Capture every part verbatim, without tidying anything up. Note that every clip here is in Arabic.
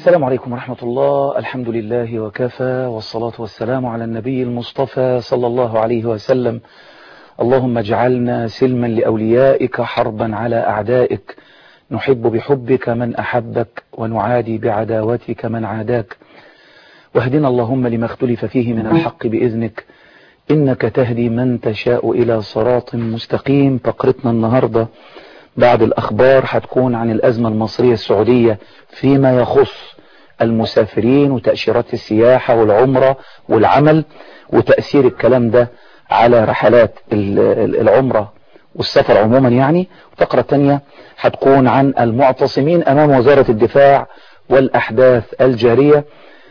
السلام عليكم ورحمة الله. الحمد لله وكفى، والصلاة والسلام على النبي المصطفى صلى الله عليه وسلم. اللهم اجعلنا سلما لأوليائك، حربا على أعدائك، نحب بحبك من أحبك، ونعادي بعداوتك من عاداك. واهدنا اللهم لما اختلف فيه من الحق بإذنك، إنك تهدي من تشاء إلى صراط مستقيم. فقرتنا النهاردة بعد الأخبار هتكون عن الأزمة المصرية السعودية فيما يخص المسافرين وتأشيرات السياحة والعمرة والعمل، وتأثير الكلام ده على رحلات العمرة والسفر عموما يعني. فقرة تانية هتكون عن المعتصمين أمام وزارة الدفاع والأحداث الجارية،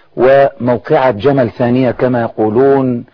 وموقعة جمل ثانية كما يقولون،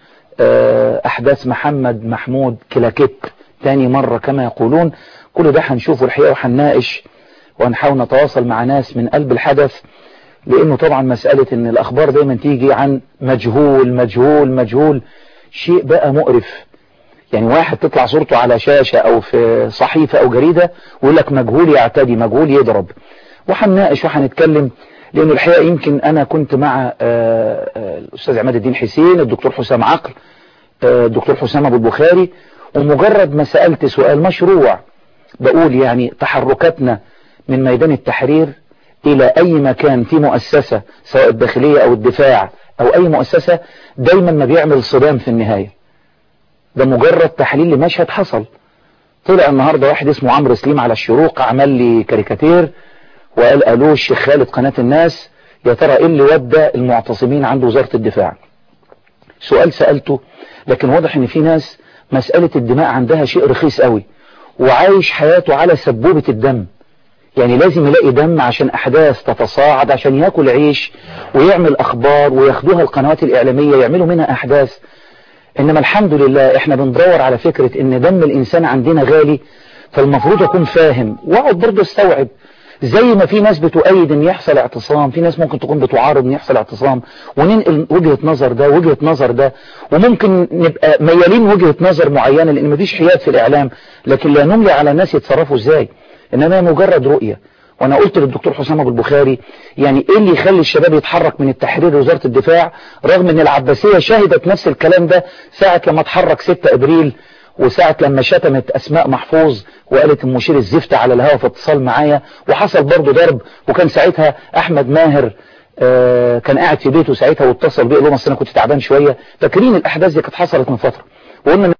أحداث محمد محمود كلاكيت تاني مرة كما يقولون. كل ده هنشوفه الحقيقة، وهنناقش وهنحاول نتواصل مع ناس من قلب الحدث، لأنه طبعا مسألة إن الأخبار دايما تيجي عن مجهول مجهول مجهول شيء بقى مقرف. يعني واحد تطلع صورته على شاشة أو في صحيفة أو جريدة ويقول لك مجهول يعتدي، مجهول يضرب. وهنناقش وهنتكلم، لأنه الحقيقة يمكن أنا كنت مع الأستاذ عماد الدين حسين، الدكتور حسام عقل، الدكتور حسام أبو البخاري، ومجرد ما سألت سؤال مشروع بقول يعني تحركاتنا من ميدان التحرير إلى أي مكان في مؤسسة سواء الداخلية أو الدفاع أو أي مؤسسة دايما ما بيعمل صدام في النهاية. ده مجرد تحليل لمشهد حصل. طلع النهاردة واحد اسمه عمرو سليم على الشروق عمل لي كاريكاتير وقال قالوا الشيخ خالد قناة الناس يا ترى ايه اللي ودى المعتصمين عند وزارة الدفاع. سؤال سألته، لكن واضح ان في ناس مسألة الدماء عندها شيء رخيص قوي، وعايش حياته على سبوبة الدم. يعني لازم يلاقي دم عشان احداث تتصاعد، عشان ياكل عيش ويعمل اخبار وياخدوها القنوات الاعلامية يعملوا منها احداث. انما الحمد لله احنا بندور على فكرة ان دم الانسان عندنا غالي، فالمفروض اكون فاهم واقعد برضه استوعب. زي ما في ناس بتؤيد ان يحصل اعتصام، في ناس ممكن تكون بتعارض ان يحصل اعتصام، وننقل وجهة نظر ده وجهة نظر ده، وممكن نبقى ميالين وجهة نظر معينة لان مفيش حياد في الاعلام، لكن لا نملي على الناس يتصرفوا ازاي. انما مجرد رؤية. وانا قلت للدكتور حسام ابو البخاري يعني ايه اللي يخلي الشباب يتحرك من التحرير لوزارة الدفاع، رغم ان العباسية شهدت نفس الكلام ده ساعة لما اتحرك ستة ابريل، وساعة لما شتمت اسماء محفوظ وقالت المشير الزفت على الهواء في اتصال معايا، وحصل برضه ضرب. وكان ساعتها احمد ماهر آه كان قاعد في بيته ساعتها واتصل بيه قال له انا كنت تعبان شوية. فاكرين الاحداث دي كانت حصلت من فترة، وقلنا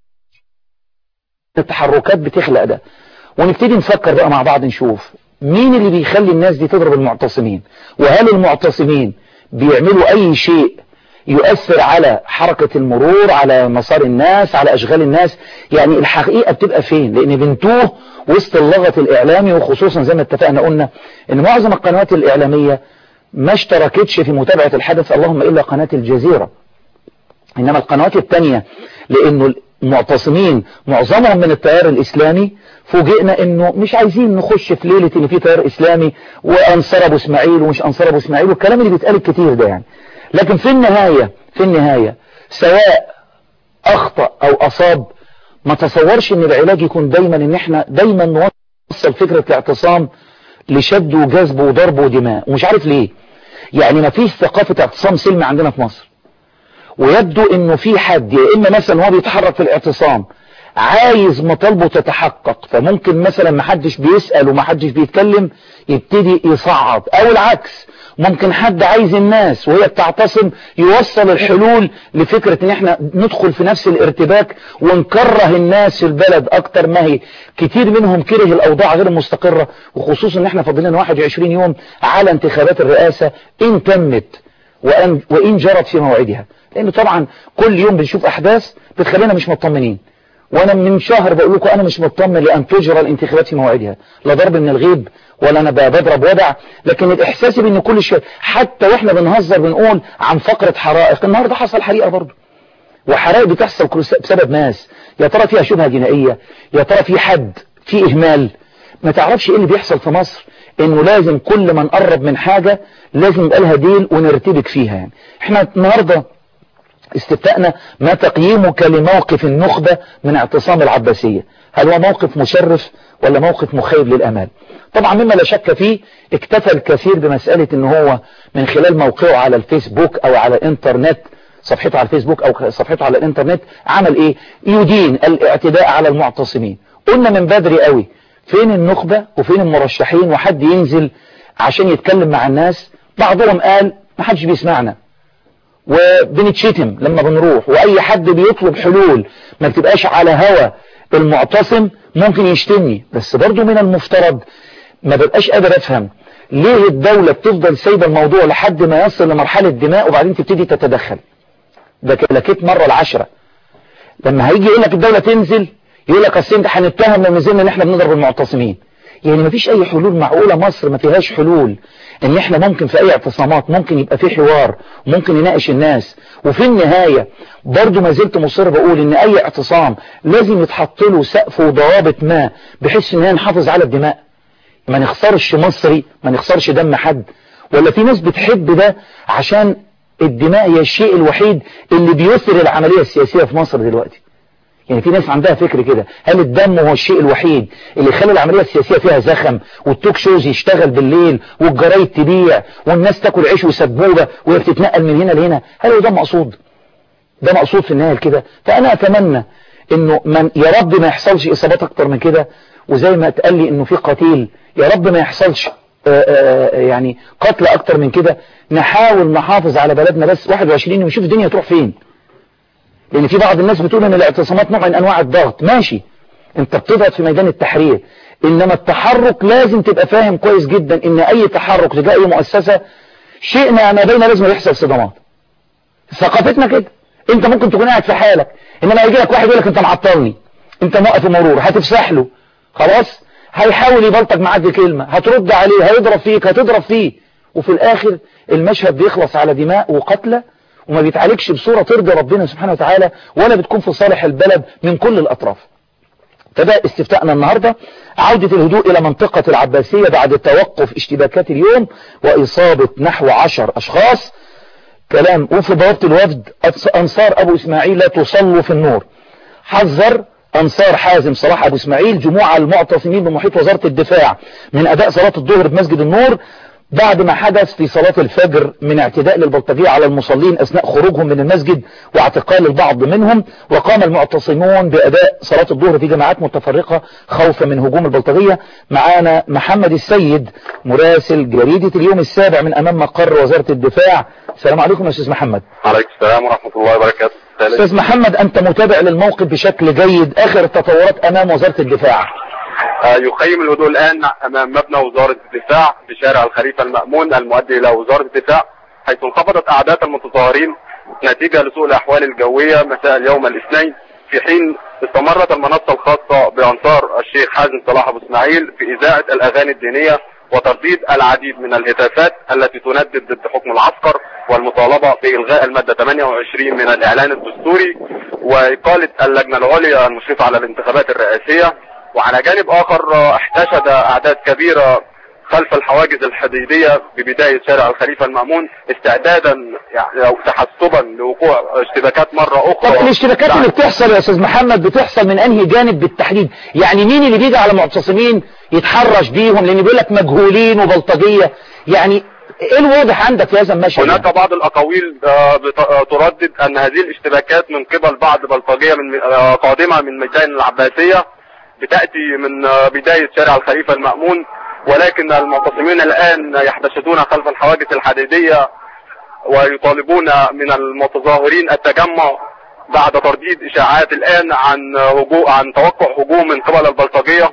التحركات بتخلق ده. ونبتدي نفكر بقى مع بعض نشوف مين اللي بيخلي الناس دي تضرب المعتصمين، وهل المعتصمين بيعملوا اي شيء يؤثر على حركة المرور، على مسار الناس، على اشغال الناس. يعني الحقيقة بتبقى فين؟ لان بنتوه وسط اللغط الاعلامي، وخصوصا زي ما اتفقنا قلنا ان معظم القنوات الاعلامية ما اشتركتش في متابعة الحدث، اللهم الا قناة الجزيرة. انما القنوات التانية لانه المعتصمين معظمهم من التيار الاسلامي، فوجئنا انه مش عايزين نخش في ليلة ان في تيار اسلامي وانصار ابو اسماعيل ومش انصار ابو اسماعيل والكلام اللي بيتقال كتير ده يعني. لكن في النهاية في النهاية سواء اخطأ او اصاب، ما تصورش ان العلاج يكون دايما ان احنا دايما نوصل فكرة الاعتصام لشد وجذب وضرب ودماء. ومش عارف ليه يعني ما فيش ثقافة اعتصام سلمي عندنا في مصر. ويبدو انه في حد يا اما مثلا هو بيتحرك في الاعتصام عايز مطالبه تتحقق، فممكن مثلا محدش بيسأل ومحدش بيتكلم يبتدي يصعد، او العكس ممكن حد عايز الناس وهي بتعتصم يوصل الحلول لفكرة ان احنا ندخل في نفس الارتباك ونكره الناس في البلد اكتر ما هي. كتير منهم كره الاوضاع غير المستقرة، وخصوصا ان احنا فاضلين واحد وعشرين يوم على انتخابات الرئاسة ان تمت وان, وإن جرت في موعدها. لان طبعا كل يوم بنشوف احداث بتخلينا مش مطمنين، وانا من شهر بقول لكم انا مش مطمن لان تجرى الانتخابات في موعدها، لا ضرب من الغيب ولا انا بضرب ودع، لكن الاحساس بان كل شيء حتى واحنا بنهزر بنقول عن فقرة حرائق. النهارده حصل حريقة برضه، وحرائق بتحصل بسبب ناس. يا ترى فيها شبهة جنائية؟ يا ترى في حد في اهمال؟ ما تعرفش ايه اللي بيحصل في مصر، انه لازم كل ما نقرب من حاجة لازم يبقى لها ديل ونرتبك فيها. يعني احنا النهارده استفتاءنا: ما تقييمك لموقف النخبة من اعتصام العباسية؟ هل هو موقف مشرف ولا موقف مخيب للأمال؟ طبعا مما لا شك فيه اكتفى الكثير بمسألة ان هو من خلال موقعه على الفيسبوك او على الانترنت، صفحته على الفيسبوك او صفحته على الانترنت، عمل ايه؟ يدين الاعتداء على المعتصمين. قلنا من بدري قوي فين النخبة وفين المرشحين وحد ينزل عشان يتكلم مع الناس؟ بعضهم قال ما حدش بيسمعنا وبنتشتم لما بنروح، واي حد بيطلب حلول ما بتبقاش على هوا المعتصم ممكن يشتمني. بس برضو من المفترض ما ببقاش قادر افهم ليه الدولة بتفضل سايبه الموضوع لحد ما يصل لمرحلة دماء وبعدين تبتدي تتدخل. ده كلاكيت مرة العشرة. لما هيجي يقول لك الدولة تنزل يقول لك اصل انت هنتهم لو نزلنا ان احنا بنضرب المعتصمين. يعني ما فيش اي حلول معقولة؟ مصر ما فيهاش حلول ان احنا ممكن في اي اعتصامات ممكن يبقى في حوار وممكن يناقش الناس؟ وفي النهاية برضو ما زلت مصر بقول ان اي اعتصام لازم يتحط له سقف وضوابط ما بحيث ان نحافظ على الدماء، ما نخسرش مصري، ما نخسرش دم حد. ولا في ناس بتحب ده عشان الدماء هي الشيء الوحيد اللي بيثر العملية السياسية في مصر دلوقتي؟ يعني في ناس عندها فكر كده، هل الدم هو الشيء الوحيد اللي يخلي العملية السياسية فيها زخم والتوك شوز يشتغل بالليل والجرايد تبيع والناس تاكل عيش وسبوبة وهي بتتنقل من هنا لهنا؟ هل هو ده مقصود؟ ده مقصود في النهاية كده؟ فأنا أتمنى إنه من يا رب ما يحصلش إصابات أكتر من كده، وزي ما اتقال لي إنه في قتيل، يا رب ما يحصلش آآ آآ يعني قتل أكتر من كده. نحاول نحافظ على بلدنا بس واحد وعشرين ونشوف الدنيا تروح فين. لان في بعض الناس بتقول ان الاعتصامات نوع من انواع الضغط. ماشي، انت بتضغط في ميدان التحرير، انما التحرك لازم تبقى فاهم كويس جدا ان اي تحرك تجاه اي مؤسسة شئنا ما بين لازم يحصل صدامات. ثقافتنا كده. انت ممكن تكون قاعد في حالك، انما يجي لك واحد يقول لك انت معطلني، انت موقف المرور، هتفسح له خلاص، هيحاول يبلطج معاك بكلمة، هترد عليه، هيضرب فيك، هتضرب فيه، وفي الاخر المشهد بيخلص على دماء وقتلى وما بيتعالجش بصورة ترضي ربنا سبحانه وتعالى ولا بتكون في صالح البلد من كل الأطراف. فده استفتاءنا النهاردة: عودة الهدوء إلى منطقة العباسية بعد توقف اشتباكات اليوم وإصابة نحو عشر أشخاص. كلام وفي بوابة الوفد: أنصار أبو إسماعيل لا تصلوا في النور. حذر أنصار حازم صلاح أبو إسماعيل جموع المعتصمين بمحيط وزارة الدفاع من أداء صلاة الظهر بمسجد النور بعد ما حدث في صلاة الفجر من اعتداء للبلطجية على المصلين أثناء خروجهم من المسجد واعتقال البعض منهم. وقام المعتصمون بأداء صلاة الظهر في جماعات متفرقة خوفا من هجوم البلطجية. معانا محمد السيد مراسل جريدة اليوم السابع من أمام مقر وزارة الدفاع. السلام عليكم يا أستاذ محمد. عليكم السلام ورحمة الله وبركاته. أستاذ محمد، أنت متابع للموقف بشكل جيد، آخر التطورات أمام وزارة الدفاع. يقيم الهدوء الآن أمام مبنى وزارة الدفاع بشارع الخليفة المأمون المؤدي إلى وزارة الدفاع، حيث انخفضت أعداد المتظاهرين نتيجة لسوء الأحوال الجوية مساء اليوم الاثنين، في حين استمرت المنصة الخاصة بأنصار الشيخ حازم صلاح أبو إسماعيل في إذاعة الأغاني الدينية وترديد العديد من الهتافات التي تندد ضد حكم العسكر والمطالبة بإلغاء المادة ثمانية وعشرين من الإعلان الدستوري وإقالة اللجنة العليا المشرفة على الانتخابات الرئاسية. وعلى جانب آخر احتشد أعداد كبيرة خلف الحواجز الحديدية ببداية شارع الخليفة المأمون استعدادا يعني أو تحسبا لوقوع اشتباكات مرة أخرى. طب الاشتباكات اللي بتحصل يا أستاذ محمد بتحصل من أنهي جانب بالتحديد؟ يعني مين اللي بيجي على معتصمين يتحرش بيهم؟ لأن بيقول لك مجهولين وبلطجية، يعني ايه الواضح عندك في هذا المشهد؟ هناك بعض الأقاويل تردد أن هذه الاشتباكات من قبل بعض بلطجية من قادمة من ميدان العباسية بتأتي من بداية شارع الخليفة المأمون، ولكن المعتصمين الآن يحتشدون خلف الحواجز الحديدية ويطالبون من المتظاهرين التجمع بعد ترديد إشاعات الآن عن هجوم عن توقع هجوم من قبل البلطجية.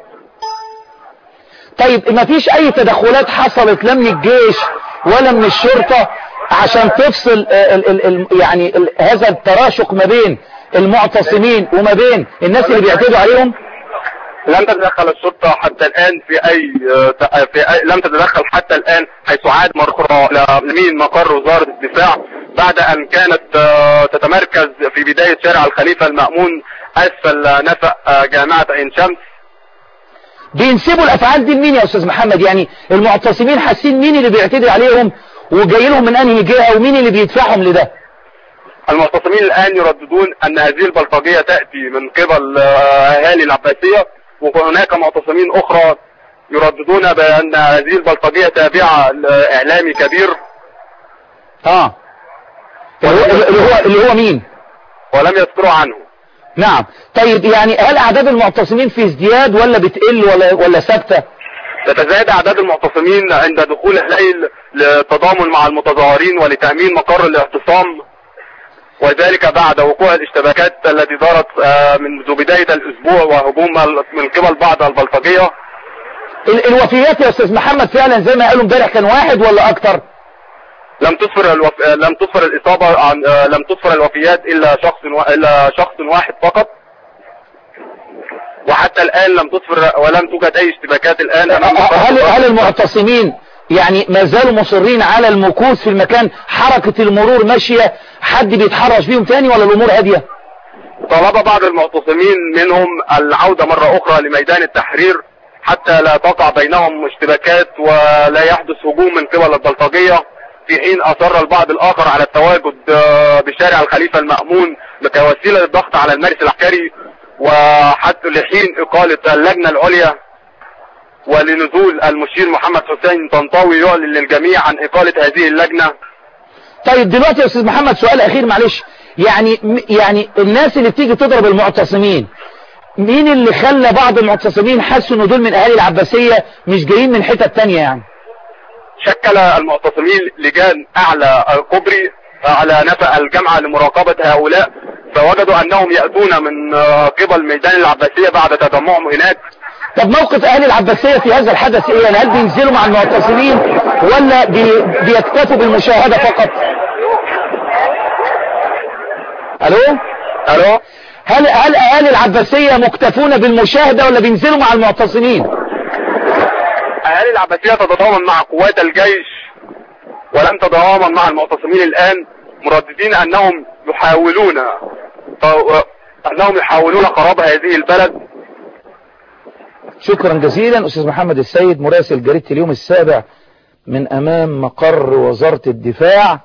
طيب ما فيش أي تدخلات حصلت لا من الجيش ولا من الشرطة عشان تفصل ال ال ال يعني ال هذا التراشق ما بين المعتصمين وما بين الناس اللي بيعتدوا عليهم؟ لم تتدخل الشرطة حتى الآن في أي, في أي لم تتدخل حتى الآن، حيث عاد مرة لمين مقر وزارة الدفاع بعد أن كانت تتمركز في بداية شارع الخليفة المأمون أسفل نفق جامعة عين شمس. بينسبوا الأفعال دي لمين يا أستاذ محمد؟ يعني المعتصمين حاسين مين اللي بيعتدي عليهم وجاي لهم من أنهي جهة ومين اللي بيدفعهم لده؟ المعتصمين الآن يرددون أن هذه البلطجية تأتي من قبل أهالي العباسية، وهناك معتصمين أخرى يرددون بأن هذه البلطجية تابعة لإعلامي كبير. اه اللي هو اللي هو مين؟ ولم يذكروا عنه. نعم. طيب يعني هل أعداد المعتصمين في ازدياد ولا بتقل ولا ولا ثابتة؟ تتزايد أعداد المعتصمين عند دخول الليل للتضامن مع المتظاهرين ولتأمين مقر الاعتصام، وذلك بعد وقوع الاشتباكات التي دارت منذ بداية الأسبوع وهجوم من قبل بعض البلطجية. الوفيات يا أستاذ محمد فعلا زي ما قالوا امبارح كان واحد ولا أكتر؟ لم تسفر الوف... لم تسفر الإصابة عن... لم تسفر الوفيات إلا شخص و... إلا شخص واحد فقط، وحتى الآن لم تسفر ولم توجد أي اشتباكات الآن. هل هل المعتصمين يعني ما زالوا مصرين على المكوث في المكان؟ حركة المرور ماشية؟ حد بيتحرش بيهم تاني ولا الأمور هادية؟ طلب بعض المعتصمين منهم العودة مرة أخرى لميدان التحرير حتى لا تقع بينهم اشتباكات ولا يحدث هجوم من قبل البلطجية، في حين أصر البعض الآخر على التواجد بشارع الخليفة المأمون كوسيلة للضغط على المجلس العسكري، وحتى لحين إقالة اللجنة العليا ولنزول المشير محمد حسين طنطاوي يعلن للجميع عن إقالة هذه اللجنة. طيب دلوقتي يا أستاذ محمد سؤال أخير معلش، يعني يعني الناس اللي بتيجي تضرب المعتصمين مين اللي خلى بعض المعتصمين حسوا إن دول من أهالي العباسية مش جايين من حتة تانية يعني؟ شكل المعتصمين لجان أعلى الكوبري على نفق الجامعة لمراقبة هؤلاء، فوجدوا أنهم يأتون من قبل ميدان العباسية بعد تجمعهم هناك. طب موقف أهل العباسية في هذا الحدث إيه؟ يعني هل بينزلوا مع المعتصمين ولا بي بيكتفوا بالمشاهدة فقط؟ ألو؟ ألو؟ هل هل أهل العباسية مكتفون بالمشاهدة ولا بينزلوا مع المعتصمين؟ أهالي العباسية تتضامن مع قوات الجيش ولم تتضامن مع المعتصمين الآن، مرددين أنهم يحاولون أنهم يحاولون خراب هذه البلد. شكرا جزيلا أستاذ محمد السيد مراسل جريدة اليوم السابع من أمام مقر وزارة الدفاع.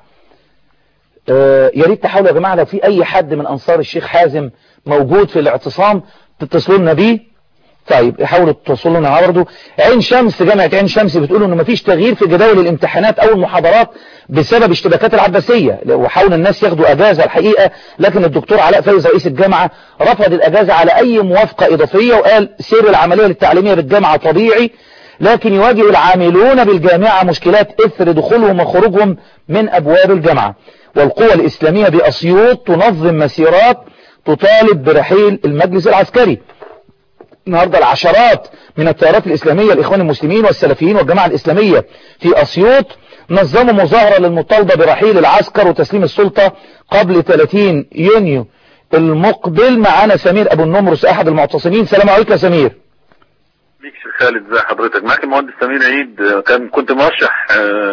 آه يا ريت تحاولوا يا جماعة لو في أي حد من أنصار الشيخ حازم موجود في الاعتصام تتصلوا لنا بيه. طيب حاولوا تتصلوا لنا برضه. عين شمس، جامعة عين شمس بتقول انه مفيش تغيير في جداول الامتحانات او المحاضرات بسبب اشتباكات العباسية، وحاول الناس ياخدوا اجازة الحقيقة، لكن الدكتور علاء فايز رئيس الجامعة رفض الاجازة على اي موافقة اضافية وقال سير العملية التعليمية بالجامعة طبيعي، لكن يواجه العاملون بالجامعة مشكلات اثر دخولهم وخروجهم من ابواب الجامعة. والقوى الاسلامية باسيوط تنظم مسيرات تطالب برحيل المجلس العسكري. النهاردة العشرات من التيارات الإسلامية الإخوان المسلمين والسلفيين والجماعة الإسلامية في أسيوط نظموا مظاهرة للمطالبة برحيل العسكر وتسليم السلطة قبل ثلاثين يونيو المقبل. معانا سمير أبو النمرس أحد المعتصمين. سلام عليكم يا سمير. بيك شيخ خالد، ازي حضرتك؟ معاك المهندس سمير عيد، كان كنت مرشح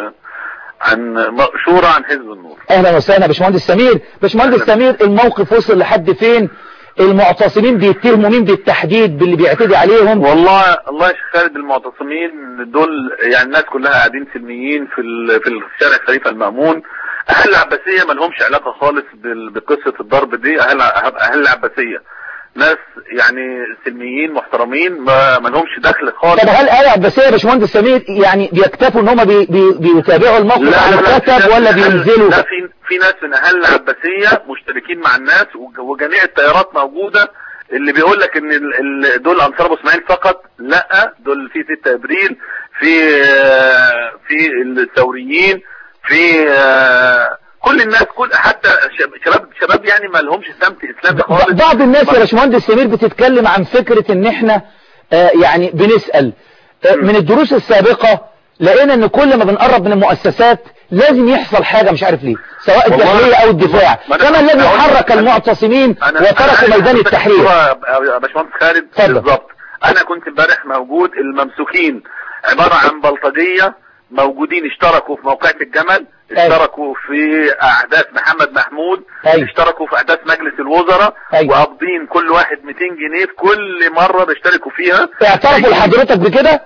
عن شورى عن حزب النور. أهلا وسهلا باشمهندس سمير. باشمهندس سمير، الموقف وصل لحد فين؟ المعتصمين بيتهموا مين بالتحديد باللي بيعتدي عليهم؟ والله الله يا شيخ خالد، المعتصمين دول يعني الناس كلها قاعدين سلميين في في الشارع الخليفة المأمون. اهل العباسية ما لهمش علاقة خالص بقصة الضرب دي. اهل اهل العباسية ناس يعني سلميين محترمين، ما ما لهمش دخل خالص. طب هل اهل العباسية يا باشمهندس سمير يعني بيكتفوا ان هم بي بي بيتابعوا الموقف على الكتب ولا بينزلوا؟ لا، في في ناس من اهل العباسية مشتركين مع الناس، وجميع التيارات موجودة. اللي بيقول لك ان دول انصار ابو اسماعيل فقط، لا، دول في ستة ابريل، في في الثوريين، في كل الناس، كل حتى شباب شباب يعني ما لهمش سمت اسلامي خالص. بعض الناس يا باشمهندس سمير بتتكلم عن فكرة ان احنا آه يعني بنسأل آه من الدروس السابقة لقينا ان كل ما بنقرب من المؤسسات لازم يحصل حاجة مش عارف ليه، سواء الداخلية او الدفاع. كما الذي حرك المعتصمين وتركوا ميدان التحرير. يا باشمهندس خالد بالظبط، انا كنت امبارح موجود. الممسوكين عبارة عن بلطجية موجودين، اشتركوا في موقعة الجمل، اشتركوا في احداث محمد محمود، أي. اشتركوا في احداث مجلس الوزراء، وقابضين كل واحد مئتين جنيه في كل مرة بيشتركوا فيها. اعترفوا لحضرتك بكده؟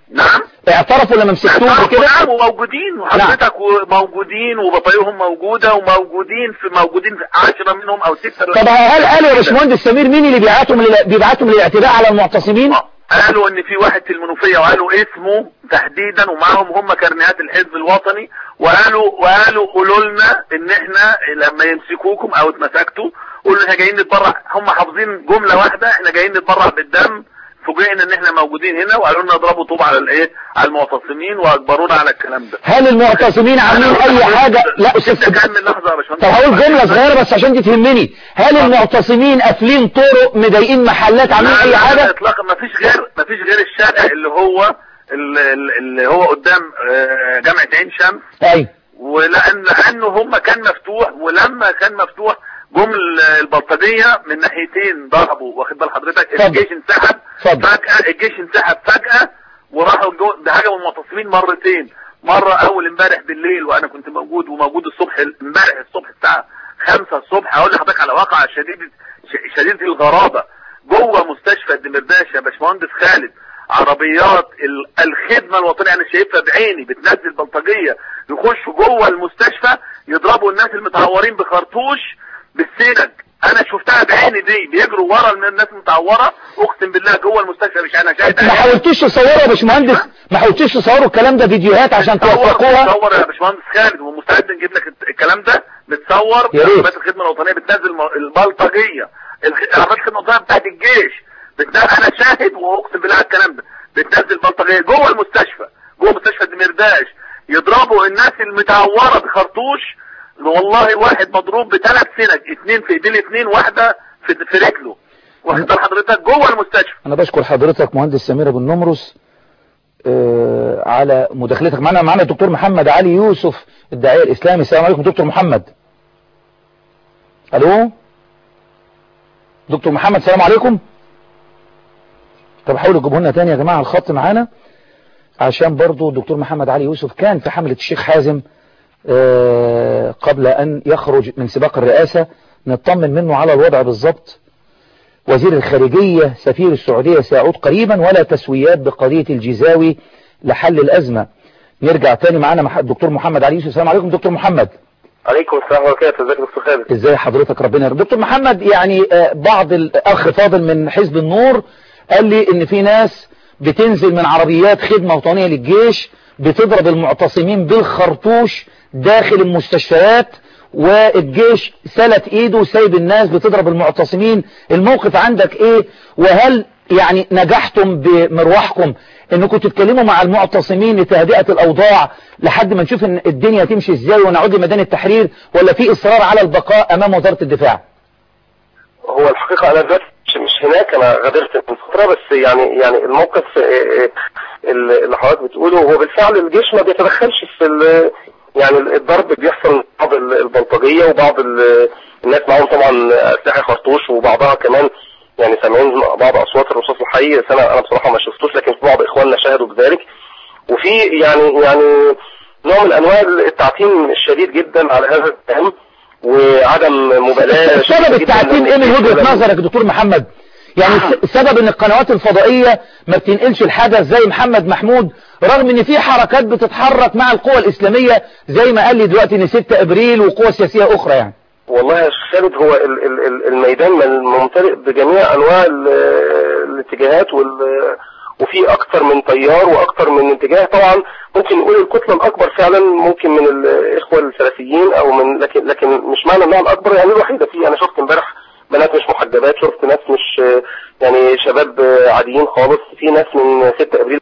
نعم اعترفوا لما مسكتوهم كده؟ نعم وموجودين وحضرتك وموجودين وبطايقهم موجودة وموجودين في موجودين في عشرة منهم او ستة. طب هل قالوا يا باشمهندس سمير مين اللي بيبعتهم بيبعتهم للاعتداء على المعتصمين؟ قالوا ان في واحد في المنوفية وقالوا اسمه تحديدا ومعهم هم كارنيهات الحزب الوطني، وقالوا وقالوا قولوا لنا ان احنا لما يمسكوكم او اتمسكتوا قولوا احنا جايين نتبرع. هم حافظين جملة واحدة احنا جايين نتبرع بالدم. فوجئنا ان احنا موجودين هنا وقالوا لنا اضربوا طوب على الايه على المعتصمين واجبرونا على الكلام ده. هل المعتصمين عاملين اي حاجة؟ لا استاذ كمل لحظة يا باشمهندس. طب هقول جملة صغيرة بس عشان دي تهمني. هل المعتصمين قافلين طرق مضايقين محلات عاملين اي حاجة؟ اطلاقا ما فيش غير ما فيش غير الشارع اللي هو اللي هو قدام جامعة عين شمس. ايوه. ولان لانه هم كان مفتوح، ولما كان مفتوح جم البلطجية من ناحيتين ضربوا، واخد بال حضرتك؟ الجيش انسحب فجأة، الجيش انسحب فجأة وراحوا هاجموا المعتصمين مرتين. مرة اول امبارح بالليل وانا كنت موجود، وموجود الصبح امبارح الصبح الساعة خمسة الصبح. هقول لحضرتك على واقعة شديدة شديدة الغرابة جوه مستشفى الدمرداش يا باشمهندس خالد. عربيات الخدمة الوطنية انا شايفها بعيني بتنزل بلطجية يخشوا جوه المستشفى يضربوا الناس المتعورين بخرطوش بالسنج. انا شفتها بعيني دي بيجروا ورا الناس المتعوره اقسم بالله جوه المستشفى. مش انا شاهد. ما حاولتوش تصوروا يا باشمهندس؟ ما حاولتوش تصوروا الكلام ده فيديوهات عشان توثقوها؟ متصور يا باشمهندس خالد ومستعد نجيب لك الكلام ده متصور. عربيات الخدمه الوطنيه بتنزل البلطجيه، عربيات الخدمه الوطنيه بتاعت الجيش بتنزل. انا شاهد واقسم بالله الكلام ده بتنزل بلطجيه جوه المستشفى، جوه مستشفى الدمرداش يضربوا الناس المتعوره بخرطوش. والله واحد مضروب بثلاث سنج، اثنين في ايديه الاثنين، واحده في, في رجله. واخد حضرتك جوه المستشفى. انا بشكر حضرتك مهندس سمير ابو النمرس آه على مداخلتك معنا. معنا الدكتور محمد علي يوسف الداعية الاسلامي. السلام عليكم دكتور محمد. الو دكتور محمد السلام عليكم. طب حاولوا تجيبوا لنا تاني يا جماعه الخط معانا عشان برضو الدكتور محمد علي يوسف كان في حملة الشيخ حازم آه قبل أن يخرج من سباق الرئاسة، نطمن منه على الوضع بالضبط. وزير الخارجية سفير السعودية سيعود قريبا ولا تسويات بقضية الجزاوي لحل الأزمة. نرجع تاني معانا مع الدكتور محمد علي يوسف. السلام عليكم دكتور محمد. عليكم السلام ورحمة الله وبركاته. ازيك يا دكتور خالد؟ ازاي حضرتك ربنا يرضى. دكتور محمد يعني آه بعض الأخ فاضل من حزب النور قال لي ان في ناس بتنزل من عربيات خدمة وطنية للجيش بتضرب المعتصمين بالخرطوش داخل المستشفيات، والجيش سلت ايده وسايب الناس بتضرب المعتصمين. الموقف عندك ايه؟ وهل يعني نجحتم بمروحكم انكم تتكلموا مع المعتصمين لتهدئة الاوضاع لحد ما نشوف ان الدنيا تمشي ازاي ونعود لميدان التحرير، ولا في اصرار على البقاء امام وزارة الدفاع؟ هو الحقيقة انا دلوقتي مش هناك، انا غادرت من فترة، بس يعني يعني الموقف اللي حضرتك بتقوله هو بالفعل الجيش ما بيتدخلش في يعني الضرب بيحصل من بعض البلطجية وبعض الناس معهم طبعا اسلحة خرطوش، وبعضها كمان يعني سامعين بعض اصوات الرصاص الحي. انا انا بصراحة ما شفتوش، لكن في بعض اخواننا شاهدوا بذلك. وفي يعني يعني نوع من انواع التعتيم الشديد جدا على هذا الاتهام وعدم مبالاة. سبب التعتيم ايه من وجهة نظرك يا دكتور محمد؟ يعني السبب ان القنوات الفضائية ما بتنقلش الحدث زي محمد محمود، رغم ان في حركات بتتحرك مع القوى الاسلامية زي ما قال لي دلوقتي ان ستة ابريل وقوى سياسية اخرى. يعني والله يا خالد هو ال ال الميدان ممتلئ بجميع انواع الاتجاهات، وفي اكتر من تيار واكتر من اتجاه. طبعا ممكن نقول الكتلة الاكبر فعلا ممكن من الاخوة السلفيين او من لكن لكن مش معنى انها الاكبر يعني الوحيدة. في انا شفت امبارح بنات مش محجبات، شفت ناس مش يعني شباب عاديين خالص، في ناس من ستة ابريل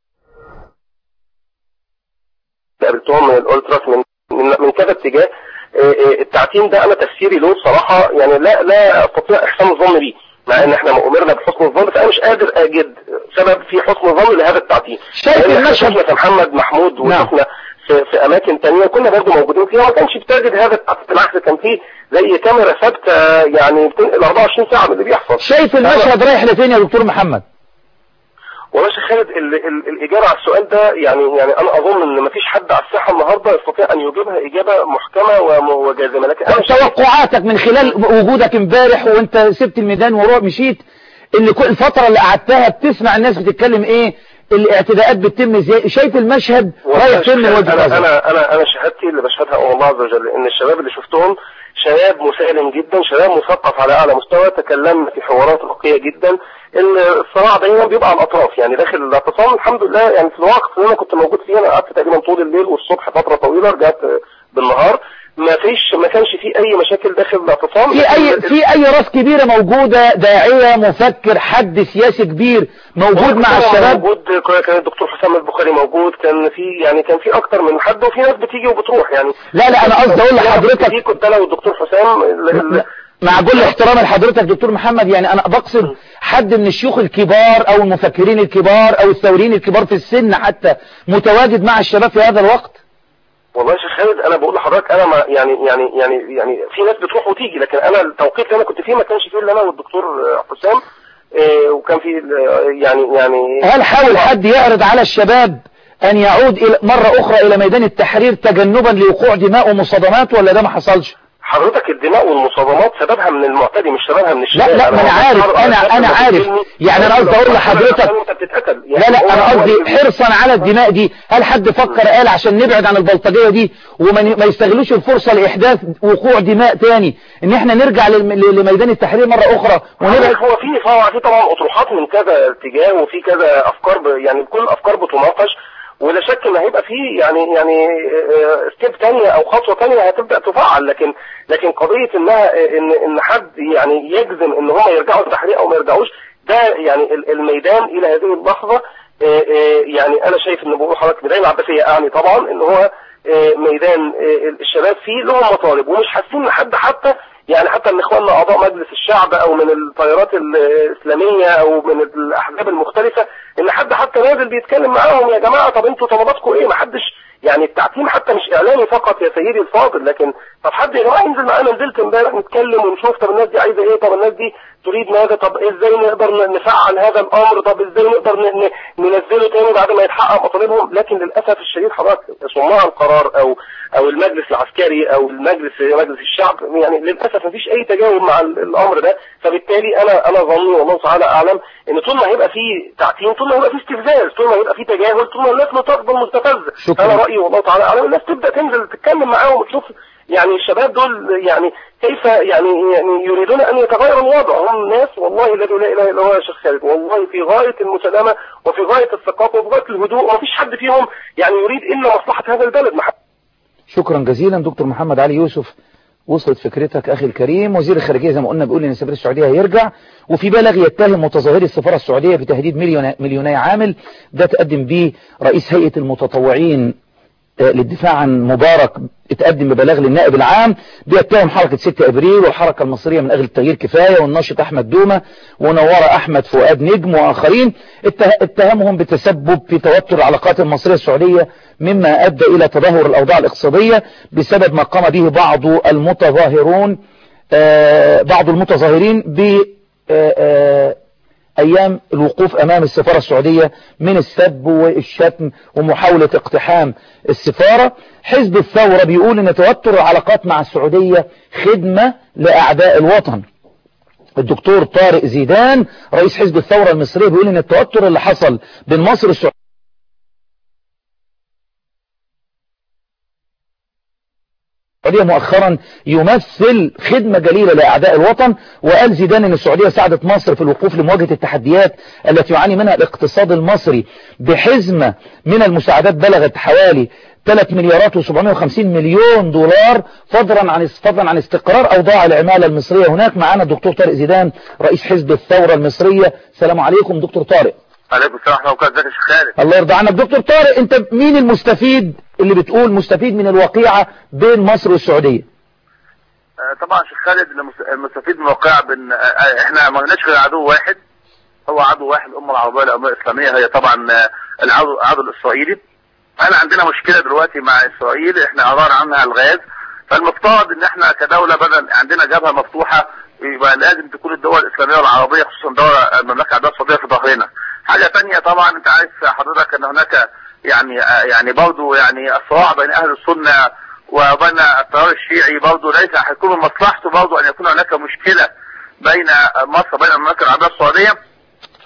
قابلتهم من الالتراس من من, من كذا اتجاه. التعتيم ده انا تفسيري له بصراحة يعني لا لا استطيع احسان الظن بيه، مع ان احنا امرنا بحسن الظن، بس انا مش قادر اجد سبب في حسن الظن لهذا التعتيم. شايف المشهد في محمد محمود وشفنا في, في اماكن تانية كنا برضه موجودين فيها ما كانش بتجد هذا التعتيم، بالعكس كان فيه زي كاميرا ثابته يعني بتنقل أربعة وعشرين ساعة من اللي بيحصل. شايف المشهد رايح لفين يا دكتور محمد؟ والله يا شيخ خالد ال ال الإجابة على السؤال ده يعني يعني أنا أظن إن مفيش حد على الساحة النهاردة يستطيع أن يجيبها إجابة محكمة وجازمة. لكن أنا توقعاتك من خلال وجودك امبارح وأنت سبت الميدان وروح مشيت، إن كل الفترة اللي قعدتها بتسمع الناس بتتكلم إيه؟ الاعتداءات بتتم ازاي؟ شايف المشهد رايح فين من وجهة نظرك؟ انا انا انا شهادتي اللي بشهدها الله عز وجل ان الشباب اللي شفتهم شباب مسالم جدا، شباب مثقف على اعلى مستوى، تكلمنا في حوارات رقية جدا. الصراع دايما بيبقى على الاطراف، يعني داخل الاعتصام الحمد لله يعني في الوقت اللي انا كنت موجود فيه انا قعدت تقريبا طول الليل والصبح فترة طويلة، رجعت بالنهار، ما فيش ما كانش في اي مشاكل داخل الاعتصام. في اي في اي راس كبيره موجوده، داعيه مفكر حد سياسي كبير موجود مع الشباب؟ موجود، كان الدكتور حسام البخاري موجود، كان في يعني كان في اكتر من حد، وفي ناس بتيجي وبتروح يعني. لا لا انا قصدي اقول لحضرتك كنت انا والدكتور حسام مع كل احترام لحضرتك دكتور محمد، يعني انا بقصد حد من الشيوخ الكبار او المفكرين الكبار او الثوريين الكبار في السن حتى متواجد مع الشباب في هذا الوقت. والله يا شيخ خالد انا بقول لحضرتك انا ما يعني يعني يعني يعني في ناس بتروح وتيجي، لكن انا التوقيت اللي انا كنت فيه ما كانش فيه الا انا والدكتور حسام، إيه وكان في يعني يعني هل حاول حد يعرض على الشباب ان يعود إلى مرة اخرى الى ميدان التحرير تجنبا لوقوع دماء ومصادمات، ولا ده ما حصلش؟ حضرتك الدماء والمصادمات سببها من المعتدي مش سببها من الشباب. لا لا ما انا عارف انا انا عارف يعني انا قصدي اقول لحضرتك لا لا انا قصدي حرصا على الدماء دي، هل حد فكر قال عشان نبعد عن البلطجيه دي وما ما يستغلوش الفرصه لاحداث وقوع دماء تاني ان احنا نرجع لميدان التحرير مره اخرى ونبعد؟ هو في في طبعا اطروحات من كذا اتجاه وفي كذا افكار، يعني كل الافكار بتناقش، ولا شك ان هيبقى فيه يعني يعني ستيب تانية او خطوة تانية هتبدأ تفعل، لكن لكن قضية انها ان ان حد يعني يجزم ان هم يرجعوا التحرير او ما يرجعوش، ده يعني الميدان الى هذه اللحظة يعني انا شايف ان بقول حضرتك ميدان العباسية اعني طبعا ان هو ميدان الشباب فيه لهم مطالب، ومش حاسين ان حد حتى يعني حتى من اخواننا اعضاء مجلس الشعب او من التيارات الاسلامية او من الاحزاب المختلفة ان حد حتى نازل بيتكلم معاهم يا جماعة طب انتوا طلباتكم ايه؟ ما حدش يعني التعتيم حتى مش اعلامي فقط يا سيدي الفاضل، لكن طب حد يا جماعة ينزل معانا، نزلت امبارح نتكلم ونشوف طب الناس دي عايزة ايه، طب الناس دي تريد ماذا، طب ازاي نقدر نفعل هذا الامر، طب ازاي نقدر ننزله تاني بعد ما يتحقق مطالبهم. لكن للاسف الشديد حضرتك صناع القرار او او المجلس العسكري او المجلس مجلس الشعب يعني للاسف مفيش اي تجاوب مع الامر ده، فبالتالي انا انا ظني والله تعالى اعلم ان طول ما هيبقى فيه تعتيم، طول ما هيبقى فيه استفزاز، طول ما هيبقى فيه تجاهل، طول ما الناس تفضل مستفزه. انا رايي والله تعالى اعلم الناس تبدا تنزل تتكلم معاهم وتشوف يعني الشباب دول يعني كيف يعني يعني يريدون ان يتغير الوضع. هم ناس والله الذي لا اله الا هو يا شيخ خالد والله في غايه المسالمه وفي غايه الثقافه وفي غايه الهدوء، ومفيش حد فيهم يعني يريد الا مصلحه هذا البلد. شكرا جزيلا دكتور محمد علي يوسف، وصلت فكرتك اخي الكريم. وزير الخارجيه زي ما قلنا بيقول ان السفير السعوديه هيرجع، وفي بلاغ يتهم متظاهري السفاره السعوديه بتهديد مليون مليوني عامل، ده تقدم به رئيس هيئه المتطوعين للدفاع عن مبارك، اتقدم ببلاغ للنائب العام بيتهم حركة ستة ابريل والحركة المصرية من اجل التغيير كفاية والناشط احمد دومة ونورة احمد فؤاد نجم واخرين، اتهمهم بالتسبب في توتر العلاقات المصرية السعودية مما ادى الى تدهور الاوضاع الاقتصادية بسبب ما قام به بعض المتظاهرون بعض المتظاهرين ب ايام الوقوف امام السفارة السعودية من السب والشتم ومحاولة اقتحام السفارة. حزب الثورة بيقول ان توتر العلاقات مع السعودية خدمة لاعداء الوطن. الدكتور طارق زيدان رئيس حزب الثورة المصرية بيقول ان التوتر اللي حصل بين مصر والسعودية مؤخرا يمثل خدمة جليلة لأعداء الوطن. وقال زيدان ان السعودية ساعدت مصر في الوقوف لمواجهة التحديات التي يعاني منها الاقتصاد المصري بحزمة من المساعدات بلغت حوالي ثلاثة مليارات وسبعمائة وخمسين مليون دولار فضلا عن فضلا عن استقرار اوضاع العمالة المصرية هناك. معنا الدكتور طارق زيدان رئيس حزب الثورة المصرية. السلام عليكم دكتور طارق. عليكم السلام ورحمة الله وبركاته. خالد الله يرضى عنك. دكتور طارق انت مين المستفيد اللي بتقول مستفيد من الواقعة بين مصر والسعودية؟ آه طبعا شيخ خالد المستفيد من الواقعة بين آه احنا ما لناش غير عدو واحد، هو عدو واحد الامة العربية الامة الاسلامية، هي طبعا آه العدو العدو الاسرائيلي. احنا عندنا مشكلة دلوقتي مع اسرائيل احنا عبارة عنها الغاز، فالمفترض ان احنا كدولة بدل عندنا جبهة مفتوحة يبقى لازم تكون الدول الاسلامية والعربية خصوصا دولة المملكة العربية السعودية في ظهرنا. حاجة تانية طبعا انت عارف حضرتك ان هناك يعني يعني برضه يعني الصراع بين اهل السنة وبين التيار الشيعي برضه ليس هيكون من مصلحته برضه ان يكون هناك مشكلة بين مصر وبين المملكة العربية السعودية.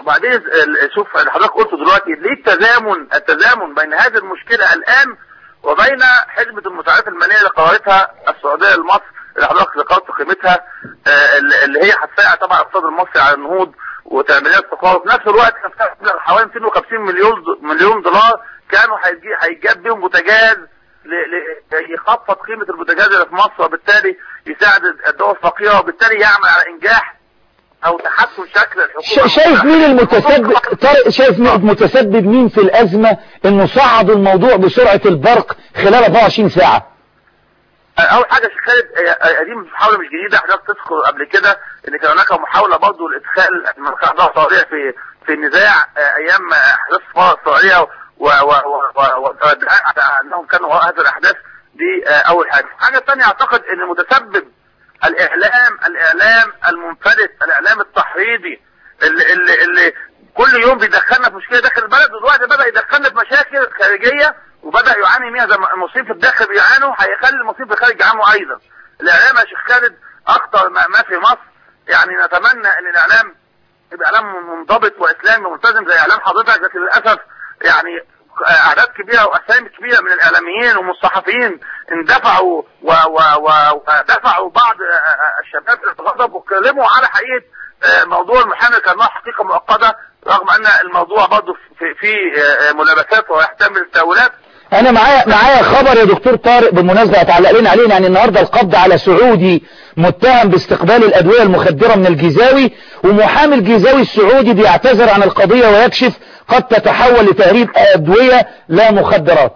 وبعدين شوف حضرتك قلت دلوقتي ليه التزامن التزامن بين هذه المشكله الان وبين حزمه المساعدات الماليه اللي قررتها السعوديه لمصر اللي حضرتك ذكرت قيمتها اللي هي هتساعد طبعا الاقتصاد المصري على النهوض وتعمير استقرار، وفي نفس الوقت حوالي مئتين وخمسين مليون مليون دولار كانوا هيجاب بيهم بوتاجاز يخفض قيمه البوتاجاز اللي في مصر، وبالتالي يساعد الدول الفقيره، وبالتالي يعمل على انجاح او تحسن شكل الحكومه. شايف مين المتسبب طارق؟ شايف مين متسبب مين في الازمه انه صعدوا الموضوع بسرعه البرق خلال أربعة وعشرين ساعه؟ اول حاجه يا شيخ خالد، دي محاوله مش جديده، حضرتك تذكر قبل كده ان كان هناك محاوله برضه لادخال المملكه العربيه السعوديه في في النزاع ايام احداث الثوره السعوديه وادعاء انهم كانوا وراء هذه الاحداث. دي اول حاجه. الحاجه الثانيه اعتقد ان المتسبب الاعلام الاعلام المنفلت، الاعلام التحريضي اللي اللي اللي كل يوم بيدخلنا في مشكله داخل البلد، ودلوقتي بدا يدخلنا في مشاكل خارجيه وبدا يعاني منها زي ما المصريين في الداخل بيعانوا، هيخلي المصريين في الخارج يعانوا ايضا. الاعلام يا شيخ خالد اخطر ما في مصر، يعني نتمنى ان الاعلام يبقى اعلام منضبط واسلامي وملتزم زي اعلام حضرتك، لكن للاسف يعني اعداد كبيره واسامي كبيره من الاعلاميين والصحفيين اندفعوا ودفعوا بعض الشباب الغضب واتكلموا على حقيقه موضوع المحامي كانه حقيقه مؤقته، رغم ان الموضوع برضه في في ملابسات ويحتمل تاويلات. انا معايا معايا خبر يا دكتور طارق بالمناسبه هتعلق لنا عليه، يعني النهارده القبض على سعودي متهم باستقبال الادويه المخدره من الجيزاوي، ومحامي الجيزاوي السعودي بيعتذر عن القضيه ويكشف قد تتحول لتهريب ادويه لا مخدرات.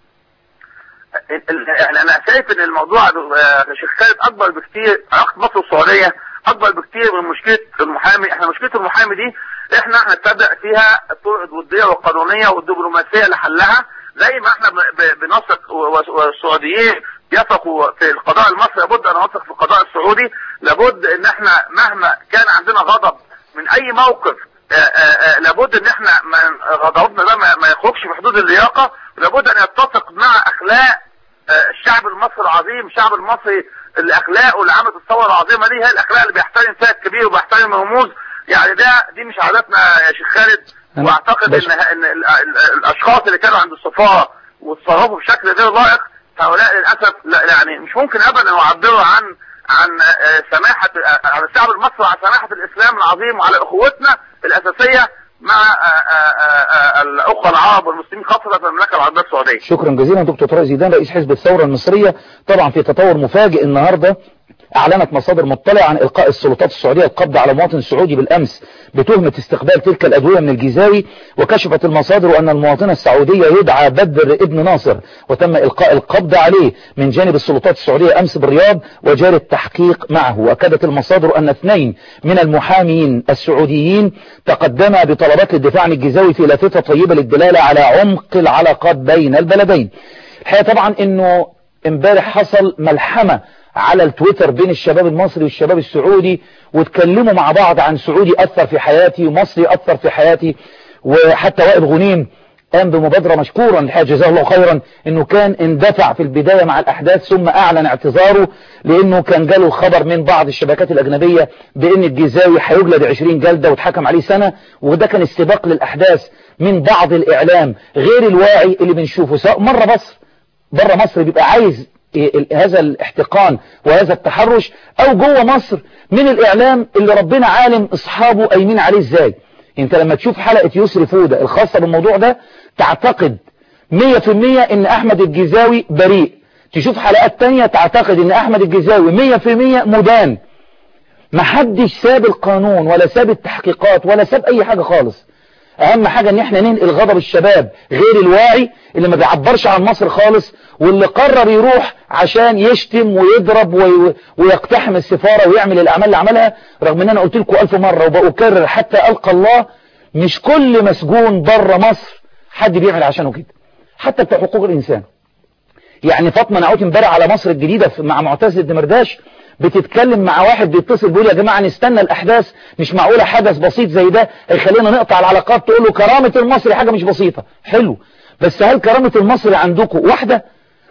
يعني انا شايف ان الموضوع يا شيخ خالد اكبر بكتير، علاقه مصر والسعوديه اكبر بكتير من مشكله المحامي. احنا مشكله المحامي دي احنا هنتبع فيها الطرق الوديه والقانونيه والدبلوماسيه لحلها، زي ما احنا بنثق والسعوديين يثقوا في القضاء المصري، لابد ان نثق في القضاء السعودي. لابد ان احنا مهما كان عندنا غضب من اي موقف آآ آآ لابد ان احنا غضبنا ده ما يخرجش في حدود اللياقه، ولابد ان يتفق مع اخلاق الشعب المصري العظيم. الشعب المصري الاخلاق اللي عملت الثوره العظيمه دي هي الاخلاق اللي بيحترم فيها الكبير وبيحترم الرموز، يعني ده دي مش عاداتنا يا شيخ خالد. واعتقد ان ان الاشخاص اللي كانوا عند السفاره وتصرفوا بشكل غير لائق هؤلاء للاسف يعني مش ممكن ابدا يعبروا عن عن سماحه عن الشعب المصري وعن سماحه الاسلام العظيم وعلى اخوتنا الاساسيه مع الاخوه العرب والمسلمين خاصه في المملكه العربيه السعوديه. شكرا جزيلا دكتور طارق زيدان رئيس حزب الثوره المصريه. طبعا في تطور مفاجئ النهارده، أعلنت مصادر مطلعة عن إلقاء السلطات السعودية القبض على مواطن سعودي بالأمس بتهمة استقبال تلك الأدوية من الجيزاوي، وكشفت المصادر أن المواطنة السعودية يدعى بدر ابن ناصر، وتم إلقاء القبض عليه من جانب السلطات السعودية أمس بالرياض وجاري التحقيق معه. وأكدت المصادر أن اثنين من المحامين السعوديين تقدما بطلبات للدفاع عن الجيزاوي في لافتة طيبة للدلالة على عمق العلاقات بين البلدين. الحقيقة طبعا أنه امبارح حصل ملحمة على التويتر بين الشباب المصري والشباب السعودي، واتكلموا مع بعض عن سعودي أثر في حياتي ومصري أثر في حياتي. وحتى وائل غنيم قام بمبادرة مشكورا الحقيقة جزاه الله خيرا، انه كان اندفع في البداية مع الأحداث ثم أعلن اعتذاره، لأنه كان جاله خبر من بعض الشبكات الأجنبية بأن الجيزاوي هيجلد عشرين جلدة واتحكم عليه سنة، وده كان استباق للأحداث من بعض الإعلام غير الواعي اللي بنشوفه سواء مرة مصر بره مصر بيبقى عايز هذا الاحتقان وهذا التحرش، او جوه مصر من الاعلام اللي ربنا عالم اصحابه قايمين عليه ازاي. انت لما تشوف حلقة يسري فودة الخاصة بالموضوع ده تعتقد مية في المية ان احمد الجيزاوي بريء، تشوف حلقات تانية تعتقد ان احمد الجيزاوي مية في المية مدان. محدش ساب القانون ولا ساب التحقيقات ولا ساب اي حاجة خالص. اهم حاجة ان احنا ننقل غضب الشباب غير الواعي اللي ما بيعبرش عن مصر خالص، واللي قرر يروح عشان يشتم ويضرب وي... ويقتحم السفارة ويعمل الاعمال اللي عملها. رغم ان انا قلت لكم الف مرة وبأكرر حتى القى الله، مش كل مسجون بره مصر حد بيعمل عشانه كده، حتى بتاع حقوق الانسان. يعني فاطمة نعوت امبارح على مصر الجديدة مع معتز الدمرداش بتتكلم مع واحد بيتصل بيقول يا جماعة نستنى الأحداث، مش معقولة حدث بسيط زي ده خلينا نقطع العلاقات. تقول له كرامة المصري حاجة مش بسيطة، حلو، بس هل كرامة المصري عندكم واحدة؟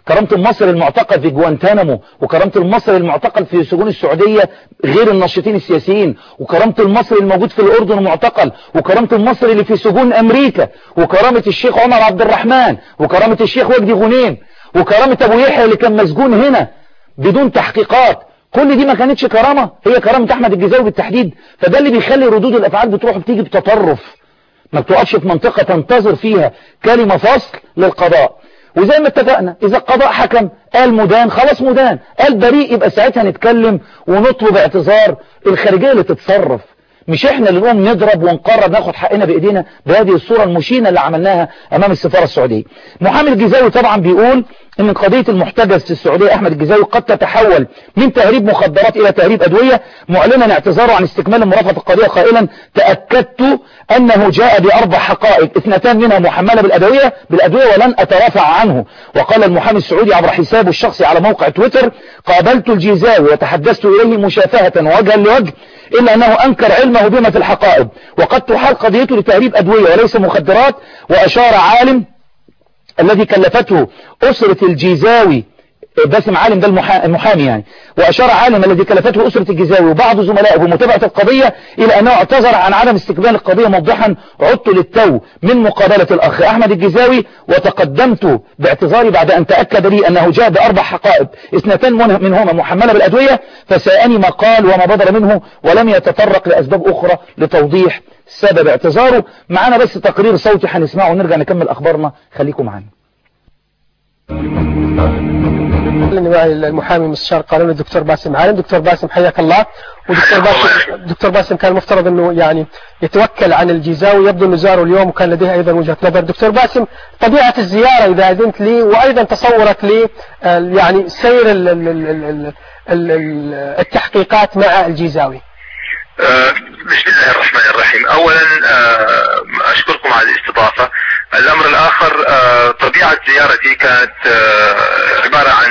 كرامة المصري المعتقل في جوانتانامو، وكرامة المصري المعتقل في سجون السعودية غير الناشطين السياسيين، وكرامة المصري الموجود في الأردن معتقل، وكرامة المصري اللي في سجون أمريكا، وكرامة الشيخ عمر عبد الرحمن، وكرامة الشيخ وجدي غنيم، وكرامة أبو يحيى اللي كان مسجون هنا بدون تحقيقات. كل دي ما كانتش كرامة، هي كرامة أحمد الجزاوي بالتحديد. فده اللي بيخلي ردود الأفعال بتروح بتيجي بتطرف، ما بتقفش في منطقة تنتظر فيها كلمة فصل للقضاء. وزي ما اتفقنا إذا القضاء حكم قال مدان خلاص مدان، قال بريء يبقى ساعتها نتكلم ونطلب اعتذار. الخارجية اللي تتصرف، مش احنا اللي نقوم نضرب ونقرر ناخد حقنا بايدينا بهذه الصورة المشينة اللي عملناها امام السفارة السعودية. محامي الجزاوي طبعا بيقول ان قضية المحتجز في السعودية احمد الجزاوي قد تتحول من تهريب مخدرات الى تهريب ادوية، معلنا اعتذاره عن استكمال مرافعة القضية قائلا تأكدت انه جاء باربع حقائق اثنتان منها محملة بالادوية بالادوية ولن اترافع عنه. وقال المحامي السعودي عبر حسابه الشخصي على موقع تويتر قابلت الجزاوي وتحدثت اليه مشافهة وجها لوجه إلا أنه أنكر علمه بما في الحقائب، وقد تحال قضيته لتهريب أدوية وليس مخدرات. وأشار عالم الذي كلفته أسرة الجزاوي، باسم عالم ده المحامي يعني، وأشار عالم الذي كلفته أسرة الجزاوي وبعض زملائه بمتابعة القضية إلى أنه اعتذر عن عدم استقبال القضية موضحا عدت للتو من مقابلة الأخ أحمد الجزاوي وتقدمت باعتذاري بعد أن تأكد لي أنه جاء بأربع حقائب اثنتان منهما محملة بالأدوية، فسألني ما قال وما بدر منه ولم يتطرق لأسباب أخرى لتوضيح سبب اعتذاره. معنا بس تقرير صوتي هنسمعه ونرجع نكمل أخبارنا، خليكم معنا. اللي معي المحامي المستشار القانوني الدكتور باسم عالم. دكتور باسم حياك الله. ودكتور باسم دكتور باسم كان المفترض انه يعني يتوكل عن الجزاوي، يبدو انه زاره اليوم وكان لديه ايضا وجهة نظر. دكتور باسم، طبيعة الزيارة اذا اذنت لي، وايضا تصورك لي يعني سير التحقيقات مع الجزاوي. بسم الله الرحمن الرحيم. اولا اشكركم على الاستضافة. الامر الاخر طبيعة زيارتي كانت عبارة عن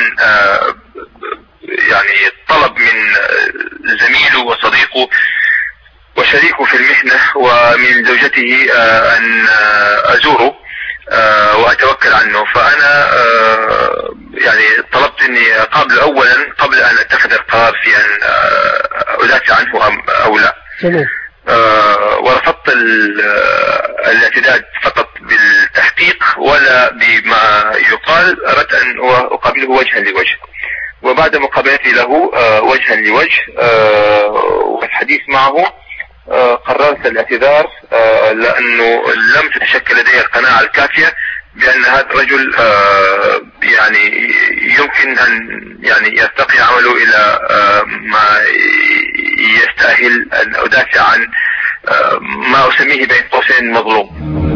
يعني طلب من زميله وصديقه وشريكه في المهنة ومن زوجته ان ازوره واتوكل عنه. فانا يعني طلبت اني قبل اولا قبل ان اتخذ القرار في ان ادافع عنه او لا. جميل. آه ورفضت الاعتداد فقط بالتحقيق ولا بما يقال، أردت أن أقابله وجها لوجه. وبعد مقابلتي له آه وجها لوجه آه والحديث معه آه قررت الاعتذار آه لأنه لم تتشكل لدي القناعة الكافية بأن هذا الرجل آه يعني يمكن أن يعني يرتقي عمله إلى آه ما يستاهل أن أدافع عن آه ما أسميه بين قوسين مظلوم.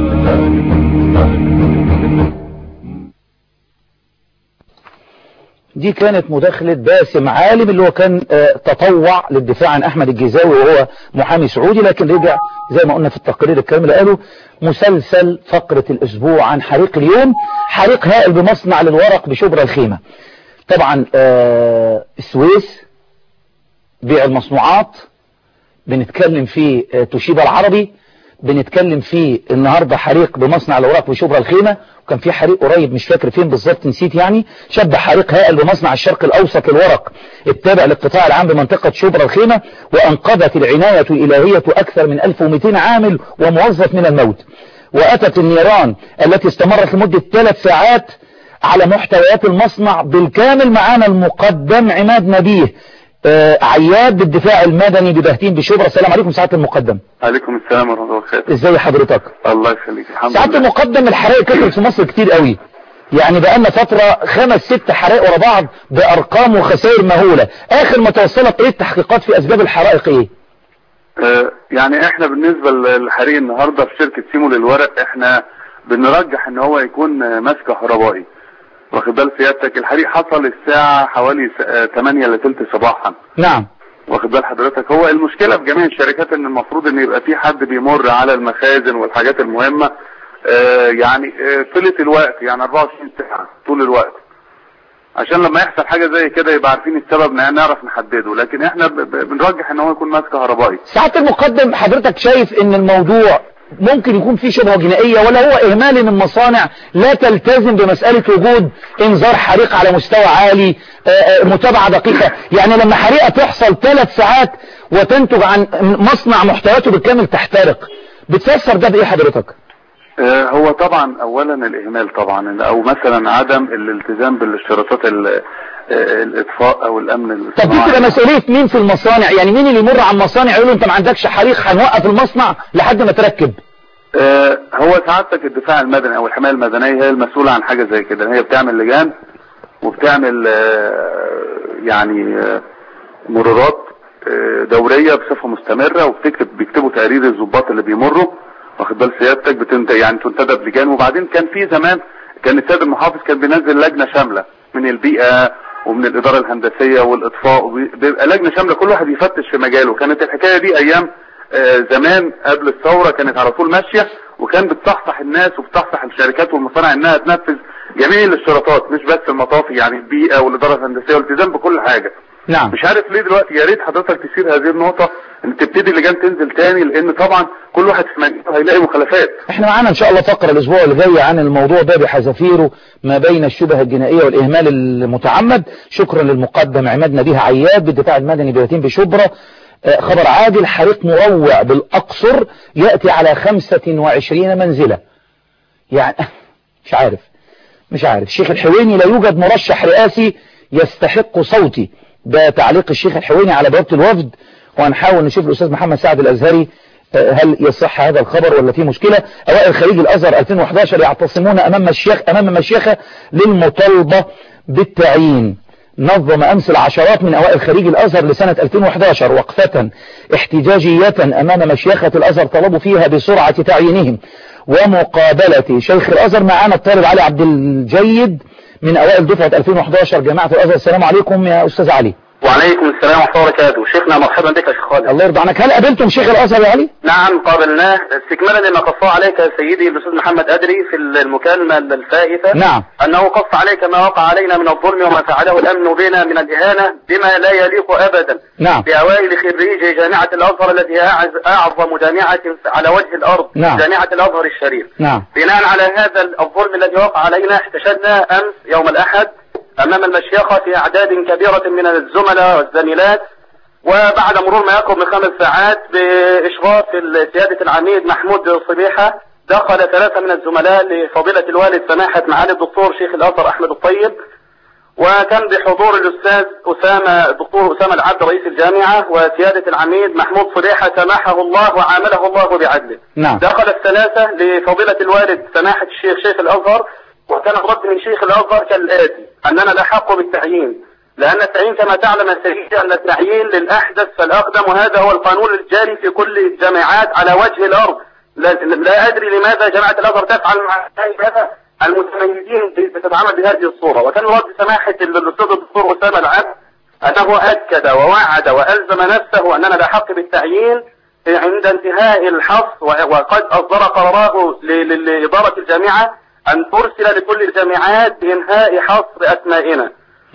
دي كانت مداخلة باسم عالم اللي هو كان آه تطوع للدفاع عن أحمد الجزاوي وهو محامي سعودي، لكن رجع زي ما قلنا في التقرير الكلام اللي قاله مسلسل فقرة الأسبوع عن حريق اليوم، حريق هائل بمصنع للورق بشبرا الخيمة. طبعا آه السويس، بيع المصنوعات، بنتكلم في آه توشيبا العربي، بنتكلم في النهاردة حريق بمصنع الأوراق بشبرا الخيمة، وكان في حريق قريب مش فاكر فين بالظبط نسيت يعني، شبه حريق هائل بمصنع الشرق الأوسط للورق التابع للقطاع العام بمنطقة شبرا الخيمة، وأنقذت العناية الإلهية أكثر من ألف ومئتين عامل وموظف من الموت. وأتت النيران التي استمرت لمدة ثلاث ساعات على محتويات المصنع بالكامل. معانا المقدم عماد نبيه آه عياد بالدفاع المدني ببهتين بشبرا. السلام عليكم سعادة المقدم. عليكم السلام ورحمة الله وبركاته. ازاي حضرتك؟ الله يخليك. الحمد لله. سعادة المقدم، الحرائق كثرت في مصر كتير قوي، يعني بقالنا فترة خمس ست حرائق ورا بعض بأرقام وخسائر مهولة. آخر ما توصلت ايه التحقيقات في أسباب الحرائق ايه؟ آه يعني احنا بالنسبة للحريق النهاردة في شركة سيمو للورق احنا بنرجح ان هو يكون ماس كهربائي. واخد بال سيادتك، الحريق حصل الساعة حوالي ثمانية الا تلت صباحا. نعم. واخد بال حضرتك، هو المشكلة في جميع الشركات ان المفروض ان يبقى في حد بيمر على المخازن والحاجات المهمة آه يعني آه طيلة الوقت، يعني أربعة وعشرين ساعة طول الوقت، عشان لما يحصل حاجة زي كده يبقى عارفين السبب نعرف نحدده. لكن احنا بنرجح ان هو يكون ماس كهربائي. سعادة المقدم، حضرتك شايف ان الموضوع ممكن يكون في شبهة جنائية، ولا هو إهمال إن المصانع لا تلتزم بمسألة وجود إنذار حريق على مستوى عالي، متابعة دقيقة؟ يعني لما حريقة تحصل ثلاث ساعات وتنتج عن مصنع محتوياته بالكامل تحترق، بتفسر ده بإيه حضرتك؟ هو طبعا اولا الاهمال طبعا، او مثلا عدم الالتزام بالاشتراطات الاطفاء او الامن الصناعي. طب دي تبقى مسؤوليه مين في المصانع؟ يعني مين اللي يمر على المصانع يقول له انت ما عندكش حريق هنوقف المصنع لحد ما تركب؟ آه هو سعادتك الدفاع المدني او الحمايه المدنيه هي المسؤوله عن حاجه زي كده. هي بتعمل لجان وبتعمل آه يعني آه مرورات آه دوريه بصفه مستمره، وبتكتب بيكتبوا تقارير الضباط اللي بيمروا، واخد بال سيادتك، بتنت يعني تنتدب لجان. وبعدين كان في زمان كان السيد المحافظ كان بينزل لجنه شامله من البيئه ومن الاداره الهندسيه والاطفاء، بيبقى لجنه شامله كل واحد يفتش في مجاله. كانت الحكايه دي ايام آه زمان قبل الثوره كانت على طول ماشيه، وكان بتصحصح الناس وبتصحصح الشركات والمصانع انها تنفذ جميع الاشتراطات، مش بس المطافي، يعني البيئه والاداره الهندسيه والالتزام بكل حاجه. نعم. مش عارف ليه دلوقتي، يا ريت حضرتك تشير هذه النقطه ان تبتدي اللجان تنزل تاني، لان طبعا كل واحد في مجاله هيلاقي مخالفات. احنا معانا ان شاء الله فقره الاسبوع اللي جاي عن الموضوع ده بحذافيره ما بين الشبهه الجنائيه والاهمال المتعمد. شكرا للمقدم عماد نبيه عياد بالدفاع المدني بيتين بشبرا. خبر عاجل: حريق مروع بالاقصر ياتي على خمسة وعشرين منزله. يعني مش عارف مش عارف الشيخ الحويني: لا يوجد مرشح رئاسي يستحق صوتي. ده تعليق الشيخ الحويني على بوابة الوفد، وهنحاول نشوف الأستاذ محمد سعد الأزهري هل يصح هذا الخبر ولا فيه مشكلة. أوائل خليج الأزهر ألفين وأحد عشر يعتصمون أمام مشيخ أمام مشيخة للمطالبة بالتعيين. نظم أمس العشرات من أوائل خريج الأزهر لسنة ألفين وأحد عشر وقفة احتجاجية أمام مشيخة الأزهر طلبوا فيها بسرعة تعيينهم ومقابلة شيخ الأزهر. معنا الطالب علي عبد الجيد من أوائل دفعة ألفين وأحد عشر جامعة الأزهر. السلام عليكم يا أستاذ علي. وعليكم السلام ورحمة الله وبركاته. شيخنا مرحبا بك يا شيخ خالد. الله يرضى عنك. هل قابلتم شيخ الأزهر يا علي؟ نعم قابلناه، استكمالا لما قص عليك يا سيدي الأستاذ محمد أدري في المكالمة الفائتة. نعم. أنه قص عليك ما وقع علينا من الظلم وما فعله الأمن بنا من الإهانة بما لا يليق أبدا. نعم. بأوائل خريجي جامعة الأزهر التي هي أعظم جامعة على وجه الأرض. نعم. جامعة الأزهر الشريف. نعم. بناء على هذا الظلم الذي وقع علينا احتشدنا أمس يوم الأحد أمام المشيخة في أعداد كبيرة من الزملاء والزميلات، وبعد مرور ما يقرب من خمس ساعات بإشراف سيادة العميد محمود صبيحة دخل ثلاثة من الزملاء لفضيلة الوالد سماحة معالي الدكتور شيخ الأزهر أحمد الطيب، وكان بحضور الأستاذ أسامة الدكتور أسامة العبد رئيس الجامعة وسيادة العميد محمود صبيحة سماحه الله وعامله الله بعدله. نعم. دخل الثلاثة لفضيلة الوالد سماحة الشيخ شيخ الأزهر، وكان الرد من شيخ الأزهر كالآتي: أننا نحق بالتعيين، لأن التعيين كما تعلم يا سيدي أن التعيين للأحدث فالأقدم، وهذا هو القانون الجاري في كل الجامعات على وجه الأرض. لا, لا أدري لماذا جامعة الأزهر تفعل مع هذا المتميزين بتتعامل بهذه الصورة. وكان رد سماحة الأستاذ الدكتور أسامة العبد أنه أكد ووعد وألزم نفسه أننا نحق بالتعيين عند انتهاء الحصر، وقد أصدر قراره لإدارة الجامعة أن ترسل لكل الجامعات بإنهاء حصر أسمائنا.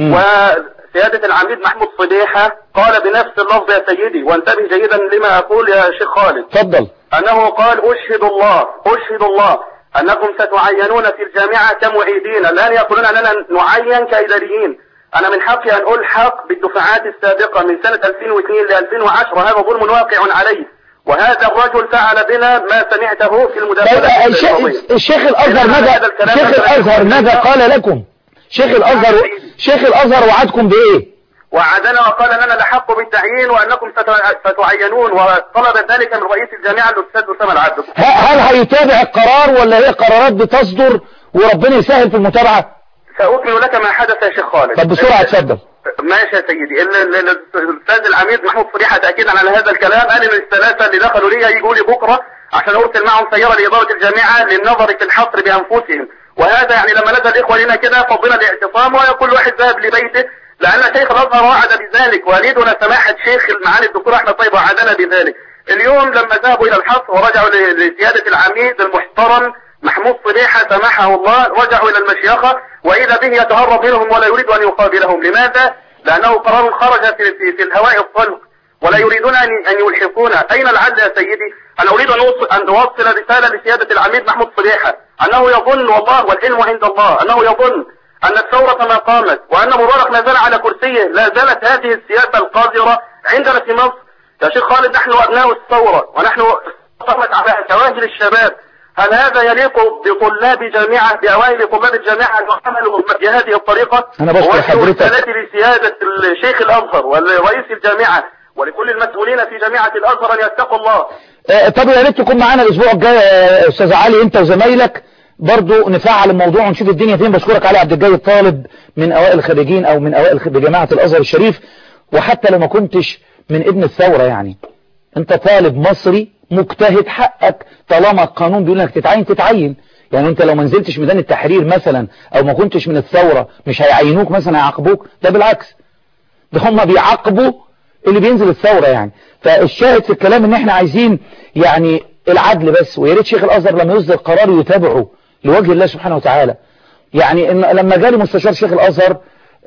وسيادة العميد محمود صبيحة قال بنفس اللفظ يا سيدي، وانتبه جيدا لما أقول يا شيخ خالد. تفضل. أنه قال: أشهد الله أشهد الله أنكم ستعينون في الجامعة كمعيدين. الآن يقولون أننا نعين كإداريين. أنا من حقي أن ألحق بالدفعات السابقة من سنة ألفين واثنين ل ألفين وعشرة، هذا ظلم واقع عليه، وهذا الرجل فعل بنا ما سمعته في المداخلة. الشيخ الأزهر ماذا شيخ الأزهر ماذا قال لكم؟ شيخ الأزهر شيخ الأزهر وعدكم بإيه؟ وعدنا وقال أننا نحق بالتعيين وأنكم ستعينون، وطلب ذلك من رئيس الجامعة الأستاذ أسامة العبد. هل هيتابع القرار ولا هي قرارات بتصدر وربنا يسهل في المتابعة؟ سأكمل لك ما حدث يا شيخ خالد. طب بسرعة اتفضل. ماشي يا سيدي. الاستاذ العميد محمود صبيحة تأكيدا على هذا الكلام قال ان الثلاثة اللي دخلوا لي يجوا لي بكرة عشان ارسل معهم سيارة لإدارة الجامعة للنظر في الحصر بأنفسهم. وهذا يعني لما نزل الإخوة لنا كده فضلنا الاعتصام وكل واحد ذهب لبيته، لأن شيخ الأزهر وعد بذلك، والدنا سماحة شيخ المعالي الدكتور أحمد طيب وعدنا بذلك. اليوم لما ذهبوا إلى الحصر ورجعوا لسيادة العميد المحترم محمود صبيحة سماحه الله، رجعوا إلى المشيخة وإذا به يتهرب منهم ولا يريد أن يقابلهم. لماذا؟ لأنه قرار خرج في, في, في الهواء الطلق ولا يريدون أن, أن يلحقونا. أين العدل يا سيدي؟ انا اريد ان اوصل ان اوصل رساله لسياده العميد محمود صليحه انه يظن، والله والعلم عند الله، انه يظن ان الثوره ما قامت وان مبارك ما زال على كرسيه. لا زالت هذه السياسه القذره عندنا في مصر. يا شيخ خالد، نحن ابناء الثوره ونحن قامت على كواهل الشباب. هل هذا يليق بطلاب جامعة، بأوائل طلاب الجامعة أن يعملوا بهذه الطريقة؟ أنا بشكر حضرتك. وأرسلتي لسيادة الشيخ الأزهر ورئيس الجامعة ولكل المسؤولين في جامعة الأزهر أن يتقوا الله. آه طب يا ريت تكون معانا الأسبوع الجاي يا أستاذ علي أنت وزمايلك برضو نفعل الموضوع ونشوف الدنيا فين. بشكرك علي عبد الجاي، طالب من أوائل الخريجين أو من أوائل بجامعة الأزهر الشريف، وحتى لو ما كنتش من ابن الثورة يعني أنت طالب مصري مجتهد، حقك طالما القانون بيقول لك تتعين تتعين. يعني انت لو ما نزلتش ميدان التحرير مثلا او ما كنتش من الثورة مش هيعينوك مثلا، هيعاقبوك. ده بالعكس، ده هم بيعاقبوا اللي بينزل الثورة يعني. فالشاهد في الكلام ان احنا عايزين يعني العدل بس، ويا ريت شيخ الازهر لما يصدر قرار يتابعه لوجه الله سبحانه وتعالى. يعني إن لما جالي مستشار شيخ الازهر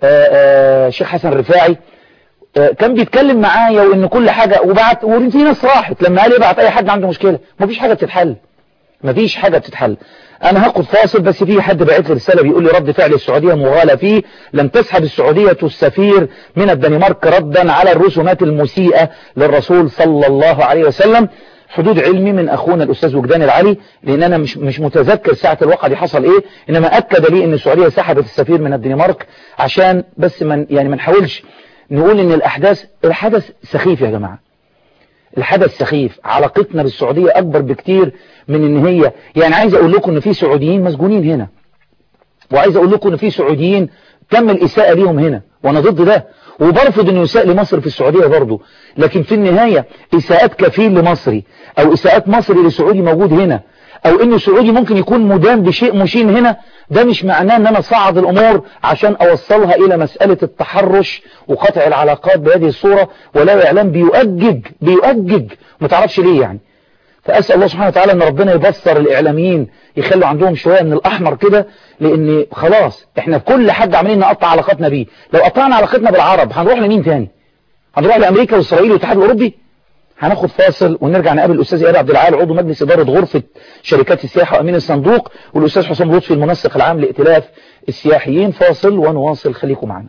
شيخ حسن رفاعي كان بيتكلم معايا وان كل حاجة، وبعت وفي ناس راحت لما قال يبعت اي حد عنده مشكلة. مفيش حاجة بتتحل، مفيش حاجة بتتحل. انا هاخد فاصل، بس في حد بعت لي رسالة بيقول لي رد فعل السعودية مغالى فيه، لم تسحب السعودية السفير من الدنمارك ردا على الرسومات المسيئة للرسول صلى الله عليه وسلم. حدود علمي من اخونا الاستاذ وجدان العلي، لان انا مش مش متذكر ساعة الواقعة دي حصل ايه، انما اكد لي ان السعودية سحبت السفير من الدنمارك، عشان بس من يعني ما نحاولش نقول ان الاحداث الحدث سخيف يا جماعة. الحدث سخيف، علاقتنا بالسعودية اكبر بكتير من ان هي يعني. عايز اقول لكم ان في سعوديين مسجونين هنا، وعايز اقول لكم ان في سعوديين تم الاساءة ليهم هنا، وانا ضد ده وبرفض انه يساء لمصر في السعودية برضو. لكن في النهاية اساءات كفيل لمصري او اساءات مصري لسعودي موجود هنا، او انه سعودي ممكن يكون مدان بشيء مشين هنا، ده مش معناه ان انا صعد الامور عشان اوصلها الى مسألة التحرش وقطع العلاقات بهذه الصورة. ولا اعلام بيؤجج بيؤجج ما تعرفش ليه يعني. فاسأل الله سبحانه وتعالى ان ربنا يبصر الاعلاميين، يخلوا عندهم شوية من الاحمر كده، لان خلاص احنا كل حد عاملين نقطع علاقاتنا بيه. لو قطعنا علاقتنا بالعرب هنروح لمين تاني؟ هنروح لامريكا واسرائيل والاتحاد الاوروبي؟ هناخد فاصل ونرجع نقابل الاستاذ اياد عبد العال عضو مجلس اداره غرفه شركات السياحه وامين الصندوق، والاستاذ حسام لطفي المنسق العام لائتلاف السياحيين. فاصل ونواصل، خليكم معنا.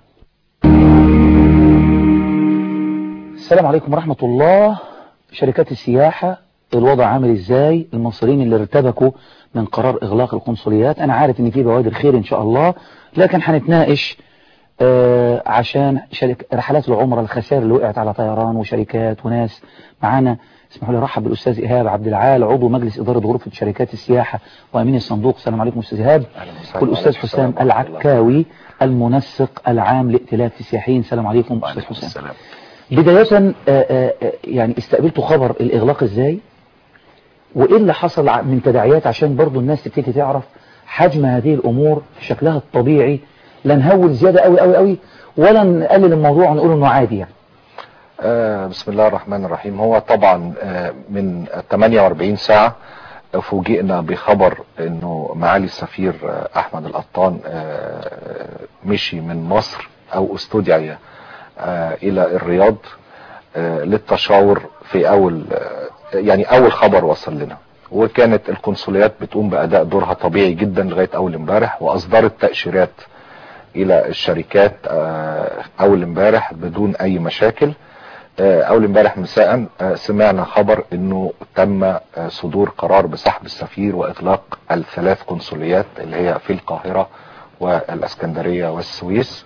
السلام عليكم ورحمه الله. شركات السياحه الوضع عامل ازاي؟ المصريين اللي ارتبكوا من قرار اغلاق القنصليات، انا عارف ان في بوادر خير ان شاء الله، لكن هنتناقش آه عشان شركة رحلات العمرة الخسائر اللي وقعت على طيران وشركات وناس معانا. اسمحوا لي ارحب بالاستاذ ايهاب عبد العال عضو مجلس اداره غرفه شركات السياحه وامين الصندوق. السلام عليكم استاذ ايهاب. والاستاذ حسام العكاوي المنسق العام لائتلاف السياحيين. السلام عليكم استاذ حسام. بدايه آه آه يعني استقبلتوا خبر الاغلاق ازاي؟ وايه اللي حصل من تداعيات عشان برضو الناس تبتدي تعرف حجم هذه الامور في شكلها الطبيعي، لا نهول زيادة قوي قوي قوي ولا نقلل الموضوع ونقول انه عادي يعني. آه بسم الله الرحمن الرحيم. هو طبعا آه من ثمانية وأربعين ساعة فوجئنا بخبر انه معالي السفير آه احمد القطان آه مشي من مصر او استدعي آه الى الرياض آه للتشاور في اول آه يعني اول خبر وصل لنا. وكانت القنصليات بتقوم باداء دورها طبيعي جدا لغاية اول امبارح، واصدرت تأشيرات الى الشركات اول امبارح بدون اي مشاكل. اول امبارح مساء سمعنا خبر انه تم صدور قرار بسحب السفير واغلاق الثلاث قنصليات اللي هي في القاهرة والاسكندرية والسويس،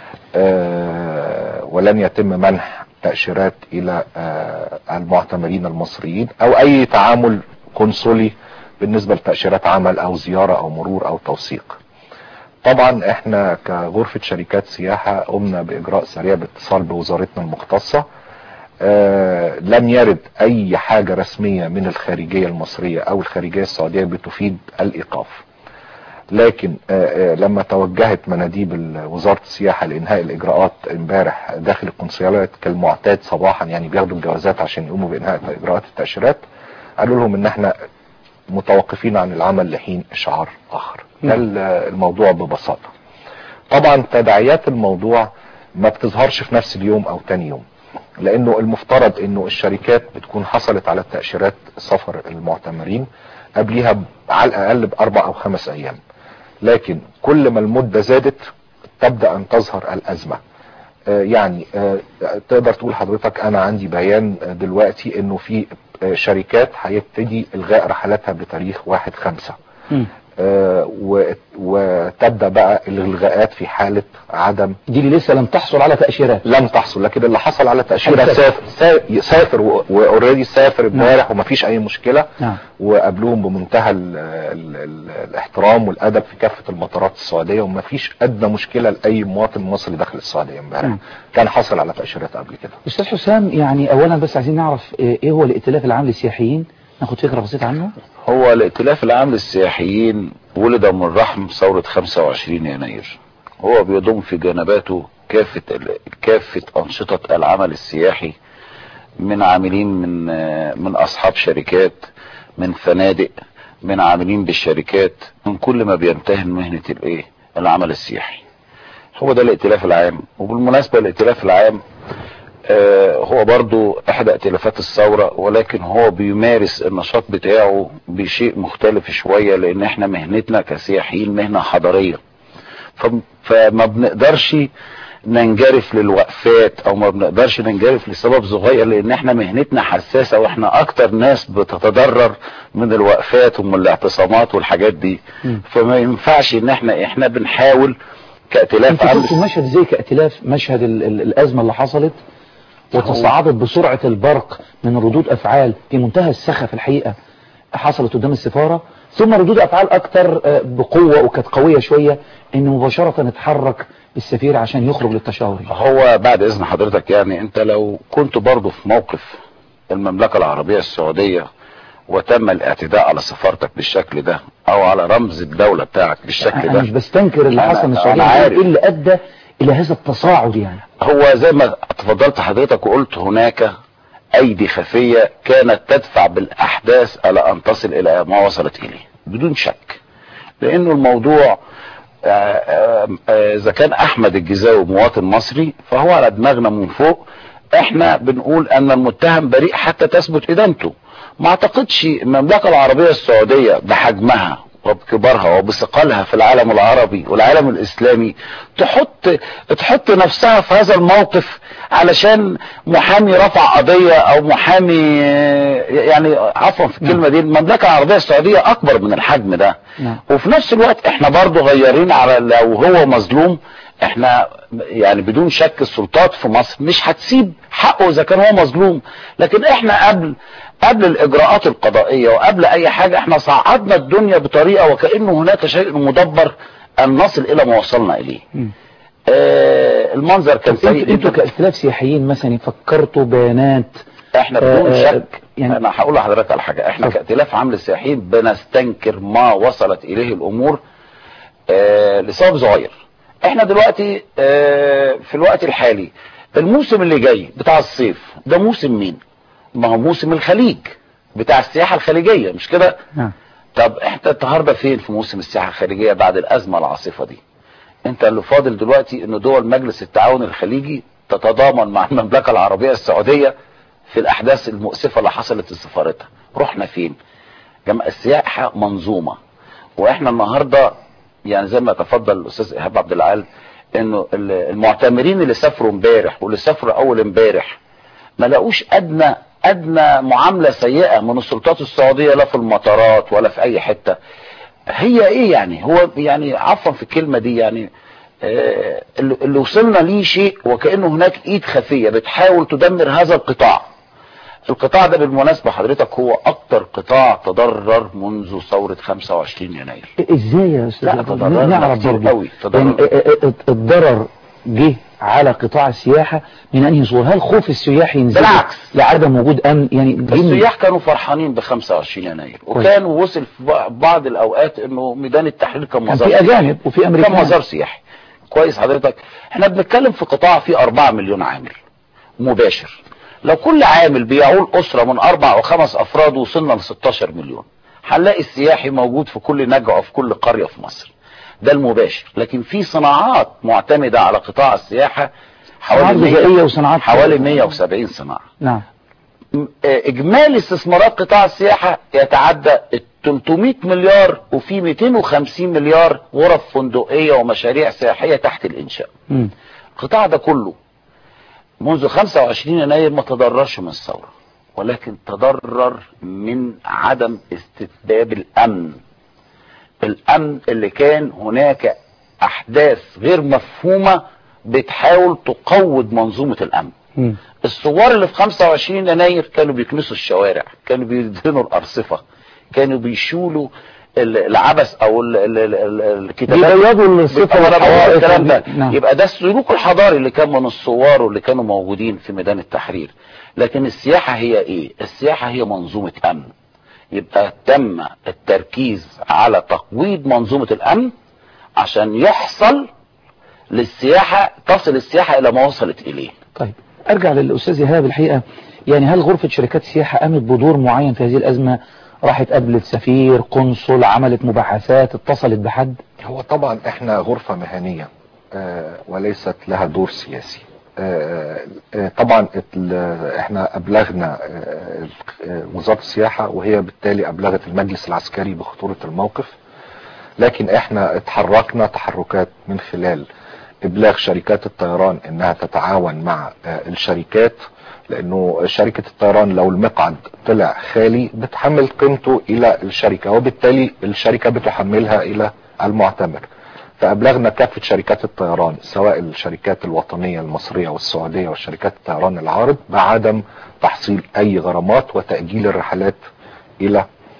ولن يتم منح تأشيرات الى المعتمرين المصريين او اي تعامل قنصلي بالنسبة لتأشيرات عمل او زيارة او مرور او توثيق. طبعا احنا كغرفة شركات سياحة قمنا باجراء سريع باتصال بوزارتنا المختصة. آه لم يرد اي حاجة رسمية من الخارجية المصرية او الخارجية السعودية بتفيد الايقاف، لكن آه آه لما توجهت مناديب وزارة السياحة لانهاء الاجراءات امبارح داخل القنصليات كالمعتاد صباحا، يعني بياخدوا الجوازات عشان يقوموا بانهاء اجراءات التأشيرات، قالوا لهم ان احنا متوقفين عن العمل لحين اشعار اخر. ده الموضوع ببساطة. طبعا تداعيات الموضوع ما بتظهرش في نفس اليوم او تاني يوم. لانه المفترض انه الشركات بتكون حصلت على تأشيرات سفر المعتمرين قبلها على الاقل باربع او خمس ايام، لكن كل ما المدة زادت تبدأ ان تظهر الازمة. آه يعني آه تقدر تقول حضرتك انا عندي بيان دلوقتي انه في آه شركات هيبتدي الغاء رحلاتها بتاريخ واحد خمسة، آه وتبدأ بقى الالغاءات في حالة عدم. دي اللي لسه لم تحصل على تأشيرات. لم تحصل، لكن اللي حصل على تأشيرة سافر سافر واوريدي سافر امبارح ومفيش اي مشكلة. نعم. وقابلوهم بمنتهى ال ال ال الاحترام والادب في كافة المطارات السعودية، ومفيش ادنى مشكلة لاي مواطن مصري داخل السعودية امبارح كان حصل على تأشيرات قبل كده. استاذ حسام، يعني اولا بس عايزين نعرف ايه هو الائتلاف العام للسياحيين، ناخد فكرة بسيطة عنه. هو الائتلاف العام للسياحيين ولد من رحم ثورة خمسة وعشرين يناير. هو بيضم في جنباته كافة كافة أنشطة العمل السياحي، من عاملين من من أصحاب شركات، من فنادق، من عاملين بالشركات، من كل ما بيمتهن مهنة الايه العمل السياحي. هو ده الائتلاف العام. وبالمناسبة الائتلاف العام آه هو برضو احدى ائتلافات الثورة، ولكن هو بيمارس النشاط بتاعه بشيء مختلف شوية، لان احنا مهنتنا كسياحيين مهنة حضارية، فما بنقدرش ننجرف للوقفات او ما بنقدرش ننجرف لسبب صغير، لان احنا مهنتنا حساسة، واحنا اكتر ناس بتتضرر من الوقفات ومن الاعتصامات والحاجات دي. م. فما ينفعش ان احنا احنا بنحاول كائتلاف. انت شفت المشهد ازاي كائتلاف؟ مشهد ال ال الازمة اللي حصلت وتصاعدت بسرعة البرق من ردود افعال في منتهى السخف الحقيقة حصلت قدام السفارة، ثم ردود افعال اكتر بقوة وكانت قوية شوية، انه مباشرة اتحرك السفير عشان يخرج للتشاور. هو بعد اذن حضرتك، يعني انت لو كنت برضو في موقف المملكة العربية السعودية وتم الاعتداء على سفارتك بالشكل ده او على رمز الدولة بتاعك بالشكل ده، انا مش بستنكر اللي حصل من السعودية، ايه اللي ادى الى هذا التصاعد؟ يعني هو زي ما تفضلت حضرتك وقلت، هناك ايدي خفية كانت تدفع بالاحداث على ان تصل الى ما وصلت اليه بدون شك، لانه الموضوع اذا كان احمد الجزاوي مواطن مصري فهو على دماغنا من فوق. احنا بنقول ان المتهم بريء حتى تثبت ادانته. ما اعتقدش المملكة العربية السعودية بحجمها وبكبرها وبثقلها في العالم العربي والعالم الاسلامي تحط تحط نفسها في هذا الموقف علشان محامي رفع قضية او محامي، يعني عفوا في الكلمة دي، المملكة العربية السعودية اكبر من الحجم ده. وفي نفس الوقت احنا برضو غيرين على لو هو مظلوم، احنا يعني بدون شك السلطات في مصر مش هتسيب حقه اذا كان هو مظلوم، لكن احنا قبل قبل الاجراءات القضائية وقبل اي حاجة احنا صعدنا الدنيا بطريقة وكأنه هناك شيء مدبر ان نصل الى ما وصلنا اليه. آه المنظر كان سيء. انتوا كائتلاف سياحيين مثلا فكرتوا بيانات؟ احنا بدون آه شك يعني انا هقول لحضرتك على حاجة، احنا كائتلاف عام للسياحيين بنستنكر ما وصلت اليه الامور آه لسبب صغير. احنا دلوقتي آه في الوقت الحالي الموسم اللي جاي بتاع الصيف ده موسم مين؟ ما هو موسم الخليج بتاع السياحة الخليجية، مش كده؟ نعم. طب احنا النهارده فين في موسم السياحة الخليجية بعد الازمة العاصفة دي؟ انت اللي فاضل دلوقتي ان دول مجلس التعاون الخليجي تتضامن مع المملكة العربية السعودية في الاحداث المؤسفة اللي حصلت لسفارتها. رحنا فين؟ جماعة السياحة منظومة، واحنا النهارده يعني زي ما تفضل الاستاذ ايهاب عبد العال انه المعتمرين اللي سافروا امبارح واللي سافروا اول امبارح ما لاقوش ادنى ادنى معاملة سيئة من السلطات السعودية، لا في المطارات ولا في اي حتة. هي ايه يعني؟ هو يعني عفوا في الكلمة دي، يعني آه اللي وصلنا ليه شيء وكأنه هناك ايد خفية بتحاول تدمر هذا القطاع. القطاع ده بالمناسبة حضرتك هو اكتر قطاع تضرر منذ ثورة خمسة وعشرين يناير. ازاي يا استاذ؟ لا تضرر كتير قوي. يعني الضرر جه على قطاع السياحة من انهي صورة؟ هل خوف السياح ينزل؟ بالعكس، لعدم وجود امن؟ يعني السياح كانوا فرحانين ب خمسة وعشرين يناير، وكانوا وصل في بعض الاوقات انه ميدان التحرير كان مزار في اجانب وفي امريكان كان مزار سياحي. كويس حضرتك؟ احنا بنتكلم في قطاع فيه أربعة مليون عامل مباشر. لو كل عامل بيعول اسرة من اربع او خمس افراد وصلنا ل ستاشر مليون، هنلاقي السياحي موجود في كل نجع وفي كل قرية في مصر. ده المباشر. لكن في صناعات معتمدة على قطاع السياحة حوالي غذائيه وصناعات حوالي مية وسبعين صناعه. نعم. اجمالي استثمارات قطاع السياحه يتعدى ال ثلاثمائة مليار، وفي مئتين وخمسين مليار غرف فندقيه ومشاريع سياحيه تحت الانشاء. م. القطاع ده كله منذ خمسة وعشرين يناير ما تضررش من الثوره، ولكن تضرر من عدم استتباب الامن. الامن اللي كان هناك احداث غير مفهومه بتحاول تقوض منظومه الامن. م. الثوار اللي في خمسة وعشرين يناير كانوا بيكنسوا الشوارع، كانوا بيدهنوا الارصفه، كانوا بيشولوا العبث او الكتابات، بيبيضوا الصفه الكلام ده. نعم. يبقى ده السلوك الحضاري اللي كان من الثوار واللي كانوا موجودين في ميدان التحرير. لكن السياحه هي ايه؟ السياحه هي منظومه امن. يبقى تم التركيز على تقويض منظومه الامن عشان يحصل للسياحه، تصل السياحه الى ما وصلت اليه. طيب ارجع للاستاذ ايهاب. الحقيقه يعني هل غرفه شركات السياحه قامت بدور معين في هذه الازمه؟ راحت قابلت سفير، قنصل، عملت مباحثات، اتصلت بحد؟ هو طبعا احنا غرفه مهنيه آه وليست لها دور سياسي. آه آه طبعا احنا ابلغنا آه وزاره السياحه، وهي بالتالي ابلغت المجلس العسكري بخطوره الموقف. لكن احنا اتحركنا تحركات من خلال ابلاغ شركات الطيران انها تتعاون مع الشركات، لانه شركة الطيران لو المقعد طلع خالي بتحمل قيمته الى الشركة، وبالتالي الشركة بتحملها الى المعتمر. فابلغنا كافة شركات الطيران سواء الشركات الوطنية المصرية والسعودية والشركات الطيران العارض بعدم تحصيل اي غرامات وتأجيل الرحلات الى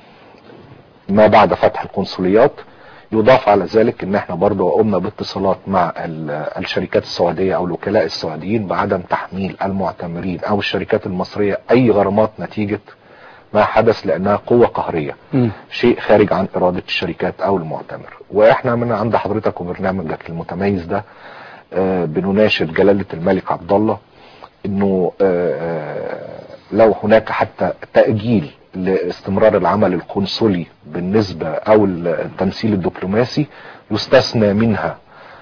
ما بعد فتح القنصليات. يضاف على ذلك ان احنا برضو قمنا باتصالات مع الشركات السعودية او الوكلاء السعوديين بعدم تحميل المعتمرين او الشركات المصرية اي غرامات نتيجة ما حدث، لانها قوة قهرية، م. شيء خارج عن ارادة الشركات او المعتمر. واحنا من عند حضرتك وبرنامجك المتميز ده آه بنناشد جلالة الملك عبد الله انه آه لو هناك حتى تأجيل لاستمرار العمل القنصلي بالنسبة او التمثيل الدبلوماسي يستثنى منها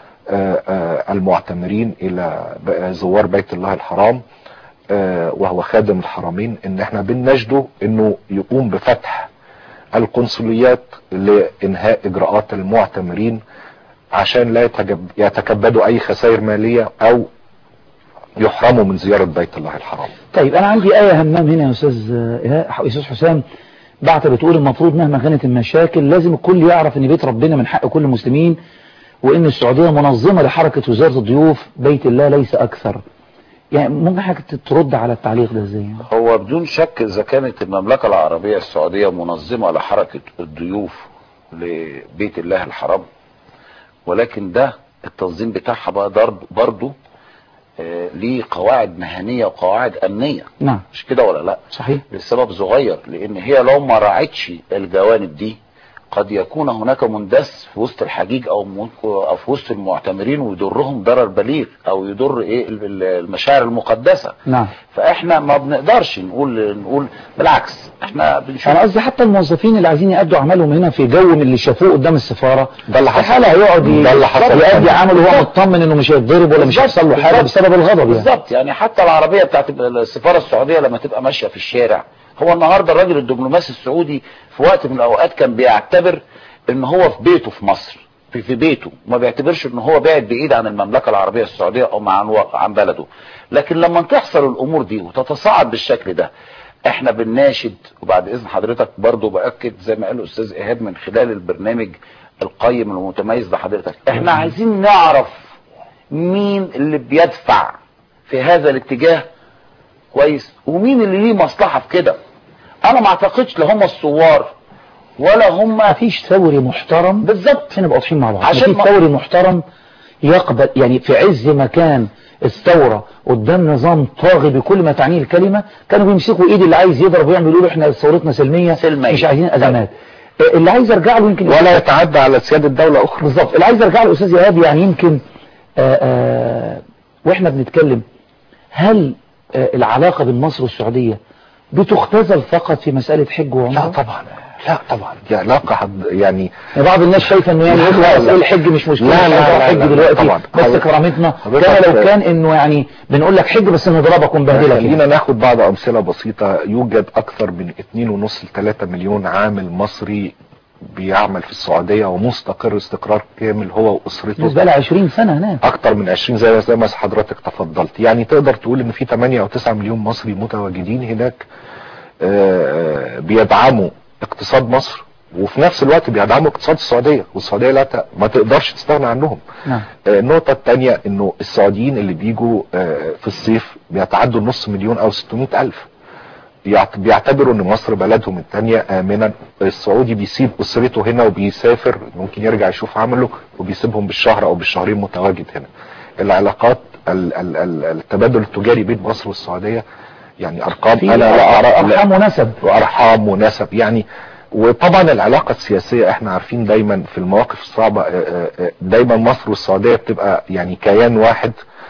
المعتمرين الى زوار بيت الله الحرام وهو خادم الحرمين، ان احنا بنناشده انه يقوم بفتح القنصليات لانهاء اجراءات المعتمرين عشان لا يتكبدوا اي خسائر مالية او يحرموا من زيارة بيت الله الحرام. طيب انا عندي آية همام هنا يا استاذ استاذ حسام، بعت بتقول المفروض مهما كانت المشاكل لازم الكل يعرف ان بيت ربنا من حق كل المسلمين، وان السعودية منظمة لحركة وزارة الضيوف بيت الله ليس اكثر. يعني ممكن حضرتك ترد على التعليق ده ازاي؟ هو بدون شك اذا كانت المملكة العربية السعودية منظمة لحركة الضيوف لبيت الله الحرام، ولكن ده التنظيم بتاعها بقى برضه آه ليه قواعد مهنية وقواعد امنية. نعم. مش كده ولا لا؟ صحيح. لسبب صغير، لان هي لو ما راعتش الجوانب دي قد يكون هناك مندس في وسط الحجيج او او في وسط المعتمرين ويضرهم ضرر بليغ او يضر ايه المشاعر المقدسة. نعم. فاحنا ما بنقدرش نقول نقول بالعكس، احنا بنشوف. انا قصدي حتى الموظفين اللي عايزين يأدوا عملهم هنا في جو من اللي شافوه قدام السفارة، ده اللي حصل. حاله هيقعد يأدي عمله وهو مطمن انه مش هيتضرب ولا مش هيحصل له حاجه بسبب الغضب. يعني بالظبط. يعني حتى العربية بتاعت السفارة السعودية لما تبقى ماشية في الشارع، هو النهارده الراجل الدبلوماسي السعودي في وقت من الاوقات كان بيعتبر ان هو في بيته في مصر، في, في بيته، ما بيعتبرش ان هو بعد بعيد عن المملكة العربية السعودية او عن عن بلده. لكن لما تحصل الامور دي وتتصاعد بالشكل ده، احنا بنناشد، وبعد اذن حضرتك برضو باكد زي ما قال الاستاذ ايهاب من خلال البرنامج القيم المتميز لحضرتك، احنا عايزين نعرف مين اللي بيدفع في هذا الاتجاه كويس، ومين اللي ليه مصلحة في كده. انا ما اعتقدش لا هم الثوار ولا هم، مفيش ثوري محترم. بالظبط. احنا نبقى واضحين مع بعض، عشان مفيش ثوري محترم يقبل يعني في عز ما كان الثورة قدام نظام طاغي بكل ما تعنيه الكلمة، كانوا بيمسكوا ايد اللي عايز يضرب ويعمل يقولوا احنا ثورتنا سلمية, سلمية. مش عايزين ازمات. طيب. اللي عايز ارجع له يمكن ولا يتعدى على سيادة الدولة اخرى. بالظبط. اللي عايز ارجع له استاذ ايهاب، يعني يمكن آآ آآ واحنا بنتكلم، هل العلاقة بين مصر والسعودية بتختزل فقط في مسألة حج وعمرة؟ لا طبعا. لا طبعا دي علاقة حد يعني بعض الناس شايفه انه يعني يخلص الحج مش مشكله، لا لا لا الحج دلوقتي طبعا. بس كرامتنا كما لو كان انه يعني بنقول لك حج بس نضربك ونبهدلك. خلينا ناخد بعض امثله بسيطه. يوجد اكثر من اتنين ونص ل ثلاثة مليون عامل مصري بيعمل في السعوديه ومستقر استقرار كامل هو واسرته. بقى لها عشرين سنه هناك، اكتر من عشرين زي زي ما حضرتك تفضلت. يعني تقدر تقول ان في ثمانية او تسعة مليون مصري متواجدين هناك بيدعموا اقتصاد مصر، وفي نفس الوقت بيدعموا اقتصاد السعوديه، والسعوديه لا ت... ما تقدرش تستغنى عنهم. نعم. النقطه الثانيه انه السعوديين اللي بيجوا في الصيف بيتعدوا النص مليون او ستمائة الف، بيعتبروا ان مصر بلدهم الثانيه امنا. السعودي بيسيب اسرته هنا وبيسافر، ممكن يرجع يشوف عمله وبيسيبهم بالشهر او بالشهرين متواجد هنا. العلاقات ال... ال... ال... التبادل التجاري بين مصر والسعوديه يعني ارقام انا لا ارى. ارحام ونسب وارحام ونسب يعني. وطبعا العلاقة السياسية احنا عارفين دايما في المواقف الصعبة دايما مصر والسعودية بتبقى يعني كيان واحد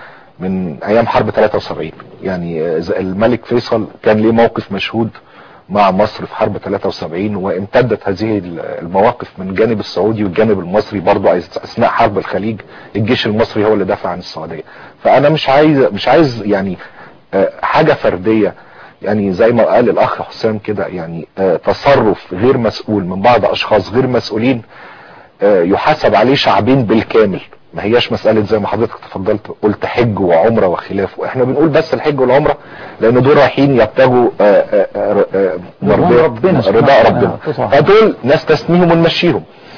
من ايام حرب ثلاثة وسبعين. يعني الملك فيصل كان ليه موقف مشهود مع مصر في حرب ثلاثة وسبعين، وامتدت هذه المواقف من الجانب السعودي والجانب المصري برضو اثناء حرب الخليج. الجيش المصري هو اللي دافع عن السعودية. فانا مش عايز مش عايز يعني حاجة فردية، يعني زي ما قال الاخ حسام كده، يعني آه تصرف غير مسؤول من بعض اشخاص غير مسؤولين آه يحاسب عليه شعبين بالكامل. ما هياش مسألة زي ما حضرتك تفضلت قلت حج وعمرة وخلافه. احنا بنقول بس الحج والعمرة لان دول رايحين يبتغوا آه آه آه رضاء ربنا رضاء ربنا، فدول ناس تسنيهم ونمشيهم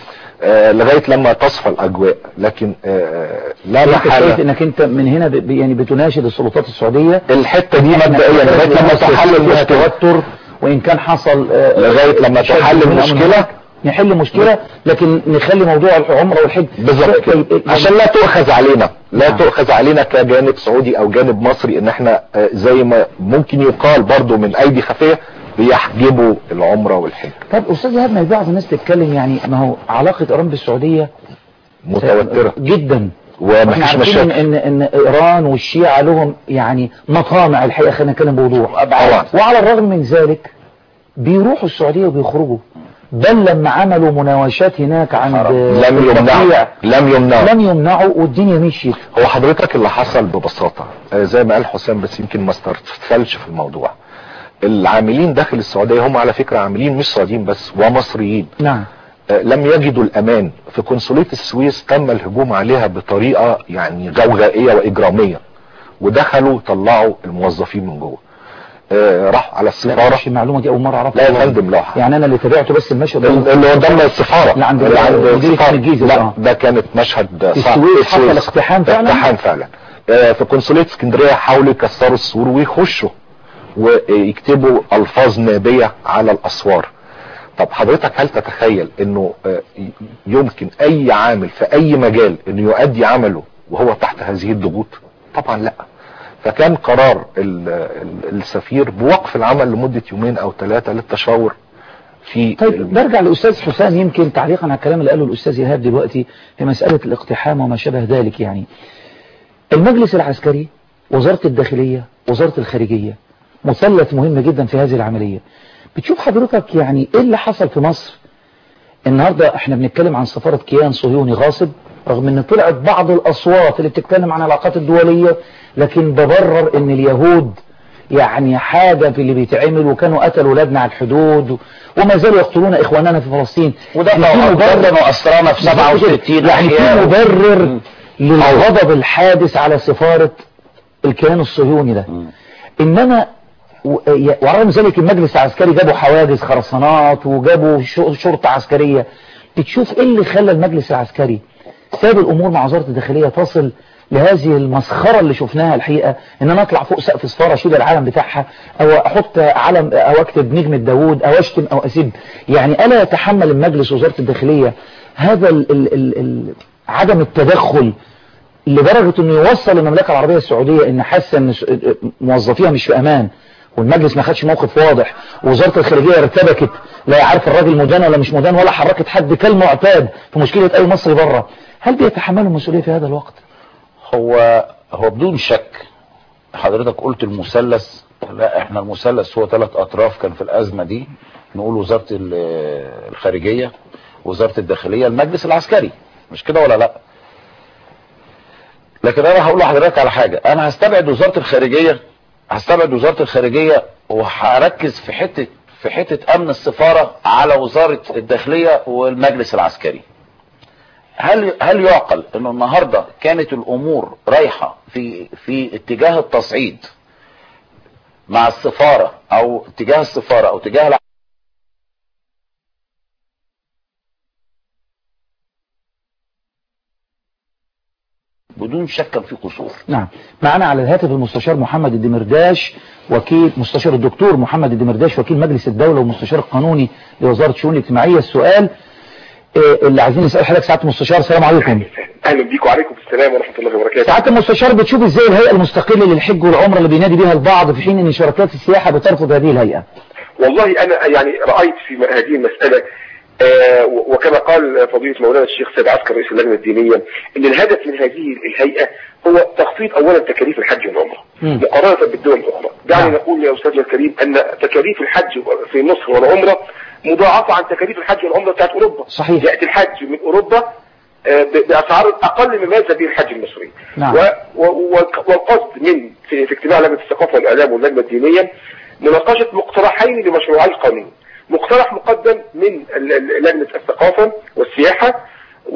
آه لغاية لما تصفى الاجواء. لكن آه لا محالة شايف انك انت من هنا ب... يعني بتناشد السلطات السعودية الحتة دي مبدئيا لغاية لما تحل المشكلة، توتر وان كان حصل آه لغاية لما تحل المشكلة نحل مشكلة، لكن نخلي موضوع العمرة والحج بالظبط عشان لا تؤخذ علينا لا نعم. تؤخذ علينا كجانب سعودي او جانب مصري ان احنا آه زي ما ممكن يقال برضو من ايدي خفية بيحجبوا العمرة والحج. طب استاذ ايهاب، ما بعض الناس تتكلم يعني ما هو علاقة ايران بالسعودية متوترة جدا، ومفيش مشاكل. ان ان ايران والشيعة لهم يعني مطامع الحقيقة، خلينا نتكلم بوضوح. وعلى الرغم من ذلك بيروحوا السعودية وبيخرجوا، بل لما عملوا مناوشات هناك عند لم يمنعوا لم يمنعوا لم يمنعوا والدنيا مشيت. هو حضرتك اللي حصل ببساطة زي ما قال حسام، بس يمكن ما استرسلش في الموضوع. العاملين داخل السعودية هم على فكرة عاملين مش سعوديين بس ومصريين. نعم. لم يجدوا الامان في قنصلية السويس، تم الهجوم عليها بطريقة يعني غوغائية واجرامية، ودخلوا طلعوا الموظفين من جوه. آه راحوا على السفارة. مش المعلومة دي اول مرة اعرفها. لا يا فندم لا، يعني انا اللي تابعته بس المشهد اللي قدام السفارة اللي عند الجيزة. لا ده كانت مشهد صعب. السويس حصل اقتحام فعلا. اقتحام فعلا. آه في قنصلية اسكندرية حاولوا يكسروا السور ويخشوا ويكتبوا الفاظ نابية على الاسوار. طب حضرتك هل تتخيل انه يمكن اي عامل في اي مجال انه يؤدي عمله وهو تحت هذه الضغوط؟ طبعا لا. فكان قرار السفير بوقف العمل لمدة يومين او ثلاثة للتشاور في. طيب برجع للاستاذ حسام، يمكن تعليقا على الكلام اللي قاله الاستاذ ايهاب دلوقتي في مسألة الاقتحام وما شابه ذلك. يعني المجلس العسكري، وزارة الداخلية، وزارة الخارجية، مثلث مهم جدا في هذه العملية. بتشوف حضرتك يعني ايه اللي حصل في مصر النهاردة؟ احنا بنتكلم عن سفارة كيان صهيوني غاصب، رغم ان طلعت بعض الاصوات اللي بتتكلم عن العلاقات الدولية، لكن ببرر ان اليهود يعني حاجة في اللي بيتعمل، وكانوا قتلوا ولادنا على الحدود وما زالوا يقتلون اخواننا في فلسطين، وده مبرر واسرانا في سبعة وستين. يعني في مبرر للغضب الحادث على سفارة الكيان الصهيوني ده. م. انما ورغم ذلك المجلس العسكري جابوا حواجز خرسانات وجابوا شرطة عسكرية. بتشوف ايه اللي خلى المجلس العسكري ساب الامور مع وزارة الداخلية تصل لهذه المسخرة اللي شفناها الحقيقة؟ ان انا اطلع فوق سقف سفارة اشيل العلم بتاعها، او احط علم، او اكتب نجمة داوود، او اشتم او اسب. يعني الا يتحمل المجلس وزارة الداخلية هذا ال ال ال ال عدم التدخل لدرجة انه يوصل المملكة العربية السعودية ان حاسة ان موظفيها مش في امان، والمجلس ما خدش موقف واضح، ووزارة الخارجية ارتبكت لا يعرف الراجل مدان ولا مش مدان، ولا حركت حد كالمعتاد في مشكلة اي مصري بره؟ هل بيتحملوا المسؤولية في هذا الوقت؟ هو هو بدون شك حضرتك قلت المثلث لا احنا المثلث هو ثلاث اطراف كان في الازمة دي، نقول وزارة الخارجية، وزارة الداخلية، المجلس العسكري، مش كده ولا لا؟ لكن انا هقول لحضرتك على حاجة، انا هستبعد وزارة الخارجية، هستبعد وزارة الخارجية وهركز في حتة في حتة امن السفارة على وزارة الداخلية والمجلس العسكري. هل هل يعقل انه النهاردة كانت الامور رايحة في في اتجاه التصعيد مع السفارة او اتجاه السفارة او اتجاه الع... بدون شك كان في قصور. نعم. معنا على الهاتف المستشار محمد الدمرداش، وكيل مستشار الدكتور محمد الدمرداش وكيل مجلس الدولة ومستشار القانوني لوزارة الشؤون الاجتماعية. السؤال اللي عايزين نسأل حضرتك سعادة المستشار. السلام عليكم. اهلا بيك وعليكم السلام ورحمة الله وبركاته. سعادة المستشار، بتشوف ازاي الهيئة المستقلة للحج والعمرة اللي بينادي بها البعض في حين ان شركات السياحة بترفض هذه الهيئة؟ والله انا يعني رأيت في هذه المسألة آه وكما قال فضيلة مولانا الشيخ سيد عسكر رئيس اللجنة الدينية ان الهدف من هذه الهيئة هو تخفيض اولا تكاليف الحج والعمرة مقارنة بالدول الاخرى. دعني نقول يا استاذنا الكريم ان تكاليف الحج في مصر والعمرة مضاعفة عن تكاليف الحج والعمرة بتاعت اوروبا. صحيح. يأتي الحج من اوروبا بأسعار أقل مما يذهب به الحج المصري. نعم. والقصد من في, في اجتماع لجنة الثقافة والإعلام واللجنة الدينية مناقشة مقترحين لمشروعي القانون. مقترح مقدم من لجنة الثقافة والسياحة،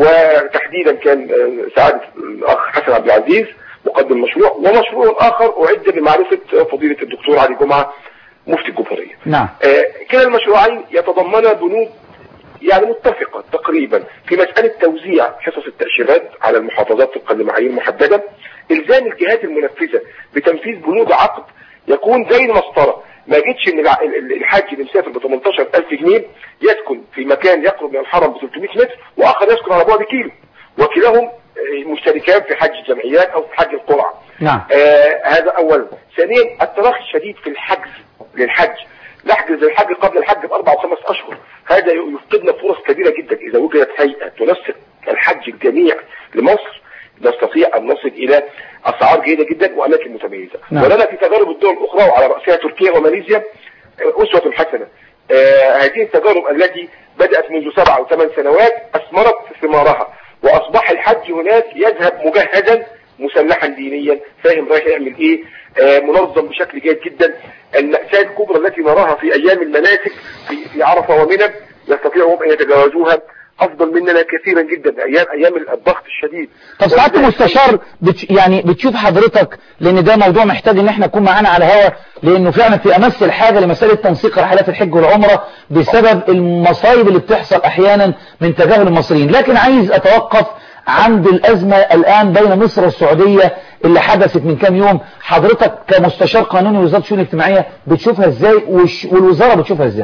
وتحديدا كان سعادة الأخ حسن عبد العزيز مقدم مشروع، ومشروع آخر أعد بمعرفة فضيلة الدكتور علي جمعة مفتي الجمهورية. نعم. كلا المشروعين يتضمن بنود يعني متفقة تقريبا في مسألة توزيع حصص التأشيرات على المحافظات طبقا لمعايير محددة، إلزام الجهات المنفذة بتنفيذ بنود عقد يكون زي المسطرة، ما جيتش ان الحاج اللي مسافر ب ثمانية عشر ألف جنيه يسكن في مكان يقرب من الحرم ب ثلاثمائة متر واخر يسكن على بعد كيلو، وكلاهم مشتركان في حج الجمعيات او في حج القرعة. نعم. آه هذا اولا. ثانيا التراخي الشديد في الحجز للحج، نحجز الحج قبل الحج باربع وخمس اشهر، هذا يفقدنا فرص كبيرة جدا. اذا وجدت هيئة تنسق الحج الجميع لمصر نستطيع ان نصل الى اسعار جيدة جدا واماكن متميزة. نعم. ولنا في تجارب الدول الاخرى وعلى رأسها تركيا وماليزيا اسوة حسنة. آه هذه التجارب التي بدأت منذ سبع او ثمان سنوات اثمرت ثمارها، واصبح الحج هناك يذهب مجهزا مسلحا دينيا، فاهم رايح يعمل ايه، آه منظم بشكل جيد جدا. المأساة الكبرى التي نراها في ايام المناسك في, في عرفة ومنى يستطيعوا ان يتجاوزوها افضل مننا كثيرا جدا ايام ايام الضغط الشديد. طب سعادة المستشار بتش يعني بتشوف حضرتك، لان ده موضوع محتاج ان احنا نكون معانا على الهواء، لانه فعلا في امس الحاجة لمسألة تنسيق رحلات الحج والعمرة بسبب المصايب اللي بتحصل احيانا من تجاهل المصريين. لكن عايز اتوقف عند الازمة الان بين مصر والسعودية اللي حدثت من كام يوم. حضرتك كمستشار قانوني وزارة الشؤون الاجتماعية بتشوفها ازاي، والوزارة بتشوفها ازاي؟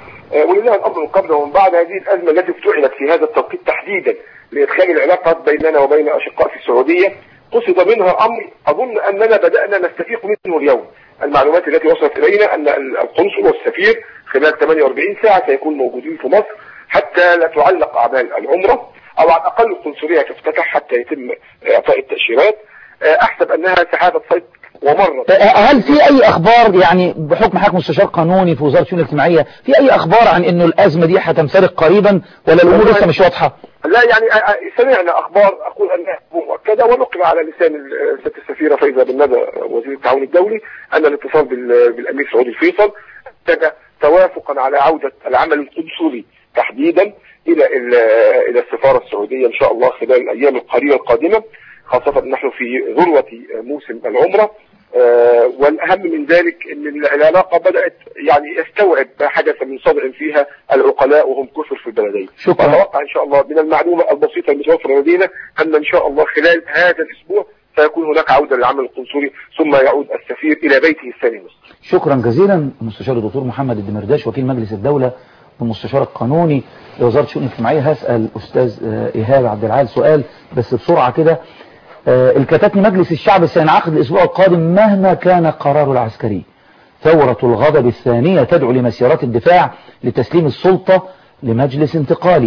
ولله الامر من قبل ومن بعد. هذه الازمه التي افتعلت في هذا التوقيت تحديدا لادخال العلاقات بيننا وبين اشقاء في السعوديه، قصد منها امر اظن اننا بدانا نستفيق منه اليوم. المعلومات التي وصلت الينا ان القنصل والسفير خلال ثمانية وأربعين ساعه سيكونوا موجودين في مصر حتى لا تعلق اعمال العمره، او على الاقل القنصليه تفتتح حتى يتم اعطاء التاشيرات. احسب انها سحابه صيد ومرة. هل في اي اخبار يعني بحكم حضرتك مستشار قانوني في وزارة الشؤون الاجتماعية، في اي اخبار عن انه الازمة دي هتنفرج قريبا ولا الامور لسه مش واضحة؟ لا يعني سمعنا اخبار اقول انها مؤكدة، ونقل على لسان سيادة السفيرة فايزة بن ندى وزير التعاون الدولي ان الاتصال بالامير سعود الفيصل ابتدى توافقا على عودة العمل القنصلي تحديدا الى الى السفارة السعودية ان شاء الله خلال الايام القليلة القادمة، خاصة نحن في ذروة موسم العمرة. آه والأهم من ذلك أن العلاقة بدأت يعني يستوعب ما حدث من صدع فيها العقلاء وهم كثر في البلدين. شكرا. أتوقع إن شاء الله من المعلومة البسيطة المتوفرة لدينا أن إن شاء الله خلال هذا الأسبوع سيكون هناك عودة للعمل القنصلي ثم يعود السفير إلى بيته الثاني مصر. شكرا جزيلا المستشار الدكتور محمد الدمرداش وكيل مجلس الدولة والمستشار القانوني لوزارة الشؤون الاجتماعية. هسأل أستاذ إيهاب عبد العال سؤال بس بسرعة كده. الكتاتني مجلس الشعب سينعقد الأسبوع القادم مهما كان قراره العسكري. ثورة الغضب الثانية تدعو لمسيرات الدفاع لتسليم السلطة لمجلس انتقالي.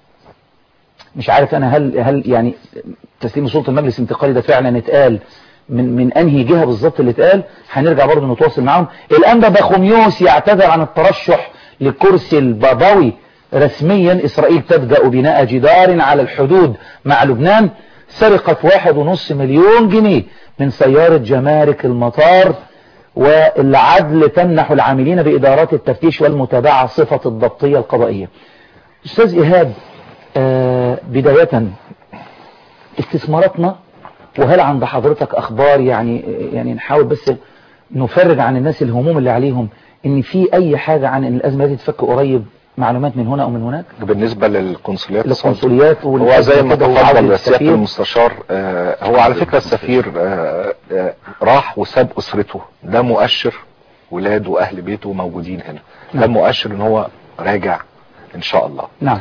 مش عارف أنا هل هل يعني تسليم السلطة لمجلس انتقالي ده فعلا اتقال من من انهي جهة بالظبط اللي اتقال، هنرجع برضه نتواصل معاهم. الانبا بخوميوس يعتذر عن الترشح لكرسي البابوي رسميا. اسرائيل تبدأ بناء جدار على الحدود مع لبنان. سرقة واحد ونص مليون جنيه من سيارة جمارك المطار. والعدل تمنح العاملين بإدارات التفتيش والمتابعة صفة الضبطية القضائية. أستاذ إيهاب، آه بداية استثماراتنا، وهل عند حضرتك أخبار يعني يعني نحاول بس نفرج عن الناس الهموم اللي عليهم إن في أي حاجة عن إن الأزمة دي تفك قريب، معلومات من هنا أو من هناك؟ بالنسبة للقنصليات القنصليات هو زي ما تفضل سيادة المستشار، آه هو على فكرة السفير آه آه راح وساب أسرته، ده مؤشر ولاده وأهل بيته موجودين هنا. نعم. ده مؤشر إن هو راجع إن شاء الله. نعم.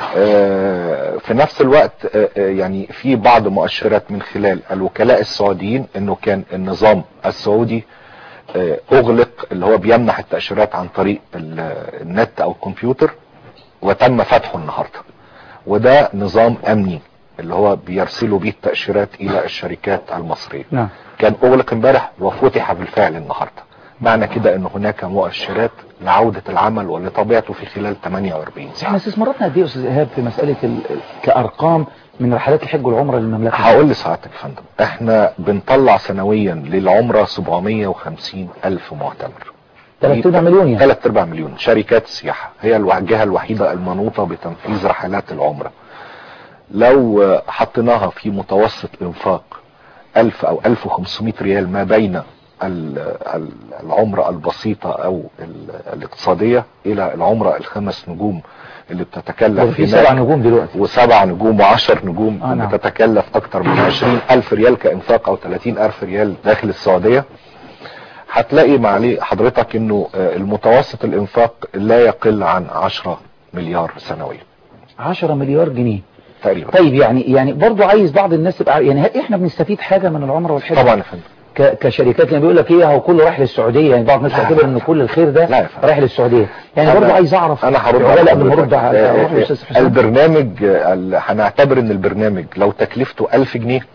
آه في نفس الوقت آه يعني في بعض مؤشرات من خلال الوكلاء السعوديين إنه كان النظام السعودي آه أغلق، اللي هو بيمنح التأشيرات عن طريق النت أو الكمبيوتر، وتم فتحه النهاردة. وده نظام أمني اللي هو بيرسلوا بيه التأشيرات إلى الشركات المصرية. نعم. كان أغلق امبارح وفتح بالفعل النهاردة. معنى كده ان هناك مؤشرات لعودة العمل ولطبيعته في خلال ثمانية وأربعين ساعة. احنا استثماراتنا قد ايه يا استاذ ايهاب في مسألة ال... كأرقام من رحلات الحج والعمرة للمملكة؟ هقول لسعادتك يا فندم، احنا بنطلع سنويا للعمرة سبعمية وخمسين الف معتمر، ثلاثة ارباع مليون يعني. ثلاثة ارباع مليون. شركات السياحة هي الجهة الوحيدة المنوطة بتنفيذ رحلات العمرة. لو حطيناها في متوسط انفاق ألف او ألف وخمسمائة ريال ما بين العمرة البسيطة او الاقتصادية الى العمرة الخمس نجوم اللي بتتكلف في سبع نجوم دلوقتي، وسبع نجوم وعشر نجوم آه نعم. بتتكلف اكتر من عشرين الف ريال كانفاق او ثلاثين الف ريال داخل السعودية. هتلاقي معلي حضرتك انه المتوسط الانفاق لا يقل عن عشرة مليار سنويا. عشرة مليار جنيه تقريبا. طيب يعني يعني برضو عايز بعض الناس تبقى يعني هل احنا بنستفيد حاجة من العمرة والحج؟ طبعا يا فندم. كشركات اللي بيقول لك ايه هو كله رايح للسعوديه، يعني بعض الناس تعتبر ان كل الخير ده رايح للسعوديه، يعني برضه عايز اعرف. انا هرد على قبل ما ارد على الاستاذ حسام. البرنامج هنعتبر ان البرنامج لو تكلفته ألف جنيه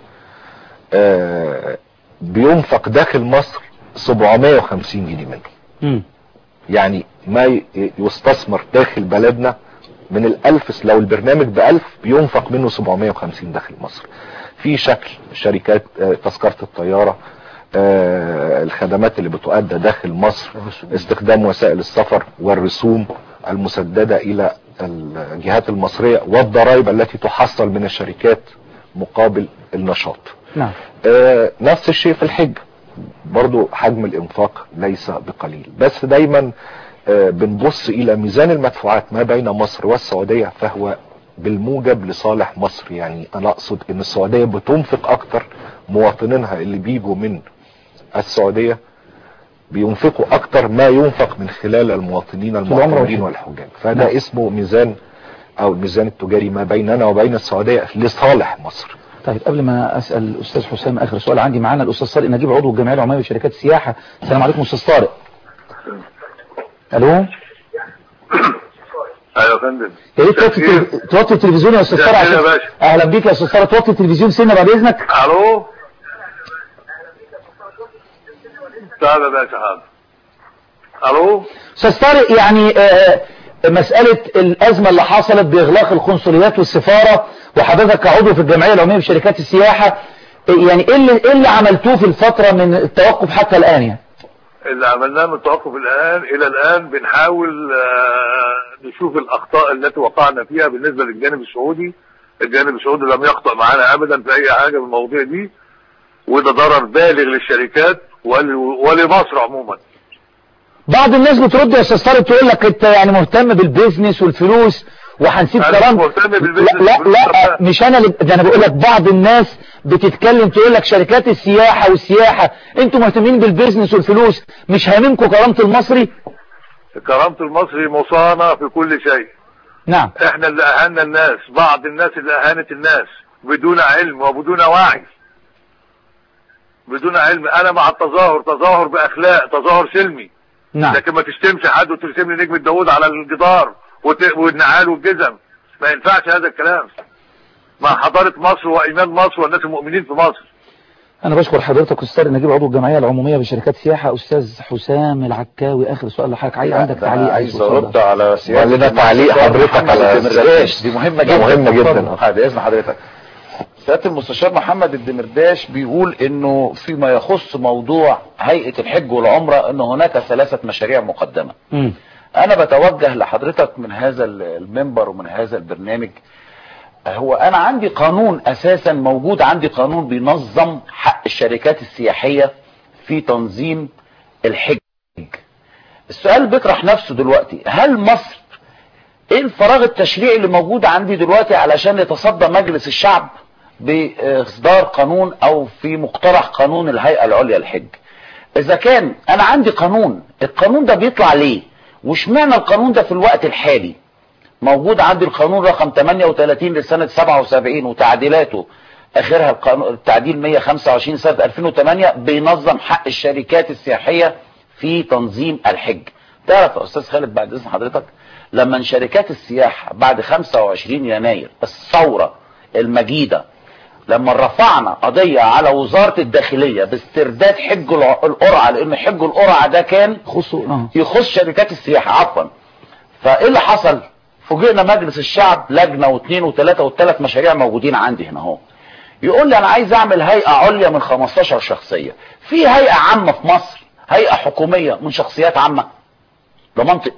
آه بينفق داخل مصر سبعمائة وخمسين جنيه منه. امم يعني ما يستثمر داخل بلدنا من الألف، لو البرنامج بألف بينفق منه سبعمائة وخمسين داخل مصر. في شكل شركات آه تذكرة الطيارة، آه الخدمات اللي بتؤدى داخل مصر، استخدام وسائل السفر والرسوم المسددة الى الجهات المصرية، والضرائب التي تحصل من الشركات مقابل النشاط. نعم. آه نفس الشيء في الحج، برضو حجم الانفاق ليس بقليل، بس دايما آه بنبص الى ميزان المدفوعات ما بين مصر والسعودية، فهو بالموجب لصالح مصر. يعني انا اقصد ان السعودية بتنفق اكتر، مواطنينها اللي بيجوا من السعودية بينفقوا اكتر ما ينفق من خلال المواطنين المعتمرين والحجاج. فده نعم. اسمه ميزان او الميزان التجاري ما بيننا وبين السعودية لصالح مصر. طيب قبل ما اسال الاستاذ حسام اخر سؤال عندي، معانا الاستاذ طارق نجيب عضو الجمعيه العموميه لشركات السياحه. السلام عليكم استاذ طارق. الو. ايوه يا فندم. يا ريت توطي توطي التلفزيون يا استاذ طارق. اهلا بيك يا استاذ طارق، توطي التلفزيون سنه بعد اذنك. الو. طيب يا باشا حاضر. الو. استاذ طارق، يعني آه مسألة الأزمة اللي حصلت بإغلاق القنصليات والسفارة، وحضرتك كعضو في الجمعية العمومية بشركات السياحة، يعني ايه اللي, إيه اللي عملتوه في الفترة من التوقف حتى الآن؟ يعني اللي عملناه من التوقف الآن إلى الآن بنحاول آه نشوف الأخطاء التي وقعنا فيها بالنسبة للجانب السعودي. الجانب السعودي لم يخطئ معنا أبدا في أي حاجة من المواضيع دي، وده ضرر بالغ للشركات ولمصر عموما. بعض الناس بترد يا استاذ طارق تقول لك انت يعني مهتم بالبيزنس والفلوس وهنسيب كلام. لا لا, لا مش انا اللي ده انا بقول لك بعض الناس بتتكلم تقول لك شركات السياحه والسياحه انتوا مهتمين بالبيزنس والفلوس، مش هاممكم كرامه المصري؟ كرامه المصري مصانه في كل شيء. نعم. احنا اللي اهنا الناس، بعض الناس اللي اهانت الناس بدون علم وبدون وعي. بدون علم. انا مع التظاهر، تظاهر باخلاق، تظاهر سلمي. نعم. لكن ما تشتمش حد وترسم لي نجم داوود على الجدار والنعال والجزم، ما ينفعش هذا الكلام مع حضارة مصر وإيمان مصر والناس المؤمنين في مصر. انا بشكر حضرتك استاذ نجيب عضو الجمعيه العموميه بشركات سياحه. استاذ حسام العكاوي، اخر سؤال لحضرتك، عايز عندك تعليق؟ عايز ارد على سياده لنا تعليق حضرتك على الدمرداش، دي مهمه جدا مهمه جدا. هذا اذن حضرتك. سياده المستشار محمد الدمرداش بيقول انه فيما يخص موضوع هيئه الحج والعمره ان هناك ثلاثه مشاريع مقدمه. م. انا بتوجه لحضرتك من هذا المنبر ومن هذا البرنامج، هو انا عندي قانون اساسا موجود، عندي قانون بينظم حق الشركات السياحية في تنظيم الحج. السؤال بيطرح نفسه دلوقتي، هل مصر ايه الفراغ التشريعي اللي موجود عندي دلوقتي علشان يتصدى مجلس الشعب باصدار قانون او في مقترح قانون الهيئة العليا للحج؟ اذا كان انا عندي قانون، القانون ده بيطلع ليه؟ وش معنى القانون ده في الوقت الحالي؟ موجود عندي القانون رقم ثمانية وثلاثين لسنة سبعة وسبعين وتعديلاته، اخرها القانون التعديل مية وخمسة وعشرين سنة ألفين وثمانية، بينظم حق الشركات السياحية في تنظيم الحج. تعرف يا استاذ خالد بعد اذن حضرتك، لما شركات السياحة بعد خمسة وعشرين يناير الثورة المجيدة، لما رفعنا قضية على وزارة الداخلية باسترداد حج القرعة، لان حج القرعة ده كان يخص شركات السياحة عفوا، فايه اللي حصل؟ فوجئنا مجلس الشعب لجنة واثنين وثلاثة والثلاث مشاريع موجودين عندي هنا اهو، يقول لي انا عايز اعمل هيئة عليا من خمستاشر شخصية. في هيئة عامة في مصر، هيئة حكومية من شخصيات عامة؟ ده منطق؟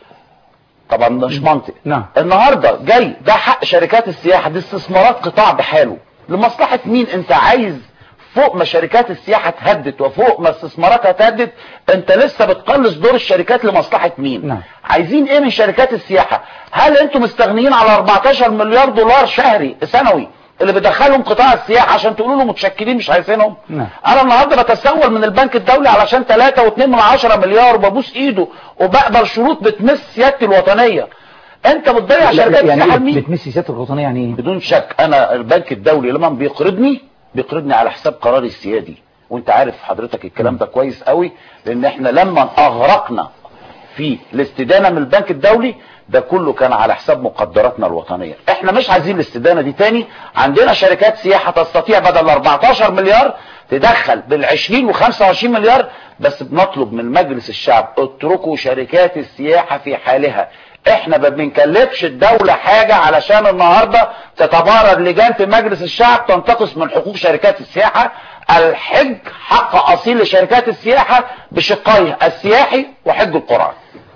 طبعا مش منطق. نعم. النهاردة جاي ده حق شركات السياحة، دي استثمارات قطاع بحاله، لمصلحة مين؟ انت عايز فوق ما شركات السياحة تهدد وفوق ما استثماراتها تهدد، انت لسه بتقلص دور الشركات لمصلحة مين؟ نعم. عايزين ايه من شركات السياحة؟ هل انتم مستغنيين على أربعتاشر مليار دولار شهري سنوي اللي بيدخلهم قطاع السياحة عشان تقولوا له متشكرين مش عايزينهم؟ نعم. انا النهارده بتسول من البنك الدولي علشان ثلاثة واتنين من عشرة مليار وببوس ايده وبقبل شروط بتمس سيادتي الوطنية. انت بتضيع شركات يعني السياحة لمين؟ بتمس سيادتي الوطنية يعني ايه؟ بدون شك انا البنك الدولي لما بيقرضني بيقرضني على حساب قراري السيادي، وانت عارف حضرتك الكلام ده كويس قوي، لان احنا لما اغرقنا في الاستدانة من البنك الدولي ده كله كان على حساب مقدراتنا الوطنية. احنا مش عايزين الاستدانة دي تاني، عندنا شركات سياحة تستطيع بدل أربعتاشر مليار تدخل بالعشرين وخمسة وعشرين مليار، بس بنطلب من مجلس الشعب اتركوا شركات السياحة في حالها. احنا ما بنكلفش الدولة حاجة علشان النهاردة تتبارر لجان في مجلس الشعب تنتقص من حقوق شركات السياحة. الحج حق اصيل لشركات السياحة بشقيه السياحي وحج القرى.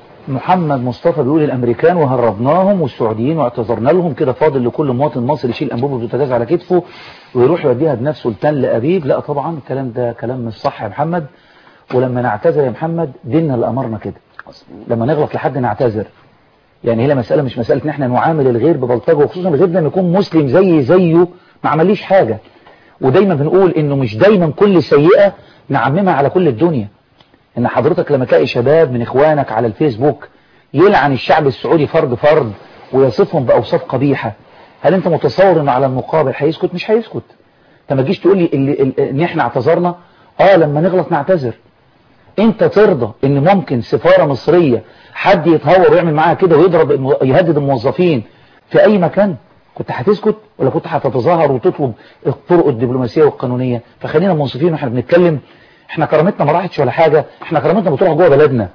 محمد مصطفى بيقول الامريكان وهربناهم والسعوديين واعتذرنا لهم، كده فاضل لكل مواطن مصري يشيل انبوبه البوتاجاز على كتفه ويروح يوديها بنفسه لتل ابيب. لا طبعا الكلام ده كلام مش صح يا محمد، ولما نعتذر يا محمد ديننا اللي امرنا كده، لما نغلط لحد نعتذر. يعني هي مسألة مش مسألة ان احنا نعامل الغير ببلطجه، وخصوصا الغير لما يكون مسلم زي زيه ما عمليش حاجة. ودايما بنقول انه مش دايما كل سيئة نعممها على كل الدنيا. ان حضرتك لما تلاقي شباب من اخوانك على الفيسبوك يلعن الشعب السعودي فرد فرد ويصفهم باوصاف قبيحة، هل انت متصور انه على المقابل هيسكت؟ مش هيسكت. انت ما تجيش تقول لي ان احنا اعتذرنا، اه لما نغلط نعتذر. انت ترضى ان ممكن سفارة مصرية حد يتهور ويعمل معاها كده ويضرب يهدد الموظفين في اي مكان؟ كنت هتسكت ولا كنت هتتظاهر وتطلب الطرق الدبلوماسية والقانونية؟ فخلينا منصفين واحنا بنتكلم. احنا كرامتنا ما راحتش ولا حاجة، احنا كرامتنا بتروح جوه بلدنا.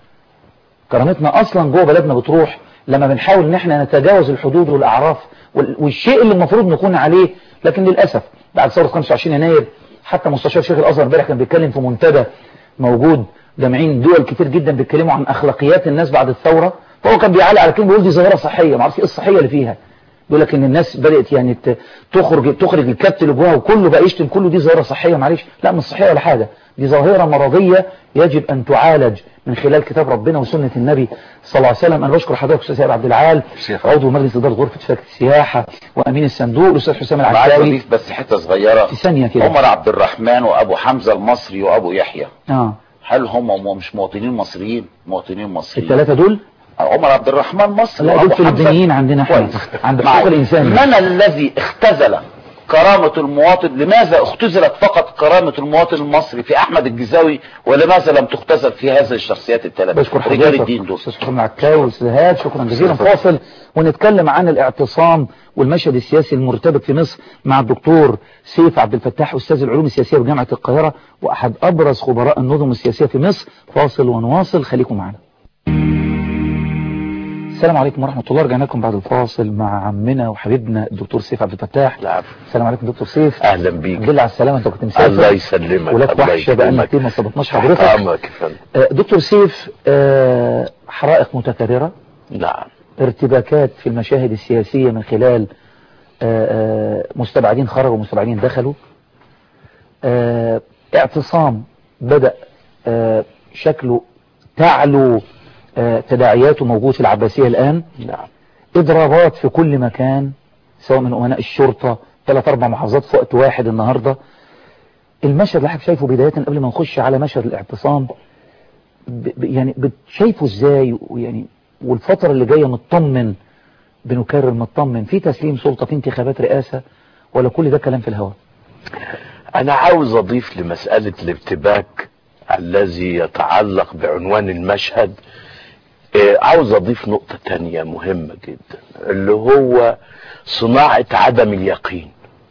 كرامتنا اصلا جوه بلدنا بتروح لما بنحاول ان احنا نتجاوز الحدود والاعراف والشيء اللي المفروض نكون عليه. لكن للاسف بعد ثورة خمسة وعشرين يناير حتى مستشار شيخ الازهر امبارح كان بيتكلم في منتدى موجود جامعين دول كتير جدا بيتكلموا عن اخلاقيات الناس بعد الثورة، فهو كان بيعلق على كلمه بيقول دي ظاهرة صحية. ما اعرفش ايه الصحية اللي فيها، بيقول لك ان الناس بدأت يعني تخرج تخرج الكبت اللي جواها وكله بقى يشتم كله، دي ظاهرة صحية. معلش لا مش صحية ولا حاجة، دي ظاهرة مرضية يجب ان تعالج من خلال كتاب ربنا وسنة النبي صلى الله عليه وسلم. انا بشكر حضرتك استاذ سيد عبد العال عضو مجلس اداره غرفة شركة السياحة وامين الصندوق الاستاذ حسام العكاوي. بس حتة صغيرة في ثانية كده، عمر عبد الرحمن وابو حمزة المصري وابو يحيى اه هل هم مش مواطنين مصريين؟ مواطنين مصريين الثلاثة دول. عمر عبد الرحمن مصري لا دول فلبينيين عندنا احنا عند حقوق الانسان. من الذي اختزل كرامة المواطن، لماذا اختزلت فقط كرامة المواطن المصري في احمد الجزاوي، ولماذا لم تختزل في هذه الشخصيات الثلاثة؟ بشكر رجال حضرتك الدين دول. استاذ محمد عكاوي واستاذ هاد، شكرا جزيلا. فاصل ونتكلم عن الاعتصام والمشهد السياسي المرتبك في مصر مع الدكتور سيف عبد الفتاح استاذ العلوم السياسية بجامعة القاهرة واحد ابرز خبراء النظم السياسية في مصر. فاصل ونواصل، خليكم معنا. السلام عليكم ورحمة الله. رجعنا لكم بعد الفاصل مع عمنا وحبيبنا الدكتور سيف عبد الفتاح. السلام عليكم دكتور سيف. اهلا بيك. الحمد لله على السلامة. انت كنت مسافر. الله يسلمك. ولك وحشة بقالنا كتير ما صدقناش حضرتك. امرك يا فندم. دكتور سيف، آه حرائق متكررة. نعم. ارتباكات في المشاهد السياسية من خلال آه آه مستبعدين خرجوا ومستبعدين دخلوا. آه اعتصام بدأ آه شكله تعلو آه تداعياته موجود في العباسية الآن. نعم. إضرابات في كل مكان سواء من أمناء الشرطة، ثلاث أربع محافظات في وقت واحد النهاردة. المشهد اللي حضرتك شايفه بداية قبل ما نخش على مشهد الاعتصام ب يعني شايفه ازاي؟ ويعني والفترة اللي جاية مطمن، بنكرر مطمن، في تسليم سلطة، في انتخابات رئاسة، ولا كل ده كلام في الهواء؟ أنا عاوز أضيف لمسألة الارتباك الذي يتعلق بعنوان المشهد، عاوز أضيف نقطة تانية مهمة جدا، اللي هو صناعة عدم اليقين.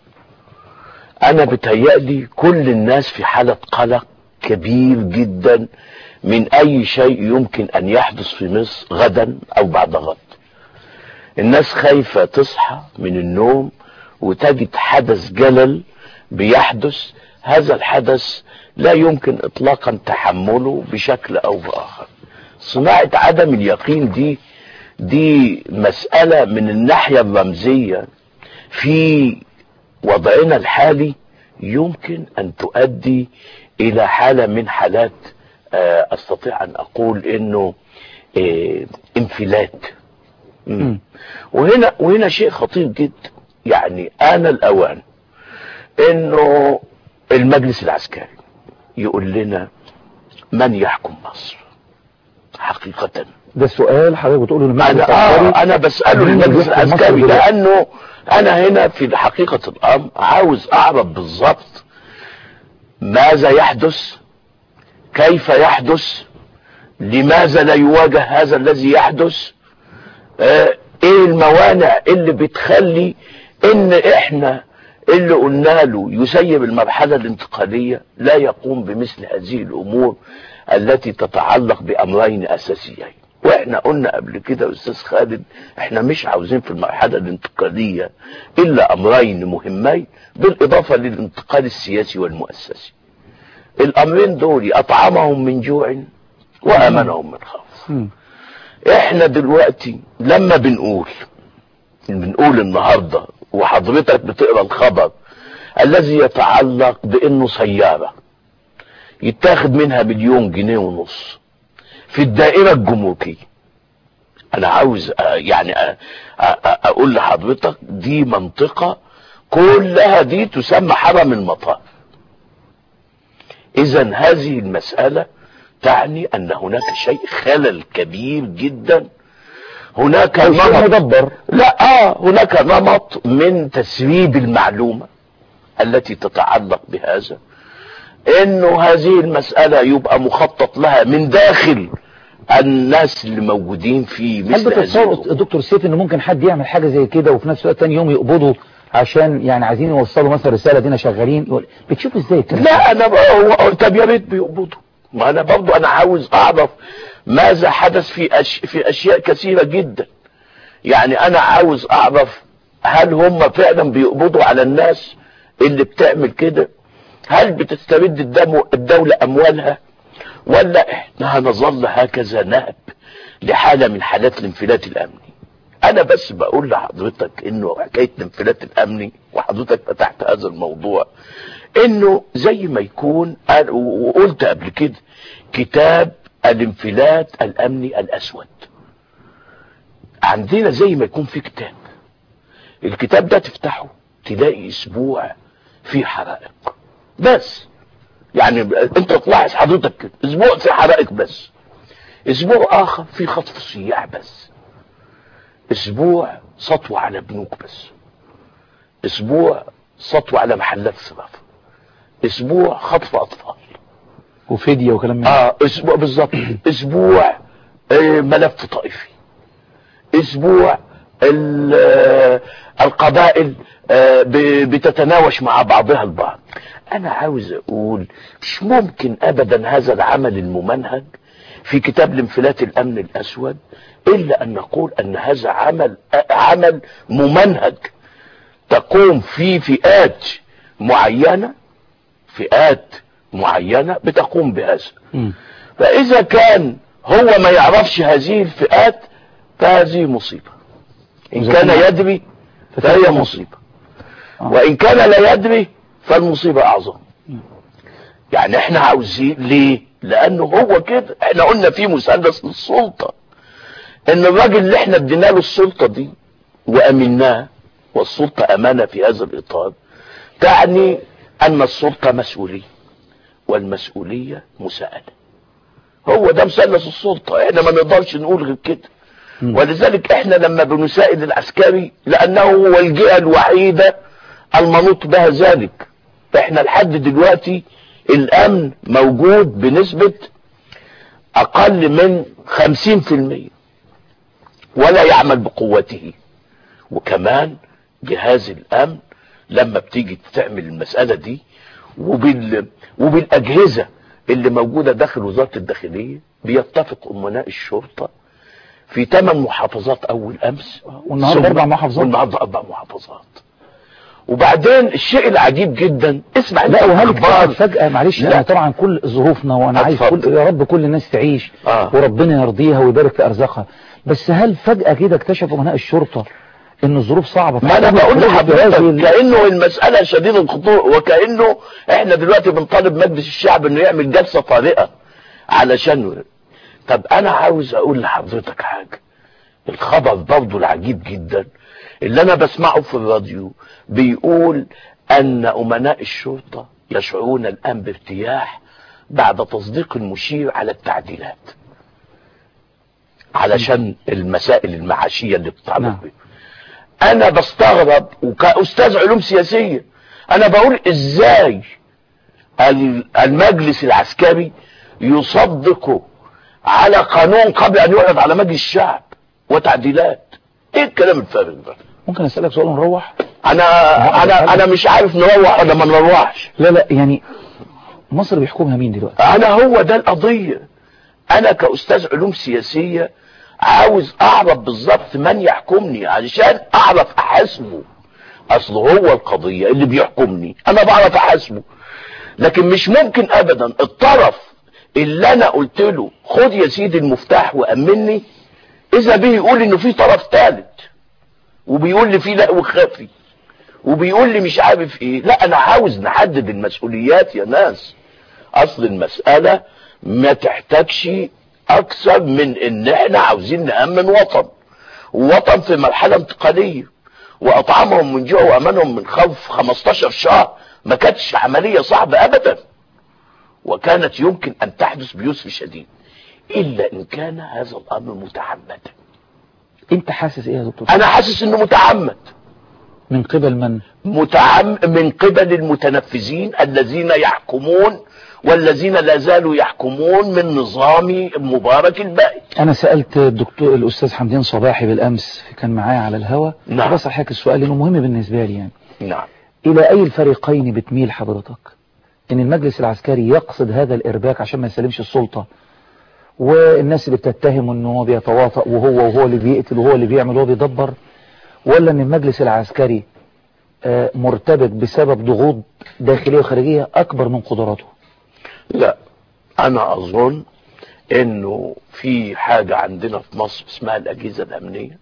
أنا بتهيألي كل الناس في حالة قلق كبير جدا من أي شيء يمكن أن يحدث في مصر غدا أو بعد غد. الناس خايفة تصحى من النوم وتجد حدث جلل بيحدث، هذا الحدث لا يمكن إطلاقا تحمله بشكل أو بآخر. صناعة عدم اليقين دي دي مسألة من الناحية الرمزية في وضعنا الحالي يمكن أن تؤدي إلى حالة من حالات أستطيع أن أقول إنه انفلات. مم. وهنا وهنا شيء خطير جدا. يعني آن الأوان إنه المجلس العسكري يقول لنا من يحكم مصر حقيقة. ده السؤال حضرتك بتقوله للمجلس العسكري. أنا, أنا بسأله المجلس العسكري لأنه أنا هنا في حقيقة الأمر عاوز أعرف بالضبط ماذا يحدث، كيف يحدث، لماذا لا يواجه هذا الذي يحدث، آه ايه الموانع اللي بتخلي ان احنا اللي قلنا له يسيب المرحلة الانتقالية لا يقوم بمثل هذه الامور التي تتعلق بامرين اساسيين. واحنا قلنا قبل كده استاذ خالد احنا مش عاوزين في المرحلة الانتقالية الا امرين مهمين بالاضافة للانتقال السياسي والمؤسسي. الامرين دول اطعمهم من جوع وامنهم من خوف. احنا دلوقتي لما بنقول بنقول النهاردة وحضرتك بتقرأ الخبر الذي يتعلق بانه سيارة يتاخد منها مليون جنيه ونص في الدائرة الجمركية، انا عاوز يعني اقول لحضرتك دي منطقة كلها دي تسمى حرم المطار. اذا هذه المسألة تعني ان هناك شيء خلل كبير جدا. هناك نمط مدبر. لا اه هناك نمط من تسريب المعلومة التي تتعلق بهذا، انه هذه المسألة يبقى مخطط لها من داخل الناس اللي موجودين في مثل هل بتتصور دكتور سيف انه ممكن حد يعمل حاجة زي كده وفي نفس الوقت تاني يوم يقبضوا عشان يعني عايزين يوصلوا مثلا رسالة دينا شغالين؟ بتشوف ازاي الكلام؟ لا انا هو طب يا ريت بيقبضوا، ما انا برضو انا عاوز اعرف ماذا حدث في أش... في اشياء كثيرة جدا. يعني انا عاوز اعرف هل هم فعلا بيقبضوا على الناس اللي بتعمل كده؟ هل بتسترد الدم الدولة اموالها، ولا احنا هنظل هكذا نهب لحالة من حالات الانفلات الامني؟ انا بس بقول لحضرتك انه حكاية الانفلات الامني وحضرتك فتحت هذا الموضوع، انه زي ما يكون وقلت قبل كده كتاب الانفلات الامني الاسود عندنا، زي ما يكون في كتاب، الكتاب ده تفتحه تلاقي اسبوع فيه حرائق بس. يعني انت تلاحظ حضرتك كده اسبوع فيه حرائق بس، اسبوع اخر فيه خطف سياح بس، اسبوع سطوة على بنوك بس، اسبوع سطو على محلات صرافة، اسبوع خطف اطفال وفدية وكلام من اه اسبوع بالظبط اسبوع آه ملف طائفي، اسبوع القبائل آه بتتناوش مع بعضها البعض. انا عاوز اقول مش ممكن ابدا هذا العمل الممنهج في كتاب الانفلات الامن الاسود الا ان نقول ان هذا عمل عمل ممنهج تقوم فيه فئات معينة فئات معينة بتقوم بهذا. م. فاذا كان هو ما يعرفش هذه الفئات فهذه مصيبة، ان كان يدري فهي مصيبة، وان كان لا يدري فالمصيبة اعظم. يعني احنا عاوزين ليه؟ لانه هو كده، احنا قلنا في مثلث للسلطة، ان الراجل اللي احنا ادينا له السلطة دي وامناه، والسلطة امانة في هذا الاطار، تعني ان السلطة مسؤولية والمسؤولية مساءلة. هو ده مثلث السلطة، احنا ما نقدرش نقول غير كده. ولذلك احنا لما بنسائل العسكري لانه هو الجهة الوحيدة المنوط بها ذلك، احنا لحد دلوقتي الامن موجود بنسبة اقل من خمسين في المية ولا يعمل بقوته. وكمان جهاز الامن لما بتيجي تعمل المسألة دي وبال... وبالاجهزة اللي موجودة داخل وزارة الداخلية، بيتفق امناء الشرطة في ثمان محافظات اول امس، والنهارده اربع محافظات والنهارده اربع محافظات. وبعدين الشيء العجيب جدا، اسمع لا وهل فجأة معلش انا طبعا كل ظروفنا وانا عايز كل يا رب كل الناس تعيش آه. وربنا يرضيها ويبارك في ارزاقها، بس هل فجأة كده اكتشف امناء الشرطة ان الظروف صعبة؟ ما انا بقول لحضرتك كأنه المسألة شديدة الخطورة، وكأنه احنا دلوقتي بنطالب مجلس الشعب انه يعمل جلسة طارئة علشان. طب انا عاوز اقول لحضرتك حاجة، الخبر برضه العجيب جدا اللي انا بسمعه في الراديو بيقول ان امناء الشرطة يشعرون الان بارتياح بعد تصديق المشير على التعديلات علشان المسائل المعاشية اللي بتتعلق بها. انا بستغرب وكأستاذ علوم سياسية انا بقول ازاي المجلس العسكري يصدق على قانون قبل ان يعرض على مجلس الشعب وتعديلات؟ ايه الكلام الفارغ ده؟ ممكن اسالك سؤال ونروح؟ انا انا انا مش عارف نروح ولا ما نروحش. لا لا يعني مصر بيحكمها مين دلوقتي؟ انا هو ده القضية. انا كأستاذ علوم سياسية عاوز اعرف بالظبط من يحكمني علشان اعرف احاسبه. اصل هو القضية اللي بيحكمني انا بعرف احاسبه، لكن مش ممكن ابدا الطرف اللي انا قلت له خد يا سيدي المفتاح وامني اذا به يقول انه في طرف ثالث وبيقول لي في لا وخافي وبيقول لي مش عارف ايه. لا انا عاوز نحدد المسؤوليات يا ناس. اصل المسألة ما تحتاجش اكثر من ان احنا عاوزين نأمن وطن، ووطن في مرحلة انتقالية، واطعمهم من جوع وامنهم من خوف خمستاشر شهر ما كانتش عملية صعبة ابدا، وكانت يمكن ان تحدث بيسر شديد الا ان كان هذا الامر متعمد. انت حاسس ايه يا دكتور؟ انا حاسس انه متعمد. من قبل من؟ متعم من قبل المتنفذين الذين يحكمون والذين لا زالوا يحكمون من نظام مبارك الباقي. انا سألت الدكتور الاستاذ حمدين صباحي بالامس كان معايا على الهوا. نعم. بس حضرتك السؤال لانه مهم بالنسبة لي يعني. نعم. الى اي الفريقين بتميل حضرتك؟ ان المجلس العسكري يقصد هذا الارباك عشان ما يسلمش السلطة، والناس اللي بتتهم انه هو بيتواطأ وهو وهو اللي بيقتل وهو اللي بيعمل وهو بيدبر، ولا ان المجلس العسكري مرتبك بسبب ضغوط داخلية وخارجية اكبر من قدراته؟ لا انا اظن انه في حاجة عندنا في مصر اسمها الاجهزة الامنية.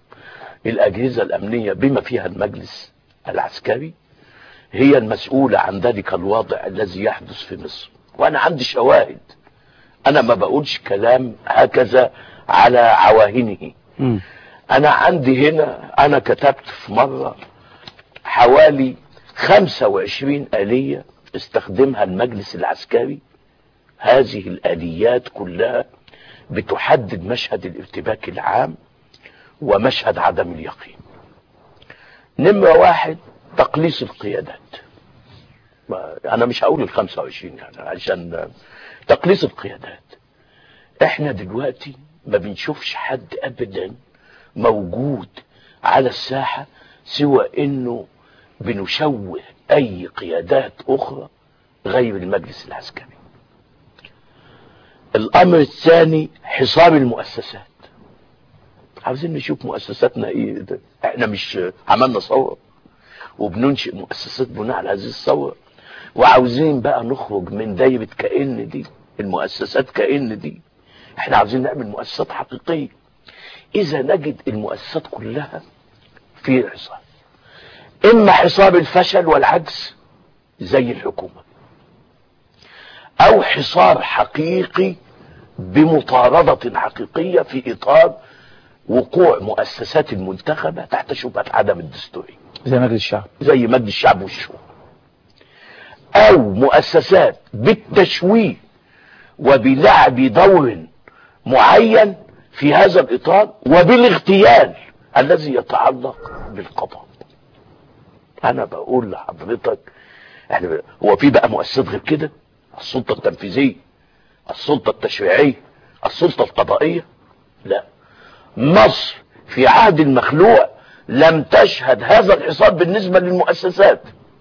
الاجهزة الامنية بما فيها المجلس العسكري هي المسؤولة عن ذلك الوضع الذي يحدث في مصر، وانا عندي شواهد. انا ما بقولش كلام هكذا على عواهنه. م. انا عندي هنا انا كتبت في مرة حوالي خمسة وعشرين آلية استخدمها المجلس العسكري. هذه الآليات كلها بتحدد مشهد الارتباك العام ومشهد عدم اليقين. نمرة واحد، تقليص القيادات. انا مش هقول ال خمسة وعشرين يعني عشان تقليص القيادات. احنا دلوقتي ما بنشوفش حد ابدا موجود على الساحة سوى انه بنشوه اي قيادات اخرى غير المجلس العسكري. الامر الثاني حصار المؤسسات. عاوزين نشوف مؤسساتنا ايه ده. احنا مش عملنا ثوره وبننشئ مؤسسات بناء على هذه الثوره، وعاوزين بقى نخرج من دايره كأن دي المؤسسات كأن دي. احنا عاوزين نعمل مؤسسات حقيقيه. اذا نجد المؤسسات كلها في حصار، اما حصار الفشل والعجز زي الحكومه، او حصار حقيقي بمطاردة حقيقية في اطار وقوع مؤسسات المنتخبة تحت شبهة عدم الدستورية زي مجلس الشعب زي مجلس الشعب والشورى، او مؤسسات بالتشويه وبلعب دور معين في هذا الاطار وبالاغتيال الذي يتعلق بالقضاء. انا بقول لحضرتك احنا هو في بقى مؤسسات غير كده؟ السلطة التنفيذية، السلطة التشريعية، السلطة القضائية؟ لا. مصر في عهد المخلوع لم تشهد هذا الحصار بالنسبة للمؤسسات.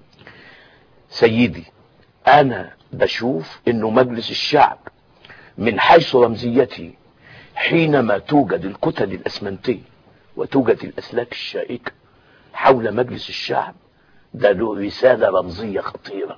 سيدي انا بشوف انه مجلس الشعب من حيث رمزيته حينما توجد الكتل الاسمنتية وتوجد الاسلاك الشائكة حول مجلس الشعب ده له رسالة رمزية خطيرة،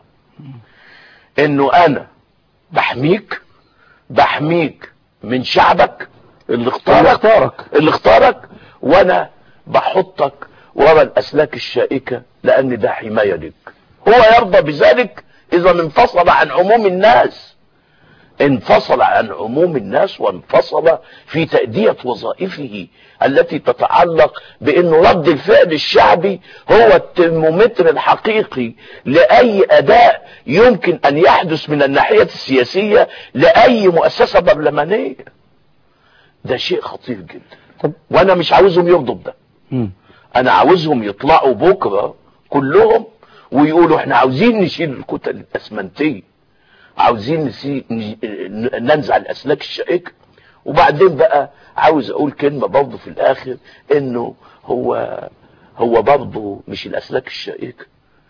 انه انا بحميك بحميك من شعبك اللي اختارك اللي اختارك وانا بحطك ورا الاسلاك الشائكة لان ده حماية لك. هو يرضى بذلك اذا انفصل عن عموم الناس، انفصل عن عموم الناس وانفصل في تأدية وظائفه التي تتعلق بانه رد الفعل الشعبي هو الترمومتر الحقيقي لأي اداء يمكن ان يحدث من الناحية السياسية لأي مؤسسة برلمانية. ده شيء خطير جدا، وانا مش عاوزهم يرضوا بده. انا عاوزهم يطلعوا بكرة كلهم ويقولوا احنا عاوزين نشيل الكتل الاسمنتية، عاوزين ننزع الاسلاك الشائكة. وبعدين بقى عاوز اقول كلمة برضه في الاخر، انه هو هو برضه مش الاسلاك الشائكة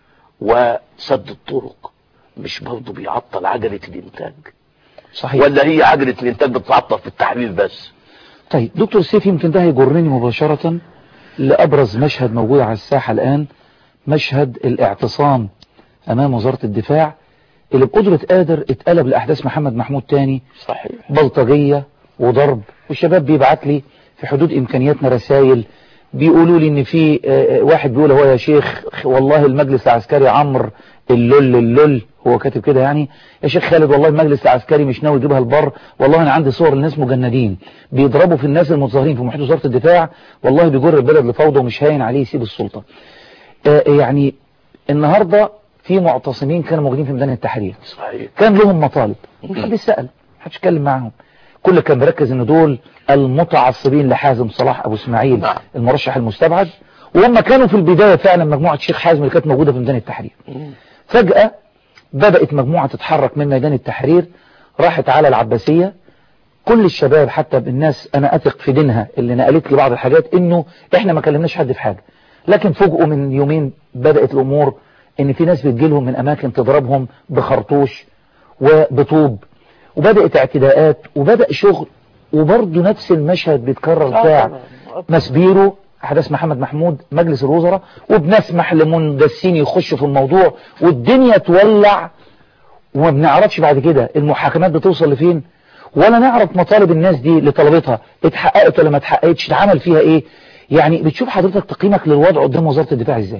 وسد الطرق مش برضه بيعطل عجلة الانتاج؟ صحيح. ولا هي عجلة الانتاج بتعطل في التحرير بس؟ طيب دكتور سيف، يمكن ده هيجرني مباشرة لأبرز مشهد موجود على الساحة الآن، مشهد الاعتصام أمام وزارة الدفاع اللي بقدرة قادر اتقلب لأحداث محمد محمود تاني. صحيح. بلطجية وضرب، والشباب بيبعت لي في حدود إمكانياتنا رسائل بيقولوا لي إن في واحد بيقول هو يا شيخ والله المجلس العسكري عمر اللول اللول، هو كاتب كده يعني، يا شيخ خالد والله المجلس العسكري مش ناوي يجيبها البر، والله انا عندي صور لناس مجندين بيضربوا في الناس المتظاهرين في محيط وزارة الدفاع، والله بيجر البلد لفوضى ومش هاين عليه يسيب السلطة. آه يعني النهاردة في معتصمين كانوا موجودين في ميدان التحرير. صحيح. كان لهم مطالب، محدش سأل، محدش اتكلم معاهم، كل كان مركز ان دول المتعصبين لحازم صلاح ابو اسماعيل نعم. المرشح المستبعد، وهم كانوا في البداية فعلا مجموعة شيخ حازم اللي كانت موجودة في ميدان التحرير. فجأة بدأت مجموعة تتحرك من ميدان التحرير، راحت على العباسية. كل الشباب حتى بالناس انا اثق في دينها اللي نقلت لي بعض الحاجات انه احنا ما كلمناش حد في حاجة، لكن فوجئوا من يومين بدأت الامور ان في ناس بتجيلهم من اماكن تضربهم بخرطوش وبطوب، وبدأت اعتداءات وبدأ شغل، وبرضه نفس المشهد بيتكرر بتاع مسبيرو احداث محمد محمود مجلس الوزراء، وبنسمح لمندسين يخشوا في الموضوع والدنيا تولع، وما بنعرفش بعد كده المحاكمات بتوصل لفين، ولا نعرف مطالب الناس دي اللي طلبتها اتحققت ولا ما اتحققتش، اتعمل فيها ايه. يعني بتشوف حضرتك تقييمك للوضع قدام وزارة الدفاع ازاي؟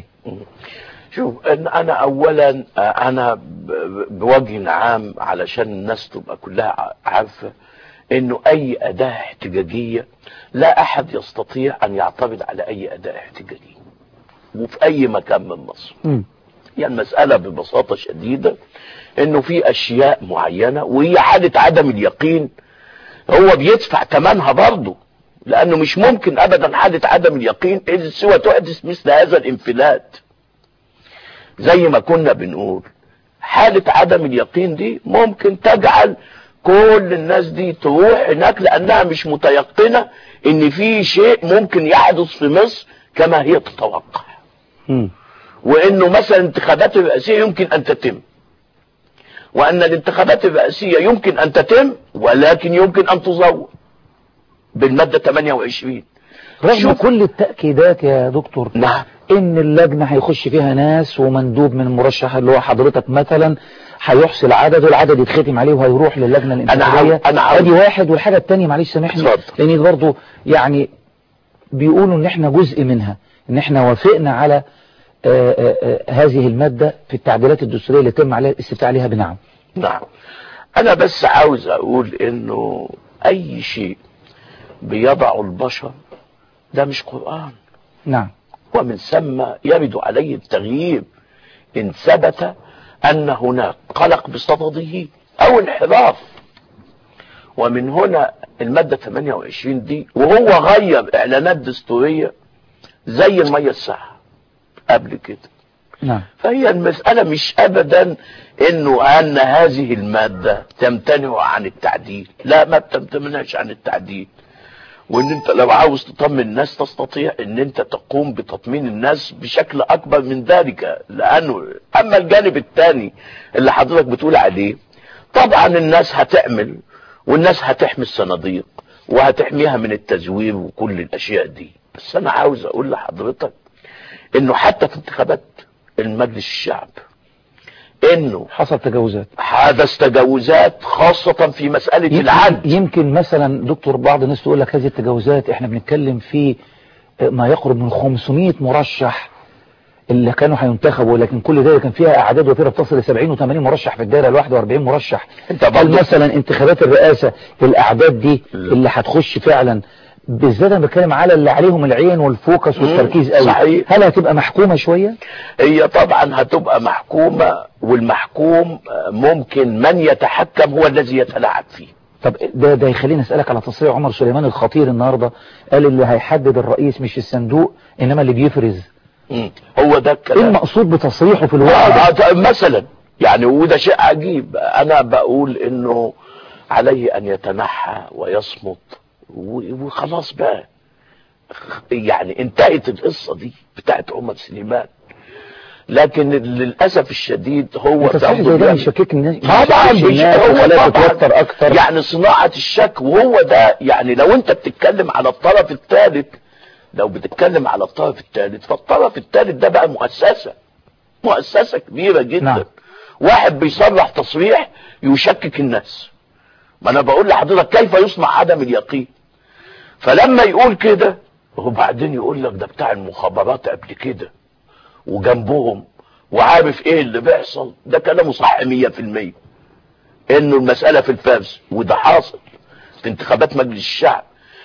شوف انا اولا انا بوجه عام علشان الناس تبقى كلها عارفة انه اي اداة احتجاجية لا احد يستطيع ان يعترض على اي اداة احتجاجية وفي اي مكان من مصر. م. يعني المسألة ببساطة شديدة انه في اشياء معينة وهي حالة عدم اليقين هو بيدفع ثمنها برضه، لانه مش ممكن ابدا حالة عدم اليقين اذ سوى تحدث مثل هذا الانفلات. زي ما كنا بنقول حالة عدم اليقين دي ممكن تجعل كل الناس دي تروح هناك لانها مش متيقنة ان في شيء ممكن يحدث في مصر كما هي تتوقع، م. وانه مثلا الانتخابات الرئاسية يمكن ان تتم، وان الانتخابات الرئاسية يمكن ان تتم ولكن يمكن ان تزور بالمادة ثمانية وعشرين رغم كل التأكيدات يا دكتور. نعم. ان اللجنة هيخش فيها ناس ومندوب من المرشح اللي هو حضرتك مثلا هيحصل عدد والعدد يتختم عليه وهيروح للجنة الانتخابية. ادي واحد. والحاجة التانية معلش سامحني لان برضو يعني بيقولوا ان احنا جزء منها، ان احنا وافقنا على آآ آآ هذه المادة في التعديلات الدستورية اللي تم عليها الاستفتاء عليها بنعم. نعم. انا بس عاوز اقول انه اي شيء بيضع البشر ده مش قرآن. نعم. ومن ثم يرد عليه التغيير ان ثبت ان هناك قلق بصدده او انحراف. ومن هنا المادة ثمانية وعشرين دي وهو غير اعلانات دستورية زي المية الساعة قبل كده. نعم. فهي المسألة مش ابدا انه ان هذه المادة تمتنع عن التعديل، لا ما بتمتنعش عن التعديل، وان انت لو عاوز تطمن الناس تستطيع ان انت تقوم بتطمين الناس بشكل اكبر من ذلك. لانه اما الجانب الثاني اللي حضرتك بتقول عليه طبعا الناس هتعمل والناس هتحمي الصناديق وهتحميها من التزوير وكل الاشياء دي، بس انا عاوز اقول لحضرتك انه حتى في انتخابات المجلس الشعب انه حصل تجاوزات، حدث تجاوزات خاصة في مسألة العدل. يمكن مثلا دكتور بعض الناس تقول لك هذه التجاوزات احنا بنتكلم في ما يقرب من خمسمائة مرشح اللي كانوا هينتخبوا، لكن كل ده كان فيها اعداد وفيرة بتصل ل سبعين وثمانين مرشح في الدائرة ال واحد وأربعين مرشح. هل مثلا انتخابات الرئاسة الاعداد دي اللي هتخش فعلا بالذات انا بتكلم على اللي عليهم العين والفوكس والتركيز قوي، صحيح. هل هتبقى محكومة شوية؟ هي طبعا هتبقى محكومة، والمحكوم ممكن من يتحكم هو الذي يتلاعب فيه. طب ده ده يخليني اسالك على تصريح عمر سليمان الخطير النهارده، قال اللي هيحدد الرئيس مش الصندوق انما اللي بيفرز. مم. هو ده الكلام. ايه المقصود بتصريحه في الوقت آه ده؟ مثلا يعني وده شيء عجيب، انا بقول انه عليه ان يتنحى ويصمت وخلاص بقى، يعني انتهت القصة دي بتاعت عمر سليمان. لكن للأسف الشديد هو ده يشككني طبعا هو طبعا اكتر، يعني صناعة الشك. وهو ده يعني لو انت بتتكلم على الطرف الثالث، لو بتتكلم على الطرف الثالث فالطرف الثالث ده بقى مؤسسة مؤسسة كبيرة جدا. نعم. واحد بيصرح تصريح يشكك الناس. ما انا بقول لحضرتك كيف يصنع عدم اليقين؟ فلما يقول كده وبعدين يقول لك ده بتاع المخابرات قبل كده وجنبهم وعارف ايه اللي بيحصل، ده كلامه صح مية في المية انه المسألة في الفرز، وده حاصل في انتخابات مجلس الشعب.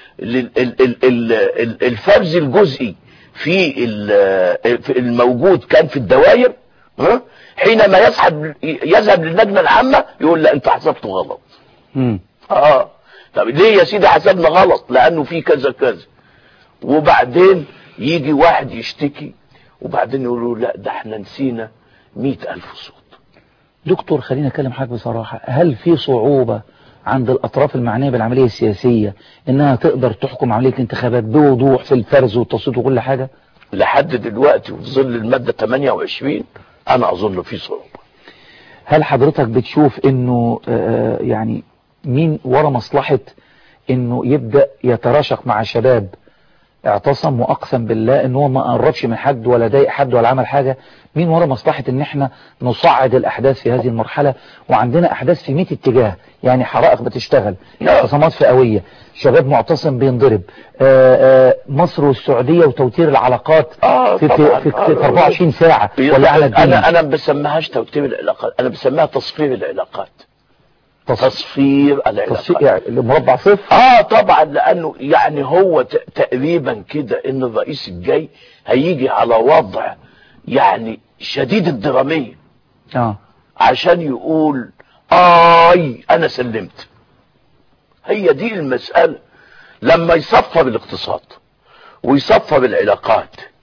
الفرز الجزئي في الموجود كان في الدوائر، حينما يسحب يذهب للجنة العامة يقول لا انت حسبته غلط. امم اه طب ليه يا سيدي حسبنا غلط؟ لانه في كذا كذا. وبعدين يجي واحد يشتكي وبعدين يقولوا لا ده احنا نسينا مئة الف صوت. دكتور خلينا اكلم حضرتك بصراحة، هل في صعوبة عند الاطراف المعنية بالعملية السياسية انها تقدر تحكم عملية الانتخابات بوضوح في الفرز والتصويت وكل حاجة؟ لحد دلوقتي وفي ظل المادة ثمانية وعشرين انا اظن في صعوبة. هل حضرتك بتشوف انه آه يعني مين ورا مصلحة انه يبدأ يتراشق مع شباب اعتصم واقسم بالله ان هو ما قربش من حد ولا ضايق حد ولا عمل حاجة؟ مين ورا مصلحة ان احنا نصعد الاحداث في هذه المرحلة وعندنا احداث في مئة اتجاه؟ يعني حرائق بتشتغل، اعتصامات فئوية، شباب معتصم بينضرب، آآ آآ مصر والسعودية وتوتير العلاقات آه في, في, في, في أربعة وعشرين ساعة ولا على الدين. انا انا ما بسميهاش توتير العلاقات، انا بسميها تصفير العلاقات. تصفير العلاقات يعني مربع صفر. اه طبعا، لانه يعني هو تقريبا كده ان الرئيس الجاي هيجي على وضع يعني شديد الدرامية اه عشان يقول اي انا سلمت. هي دي المسألة. لما يصفر الاقتصاد ويصفر العلاقات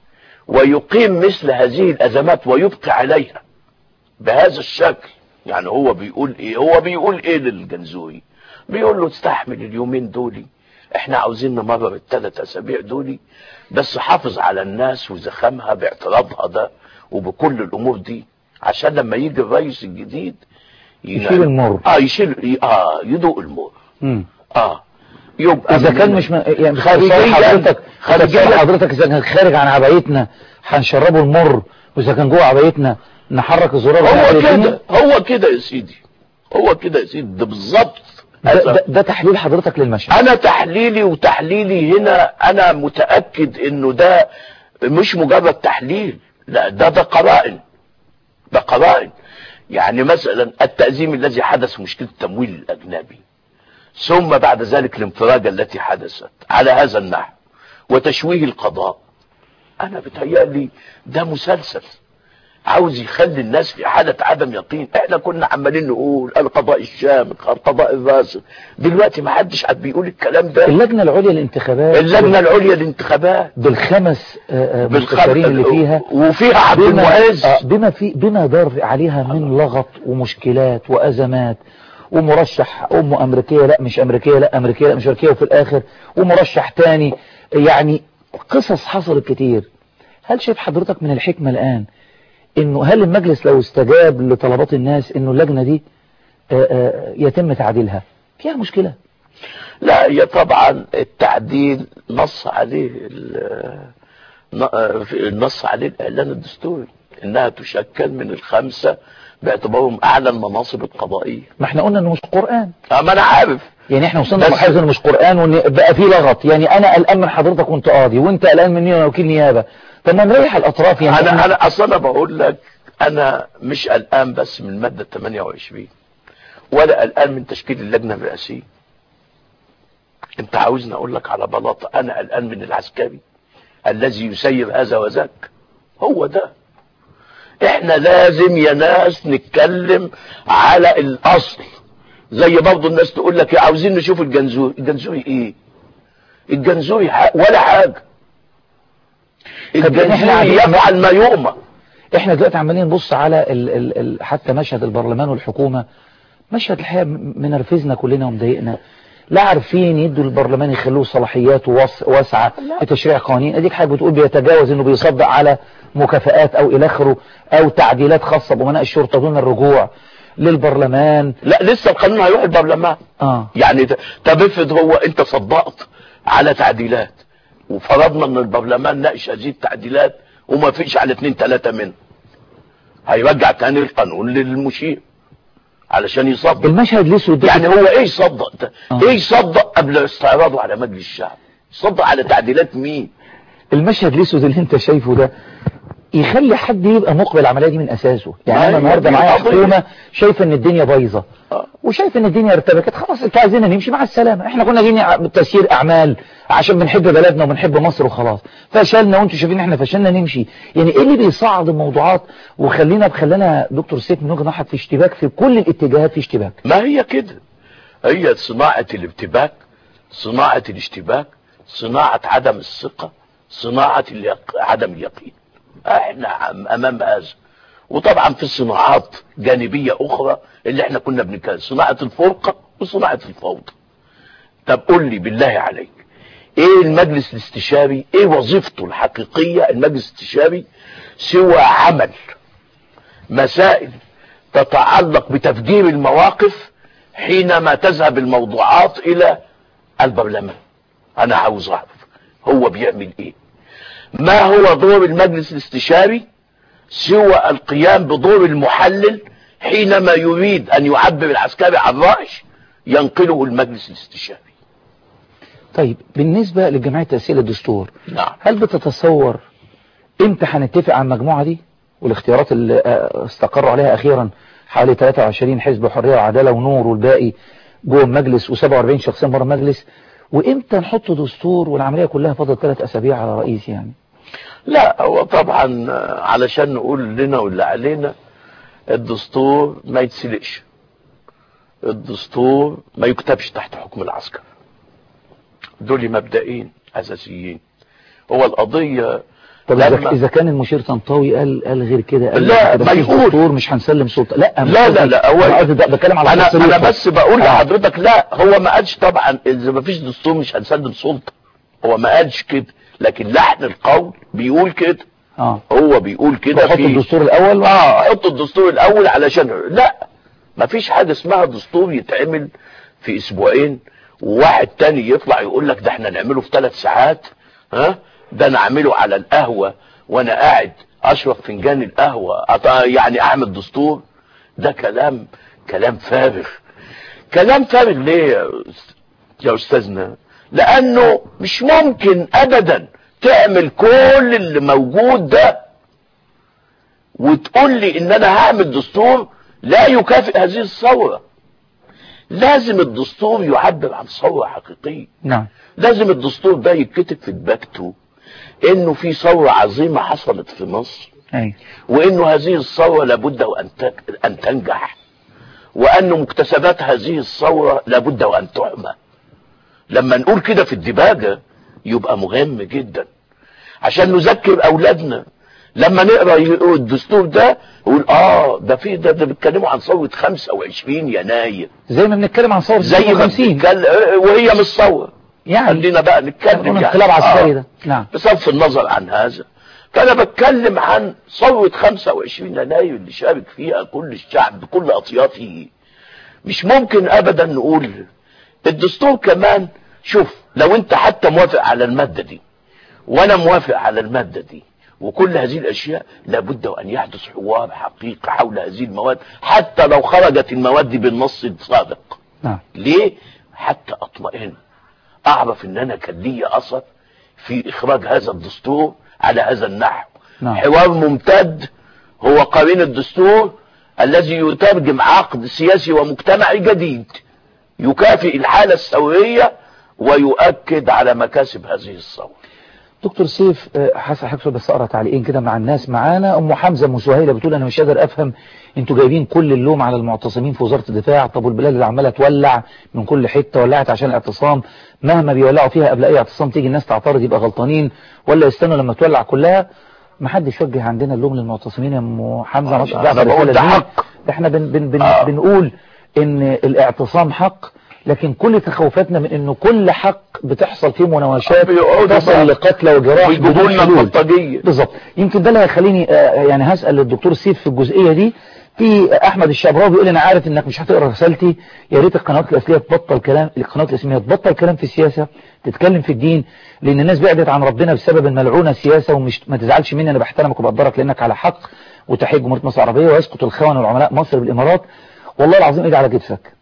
ويقيم مثل هذه الازمات ويبقي عليها بهذا الشكل. يعني هو بيقول ايه؟ هو بيقول ايه للجنزوري؟ بيقول له استحمل اليومين دولي، احنا عاوزين نمرر الثلاث اسابيع دولي، بس حافظ على الناس وزخمها باعتراضها ده وبكل الامور دي، عشان لما يجي الرئيس الجديد يشيل المر. اه يشيل اه يدوق المر. امم اه يبقى اذا كان مش م... يعني خارجيا حضرتك خارجيا حضرتك اذا كان خارج عن عبايتنا هنشربه المر، واذا كان جوه عبايتنا نحرك الزرار. هو كده هو كده يا سيدي، هو كده يا سيدي، ده بالظبط. ده, ده, ده تحليل حضرتك للمشهد. انا تحليلي وتحليلي هنا انا متأكد انه ده مش مجرد تحليل، لا ده ده قرائن، ده قرائن. يعني مثلا التأزيم الذي حدث، مشكلة التمويل الأجنبي، ثم بعد ذلك الانفراجة التي حدثت على هذا النحو وتشويه القضاء، أنا بتهيألي ده مسلسل عاوز يخلي الناس في حالة عدم يقين. احنا كنا عمالين نقول القضاء الشامخ القضاء الراسخ، دلوقتي ما حدش عاد بيقول الكلام ده. اللجنة العليا للانتخابات اللجنة العليا للانتخابات بالخمس مستشارين اللي فيها، وفيها عبد المعز، بما في بما دار عليها من لغط ومشكلات وأزمات، ومرشح أمه أمريكية لا مش أمريكية لا أمريكية لا مش أمريكية، وفي الآخر ومرشح تاني، يعني قصص حصلت كتير. هل شايف حضرتك من الحكمة الآن انه هل المجلس لو استجاب لطلبات الناس انه اللجنة دي آآ آآ يتم تعديلها؟ فيها مشكلة؟ لا، هي طبعا التعديل نص عليه النص عليه الاعلان الدستوري انها تشكل من الخمسة باعتبارهم اعلى المناصب القضائية. ما احنا قلنا انه مش قرآن. اه ما انا عارف، يعني احنا وصلنا لمرحله انه مش قرآن وان بقى فيه لغط. يعني انا قلقان من حضرتك وانت قاضي، وانت قلقان مني وانا وكيل نيابه، طب ما نريح الاطراف. يعني انا انا اصلا انا بقول لك انا مش قلقان بس من الماده ثمانية وعشرين ولا قلقان من تشكيل اللجنه الرئاسيه. انت عاوزني اقول لك على بلاطه انا قلقان من العسكري الذي يسير هذا وذاك؟ هو ده. احنا لازم يا ناس نتكلم على الاصل، زي برضه الناس تقول لك عاوزين نشوف الجنزوري. الجنزوري ايه؟ الجنزوري ولا حاجه. الجنزوري يفعل ما يؤمر. احنا دلوقتي عمالين نبص على ال ال ال حتى مشهد البرلمان والحكومه، مشهد الحقيقه منرفزنا كلنا ومضايقنا. لا عارفين يدوا البرلمان يخلوه صلاحيات واسعه في تشريع قوانين. اديك حاجه بتقول بيتجاوز انه بيصدق على مكافآت او الى اخره، او تعديلات خاصه بامناء الشرطه دون الرجوع للبرلمان. لا لسه القانون هيروح البرلمان. اه يعني طب افرض هو انت صدقت على تعديلات وفرضنا ان البرلمان ناقش هذه التعديلات وما فيش على اتنين تلاتة منه، هيرجع تاني القانون للمشير علشان يصدق. المشهد الاسود يعني هو ايه يصدق؟ آه. ايه يصدق قبل استعراضه على مجلس الشعب؟ يصدق على تعديلات مين؟ المشهد الاسود اللي انت شايفه ده يخلي حد يبقى مقبل العمليه دي من اساسه. يعني انا النهارده معايا حكومه شايفه ان الدنيا بايظه وشايف ان الدنيا ارتبكت، خلاص انت عايزيننا نمشي مع السلامه، احنا كنا جايين تسيير اعمال عشان بنحب بلدنا وبنحب مصر وخلاص، فشلنا وانتوا شايفين احنا فشلنا نمشي. يعني ايه اللي بيصعد الموضوعات وخلينا بخلينا دكتور سيف من وجهه نظرك في اشتباك في كل الاتجاهات؟ في اشتباك. ما هي كده، هي صناعه الارتباك، صناعه الاشتباك، صناعه عدم الثقه، صناعه اليق... عدم اليقين. احنا امام هذا. وطبعا في صناعات جانبية اخرى اللي احنا كنا بنتكلم، صناعة الفرقة وصناعة الفوضى. طب قول لي بالله عليك، ايه المجلس الاستشاري؟ ايه وظيفته الحقيقية المجلس الاستشاري سوى عمل مسائل تتعلق بتفجير المواقف حينما تذهب الموضوعات الى البرلمان؟ انا عاوز اعرف هو بيعمل ايه. ما هو دور المجلس الاستشاري سوى القيام بدور المحلل حينما يريد ان يعبر العسكري عن رأي ينقله المجلس الاستشاري؟ طيب بالنسبة للجمعية تأسيس الدستور، نعم، هل بتتصور امتى هنتفق على المجموعة دي والاختيارات اللي استقروا عليها اخيرا حوالي ثلاثة وعشرين حزب حرية وعدالة ونور والباقي جوه المجلس وسبعة واربعين شخصيا بره المجلس، وامتى نحط دستور والعملية كلها فاضل ثلاث اسابيع على رئيس؟ يعني لا، هو طبعا علشان نقول لنا واللي علينا، الدستور ما يتسلقش، الدستور ما يكتبش تحت حكم العسكر. دول مبدئين اساسيين. هو القضية طب لما اذا كان المشير طنطاوي قال قال غير كده، قال لا ما يقول مش هنسلم سلطه، لا لا لا لا هو بتكلم على انا انا بس بقول لحضرتك لا هو ما قالش طبعا اذا ما فيش دستور مش هنسلم سلطه، هو ما قالش كده، لكن لحن القول بيقول كده. اه هو بيقول كده حط الدستور الاول اه حط الدستور الاول علشان لا ما فيش حاجه اسمها دستور يتعمل في اسبوعين وواحد تاني يطلع يقول لك ده احنا نعمله في ثلاث ساعات، ها ده انا اعمله على القهوه وانا قاعد اشرب فنجان القهوه يعني اعمل دستور. ده كلام كلام فارغ. كلام فارغ ليه يا استاذنا؟ لانه مش ممكن ابدا تعمل كل اللي موجود ده وتقول لي ان انا هعمل دستور لا يكافئ هذه الثوره. لازم الدستور يعبر عن ثوره حقيقيه. نعم. لازم الدستور ده يتكتب في دباجته انه في ثوره عظيمه حصلت في مصر. أي. وانه هذه الثوره لابد وان ان تنجح، وان مكتسبات هذه الثوره لابد وان تعمى. لما نقول كده في الدباجه يبقى مهم جدا عشان نذكر اولادنا لما نقرا الدستور ده نقول اه ده في ده, ده بيتكلموا عن ثوره خمسة وعشرين يناير زي ما بنتكلم عن ثوره زي ما بنتكلم وهي مش ثوره يعني. خلينا بقى نتكلم يعني انقلاب عسكري ده. نعم. بصرف النظر عن هذا فانا بتكلم عن ثوره خمسة وعشرين يناير اللي شارك فيها كل الشعب بكل اطيافه. مش ممكن ابدا نقول الدستور كمان. شوف لو انت حتى موافق على الماده دي وانا موافق على الماده دي وكل هذه الاشياء لابد وان يحدث حوار حقيقي حول هذه المواد حتى لو خرجت المواد دي بالنص السابق. نعم. ليه؟ حتى اطمئن اعرف ان انا كان لي اثر في اخراج هذا الدستور على هذا النحو. نعم. حوار ممتد هو قرين الدستور الذي يترجم عقد سياسي ومجتمعي جديد يكافئ الحالة الثورية ويؤكد على مكاسب هذه الثورة. دكتور سيف حسن حكسو بس اقرا تعليقين كده مع الناس معانا. ام حمزه ام سهيله بتقول انا مش قادر افهم انتوا جايبين كل اللوم على المعتصمين في وزاره الدفاع. طب والبلاد اللي عماله تولع من كل حته ولعت عشان الاعتصام مهما بيولعوا فيها قبل اي اعتصام تيجي الناس تعترض يبقى غلطانين ولا يستنوا لما تولع كلها؟ ما حدش وجه عندنا اللوم للمعتصمين يا ام حمزه. انا بقول ده حق. احنا بن بن بن آه. بنقول ان الاعتصام حق لكن كل تخوفاتنا من انه كل حق بتحصل فيه مناوشات تصل لقتل وجراح بدون حلول. بالظبط. يمكن ده اللي هيخليني يعني هسأل الدكتور سيف في الجزئية دي. في احمد الشعبراوي بيقول انا عارف انك مش هتقرا رسالتي، يا ريت القنوات الاسلاميه تبطل كلام القنوات الاسلاميه تبطل كلام في السياسه تتكلم في الدين لان الناس بعدت عن ربنا بسبب الملعونه السياسه. ومش ما تزعلش مني انا بحترمك وبقدرك لانك على حق وتحيي جمهوريه مصر العربيه ويسقط الخونه والعملاء مصر بالامارات. والله العظيم ايدي على كتفك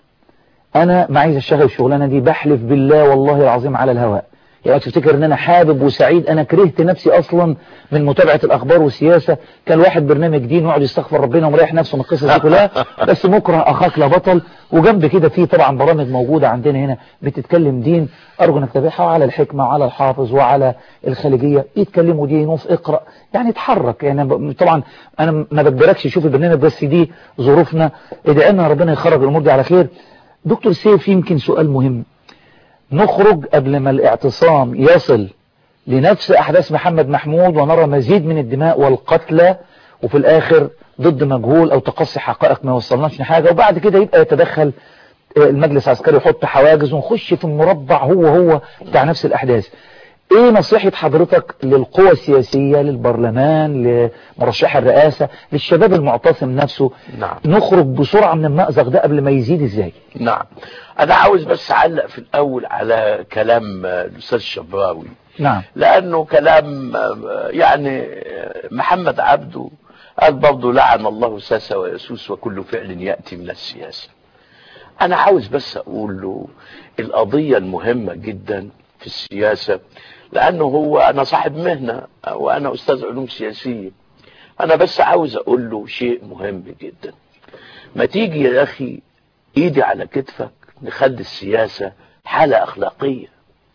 انا ما عايز اشتغل الشغلانه دي بحلف بالله والله العظيم على الهواء. يعني تفتكر ان انا حابب وسعيد؟ انا كرهت نفسي اصلا من متابعه الاخبار والسياسه. كان واحد برنامج دين ويقعد يستغفر ربنا ومريح نفسه من القصص دي كلها بس مكره اخاك لا بطل. وجنب كده في طبعا برامج موجوده عندنا هنا بتتكلم دين ارجو انك تتابعها وعلى الحكمه وعلى الحافظ وعلى الخليجيه يتكلموا دين وفي اقرا يعني اتحرك. يعني طبعا انا ما بجبركش شوف البرنامج بس دي ظروفنا. ادعي لنا ربنا يخرج الامور دي على خير. دكتور سيف يمكن سؤال مهم. نخرج قبل ما الاعتصام يصل لنفس أحداث محمد محمود ونرى مزيد من الدماء والقتلى وفي الآخر ضد مجهول أو تقصي حقائق ما وصلناش لحاجة وبعد كده يبقى يتدخل المجلس العسكري يحط حواجز ونخش في المربع هو هو بتاع نفس الأحداث. ايه نصيحة حضرتك للقوى السياسية للبرلمان لمرشح الرئاسة للشباب المعتصم نفسه؟ نعم. نخرج بسرعة من المأزق ده قبل ما يزيد ازاي؟ نعم. انا عاوز بس اعلق في الاول على كلام الاستاذ الشبراوي. نعم. لانه كلام يعني محمد عبده قال برضه لعن الله ساسة ويسوس وكل فعل يأتي من السياسة. انا عاوز بس اقول له القضية المهمة جدا في السياسة لانه هو انا صاحب مهنة وانا استاذ علوم سياسية. انا بس عاوز اقول له شيء مهم جدا. ما تيجي يا اخي ايدي على كتفك نخلي السياسة حالة اخلاقية.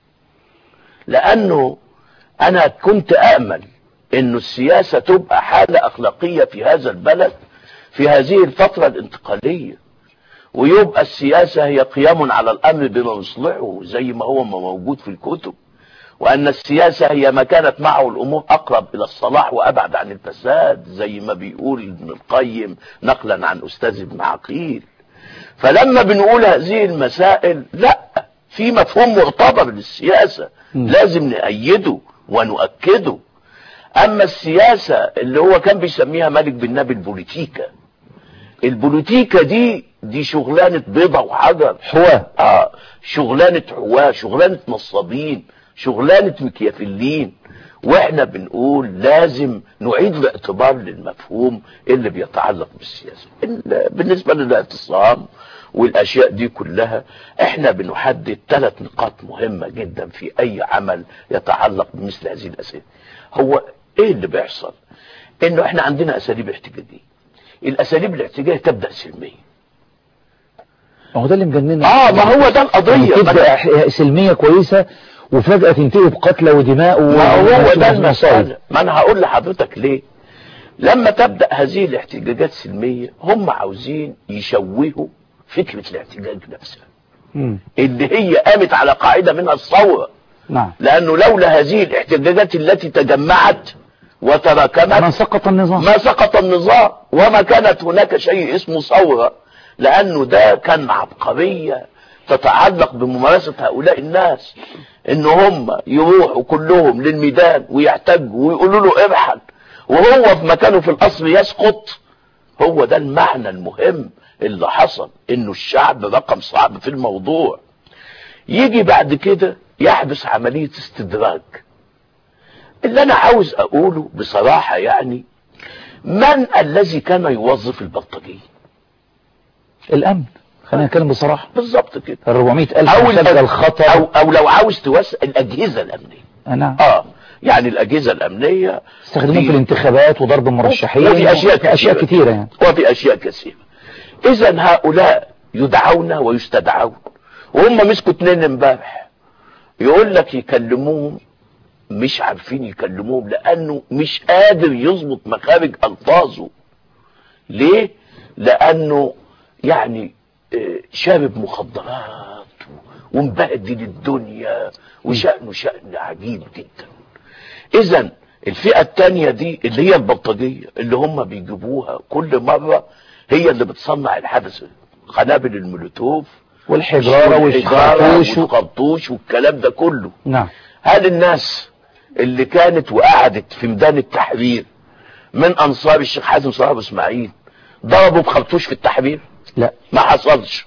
لانه انا كنت امل انه السياسة تبقى حالة اخلاقية في هذا البلد في هذه الفترة الانتقالية ويبقى السياسة هي قيام على الامر بما يصلحه زي ما هو موجود في الكتب وأن السياسة هي ما كانت معه الأمور أقرب إلى الصلاح وأبعد عن الفساد، زي ما بيقول ابن القيم نقلا عن أستاذ ابن عقيل. فلما بنقول هذه المسائل لا، في مفهوم معتبر للسياسة لازم نأيده ونؤكده. أما السياسة اللي هو كان بيسميها مالك بن نبي البوليتيكا، البوليتيكا دي دي شغلانة بيضة وحجر، حواه اه شغلانة حواه، شغلانة نصابين، شغلانة مكيافلين. واحنا بنقول لازم نعيد الاعتبار للمفهوم اللي بيتعلق بالسياسة. بالنسبة للاعتصام والاشياء دي كلها، احنا بنحدد ثلاث نقاط مهمة جدا في اي عمل يتعلق بمثل هذه الاسئلة. هو ايه اللي بيحصل؟ انه احنا عندنا اساليب احتجاجية. الاساليب الاحتجاجية تبدأ سلمية. ما هو ده اللي مجننا. اه ما هو ده القضية. تبدأ سلمية كويسة وفجأة تنتهي بقتلى ودماء. ما هو ده المسألة. ما انا هقول لحضرتك ليه. لما تبدأ هذه الاحتجاجات سلمية، هم عاوزين يشوهوا فكرة الاحتجاج نفسها، م. اللي هي قامت على قاعدة منها الثورة. نعم. لأنه لولا هذه الاحتجاجات التي تجمعت وتراكمت ما سقط النظام، ما سقط النظام وما كانت هناك شيء اسمه ثورة، لأنه ده كان عبقرية تتعلق بممارسة هؤلاء الناس، إن هم يروحوا كلهم للميدان ويحتجوا ويقولوا له ارحل، وهو في مكانه في القصر يسقط. هو ده المعنى المهم اللي حصل، إنه الشعب رقم صعب في الموضوع. يجي بعد كده يحدث عملية استدراج. اللي أنا عاوز أقوله بصراحة يعني، من الذي كان يوظف البلطجية؟ الأمن. خلينا نتكلم بصراحة. بالظبط كده. الربعمائة ألف أو, الخطر أو, أو لو عاوز توسع الأجهزة الأمنية. نعم. آه يعني الأجهزة الأمنية استخدموه في الانتخابات وضرب المرشحين وفي أشياء كثيرة, أشياء كثيرة يعني. وفي أشياء كثيرة. إذا هؤلاء يدعون ويستدعون، وهم مسكوا اتنين امبارح يقول لك يكلموهم، مش عارفين يكلموهم لأنه مش قادر يظبط مخارج ألفاظه. ليه؟ لأنه يعني شارب مخدرات ومبهدل الدنيا وشأنه شأن عجيب جدا. إذا الفئة الثانية دي اللي هي البلطجية اللي هم بيجيبوها كل مرة، هي اللي بتصنع الحدث، قنابل المولوتوف والحجارة والخرطوش والخرطوش والكلام ده كله. نعم. هل الناس اللي كانت وقعدت في ميدان التحرير من أنصار الشيخ حازم صلاح أبو إسماعيل ضربوا بخرطوش في التحرير؟ لا، ما حصلش.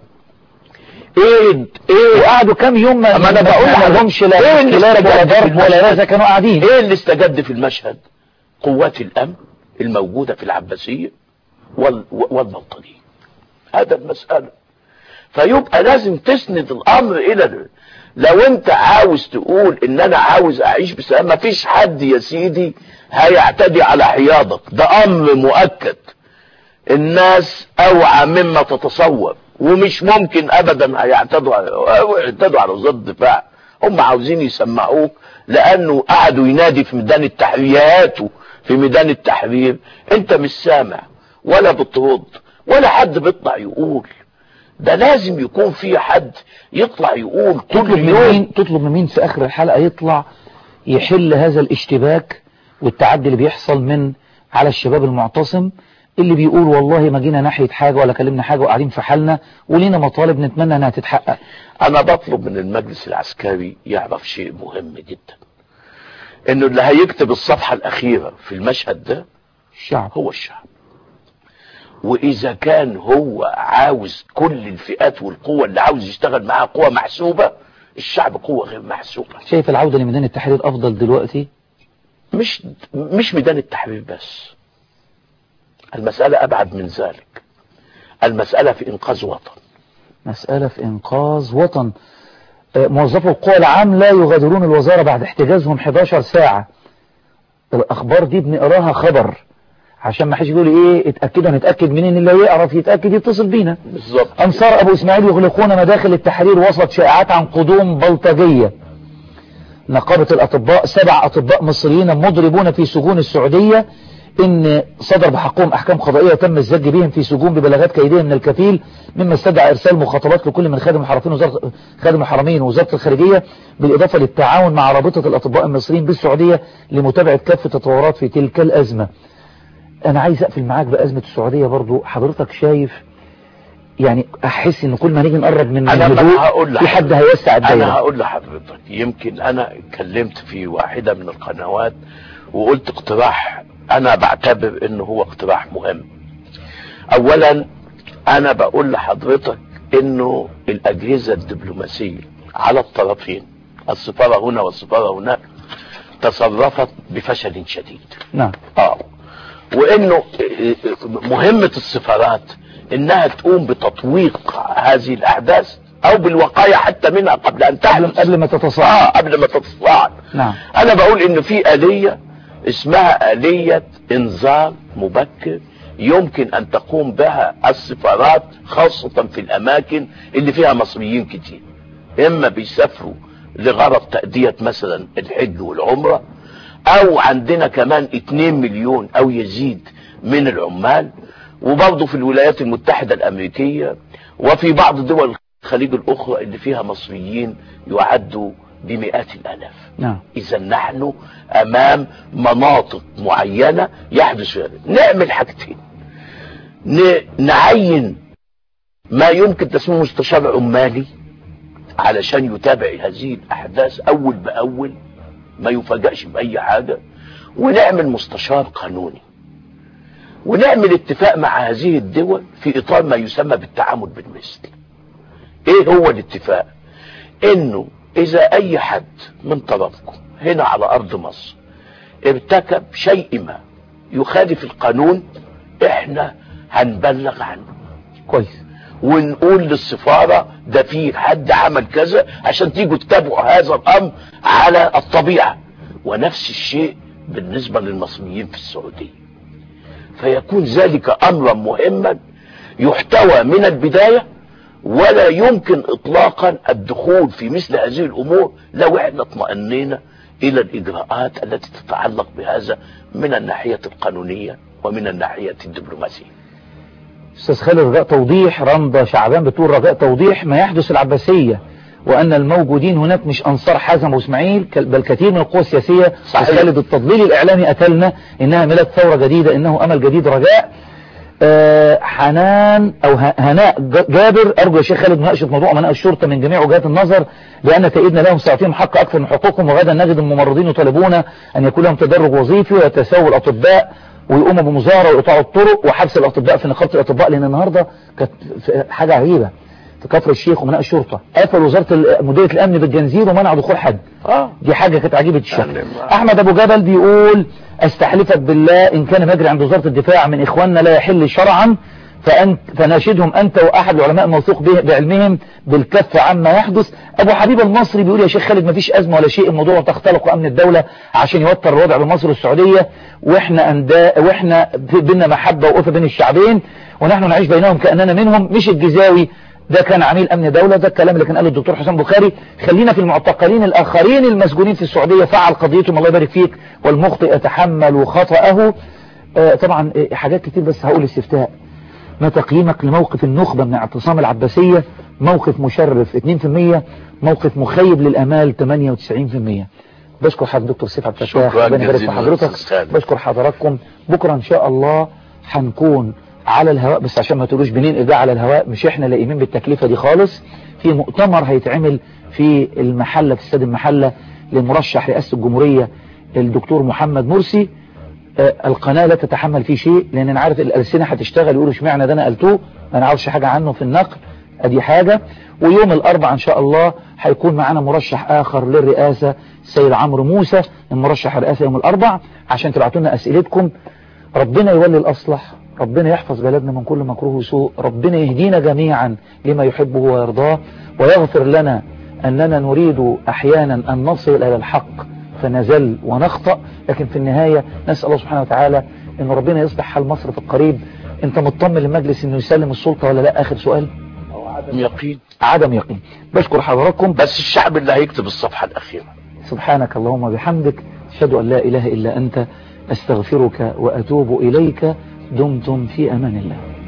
ايه ايه وقعدوا كام يوم ما انا بقول لهمش لا ايه ولا ضرب ولا رزا، كانوا قاعدين. ايه اللي استجد في المشهد؟ قوات الامن الموجودة في العباسية وال والبلطجية. هذا المسألة. فيبقى لازم تسند الامر الى، لو انت عاوز تقول ان انا عاوز اعيش بسلام، ما فيش حد يا سيدي هيعتدي على حياضك، ده امر مؤكد. الناس اوعى مما تتصور، ومش ممكن ابدا هيعتدوا على يعتدوا على وزارة الدفاع. هم عاوزين يسمعوك لانه قعدوا ينادي في ميدان التحرير، في ميدان التحرير انت مش سامع ولا بترد ولا حد بيطلع يقول. ده لازم يكون في حد يطلع يقول كل يوم. تطلب من مين في اخر الحلقة يطلع يحل هذا الاشتباك والتعدي اللي بيحصل من على الشباب المعتصم، اللي بيقول والله ما جينا ناحية حاجة ولا كلمنا حاجة وقاعدين في حالنا ولينا مطالب نتمنى انها تتحقق. انا بطلب من المجلس العسكري يعرف شيء مهم جدا، انه اللي هيكتب الصفحة الاخيرة في المشهد ده الشعب، هو الشعب. واذا كان هو عاوز كل الفئات والقوة اللي عاوز يشتغل معاها قوة محسوبة، الشعب قوة غير محسوبة. شايف العودة لميدان التحرير افضل دلوقتي؟ مش مش ميدان التحرير بس، المسألة أبعد من ذلك. المسألة في إنقاذ وطن. مسألة في إنقاذ وطن. موظفو القوى العام لا يغادرون الوزارة بعد احتجازهم حداشر ساعة. الأخبار دي بنقراها خبر عشان ما حدش يقول ايه اتأكدوا. نتأكد منين؟ اللي يعرف يتأكد يتصل بينا. بالظبط. أنصار أبو إسماعيل يغلقون مداخل التحرير وسط شائعات عن قدوم بلطجية. نقابة الأطباء، سبع أطباء مصريين مضربون في سجون السعودية ان صدر بحقهم احكام قضائية تم الزج بهم في سجون ببلاغات كيدية من الكفيل، مما استدعى ارسال مخاطبات لكل من خادم الحرمين وزارة خادم الحرمين ووزارة الخارجية، بالاضافة للتعاون مع رابطة الاطباء المصريين بالسعودية لمتابعة كافة التطورات في تلك الازمة. انا عايز اقفل معاك بازمة السعودية برضو. حضرتك شايف يعني احس ان كل ما نيجي نقرب من الهدوء في حد هيوسع الدايره. انا هقول لحضرتك، يمكن انا اتكلمت في واحدة من القنوات وقلت اقتراح انا بعتبر انه هو اقتراح مهم. اولا انا بقول لحضرتك انه الاجهزة الدبلوماسية على الطرفين، السفارة هنا والسفارة هناك، تصرفت بفشل شديد. نعم. اه وانه مهمة السفارات انها تقوم بتطويق هذه الاحداث او بالوقاية حتى منها قبل ان تحدث، قبل ما تتصاعد. اه قبل ما تتصاعد. نعم. انا بقول انه في آلية اسمها آلية انذار مبكر يمكن ان تقوم بها السفارات، خاصة في الاماكن اللي فيها مصريين كتير، اما بيسافروا لغرض تأدية مثلا الحج والعمرة، او عندنا كمان اتنين مليون او يزيد من العمال، وبرضه في الولايات المتحدة الامريكية وفي بعض دول الخليج الاخرى اللي فيها مصريين يعدوا بمئات الالاف. نعم. اذا نحن امام مناطق معينة يحدث فيها. نعمل حاجتين، نعين ما يمكن تسميه مستشار عمالي علشان يتابع هذه الاحداث اول باول، ما يفاجئش باي حاجة، ونعمل مستشار قانوني، ونعمل اتفاق مع هذه الدول في اطار ما يسمى بالتعامل بالمثل. ايه هو الاتفاق؟ انه اذا اي حد من طرفكم هنا على ارض مصر ارتكب شيء ما يخالف القانون، احنا هنبلغ عنه كويس، ونقول للسفارة ده في حد عمل كذا عشان تيجوا تتابعوا هذا الامر على الطبيعة. ونفس الشيء بالنسبة للمصريين في السعودية، فيكون ذلك امرا مهما يحتوى من البداية، ولا يمكن اطلاقا الدخول في مثل هذه الامور لو احنا اطمأنينا الى الاجراءات التي تتعلق بهذا من الناحية القانونية ومن الناحية الدبلوماسية. استاذ خالد، رجاء توضيح. رمضة شعبان بتقول رجاء توضيح ما يحدث العباسية، وان الموجودين هناك مش انصار حازم واسماعيل بل كثير من القوى السياسية. خالد، التضليل الاعلامي قتلنا، انها ميلاد ثورة جديدة، انه امل جديد. رجاء آه حنان او هناء جابر، ارجو يا شيخ خالد مناقشه موضوع امناء الشرطه من جميع وجهات النظر، لان تأييدنا لهم سيعطيهم حق اكثر من حقوقهم، وغدا نجد الممرضين يطالبون ان يكون لهم تدرج وظيفي ويتساووا الاطباء ويقوموا بمظاهره ويقطعوا الطرق وحبس الاطباء في نقابه الاطباء. لان النهارده كانت حاجه عجيبه في كفر الشيخ ومناء الشرطه قفل وزاره مديريه الامن بالجنزير ومنعوا دخول حد. اه دي حاجه كانت عجيبه الشكل. احمد ابو جبل بيقول استحلفك بالله ان كان مجري عند وزاره الدفاع من اخواننا لا يحل شرعا فأنت فناشدهم أنت وأحد العلماء الموثوق به بعلمهم بالكف عما يحدث. أبو حبيب المصري بيقول يا شيخ خالد مفيش أزمة ولا شيء، الموضوع تختلق أمن الدولة عشان يوتر الوضع بين مصر والسعودية، وإحنا أنداء وإحنا بيننا محبة وقفة بين الشعبين ونحن نعيش بينهم كأننا منهم. مش الجزاوي ده كان عميل أمن دولة، ده الكلام اللي كان قاله الدكتور حسام بخاري. خلينا في المعتقلين الآخرين المسجونين في السعودية، فعل قضيتهم الله يبارك فيك، والمخطئ يتحمل خطأه. آه طبعا حاجات كتير، بس هقول استفتاء. ما تقييمك لموقف النخبة من اعتصام العباسية؟ موقف مشرف اثنين في المية، موقف مخيب للأمال ثمانية وتسعين في المية. بشكر حضرتك دكتور سيف عبد الفتاح، ربنا يبارك في حضرتك. بشكر حضراتكم. بكرة ان شاء الله هنكون على الهواء، بس عشان ما تقولوش بننقل ده على الهواء، مش احنا لاقيين بالتكلفة دي خالص. في مؤتمر هيتعمل في المحلة في استاد المحلة لمرشح رئاسة الجمهورية الدكتور محمد مرسي. آه القناة لا تتحمل فيه شيء، لان انا عارف الألسنة هتشتغل يقولوا اشمعنى ده انا قلتوه، ما نعرفش حاجة عنه في النقل، ادي حاجة. ويوم الاربعاء ان شاء الله هيكون معانا مرشح اخر للرئاسة السيد عمرو موسى، المرشح الرئاسي يوم الاربعاء، عشان تبعتوا لنا اسئلتكم. ربنا يولي الاصلح، ربنا يحفظ بلدنا من كل مكروه وسوء، ربنا يهدينا جميعا لما يحبه ويرضاه، ويغفر لنا اننا نريد احيانا ان نصل الى الحق فنزل ونخطأ، لكن في النهاية نسأل الله سبحانه وتعالى ان ربنا يصلح حال مصر في القريب. انت مطمن للمجلس انه يسلم السلطة ولا لا؟ اخر سؤال. عدم يقين. عدم يقين. بشكر حضراتكم. بس الشعب اللي هيكتب الصفحة الاخيرة. سبحانك اللهم وبحمدك، اشهد ان لا اله الا انت، أستغفرك وأتوب إليك. دمتم في أمان الله.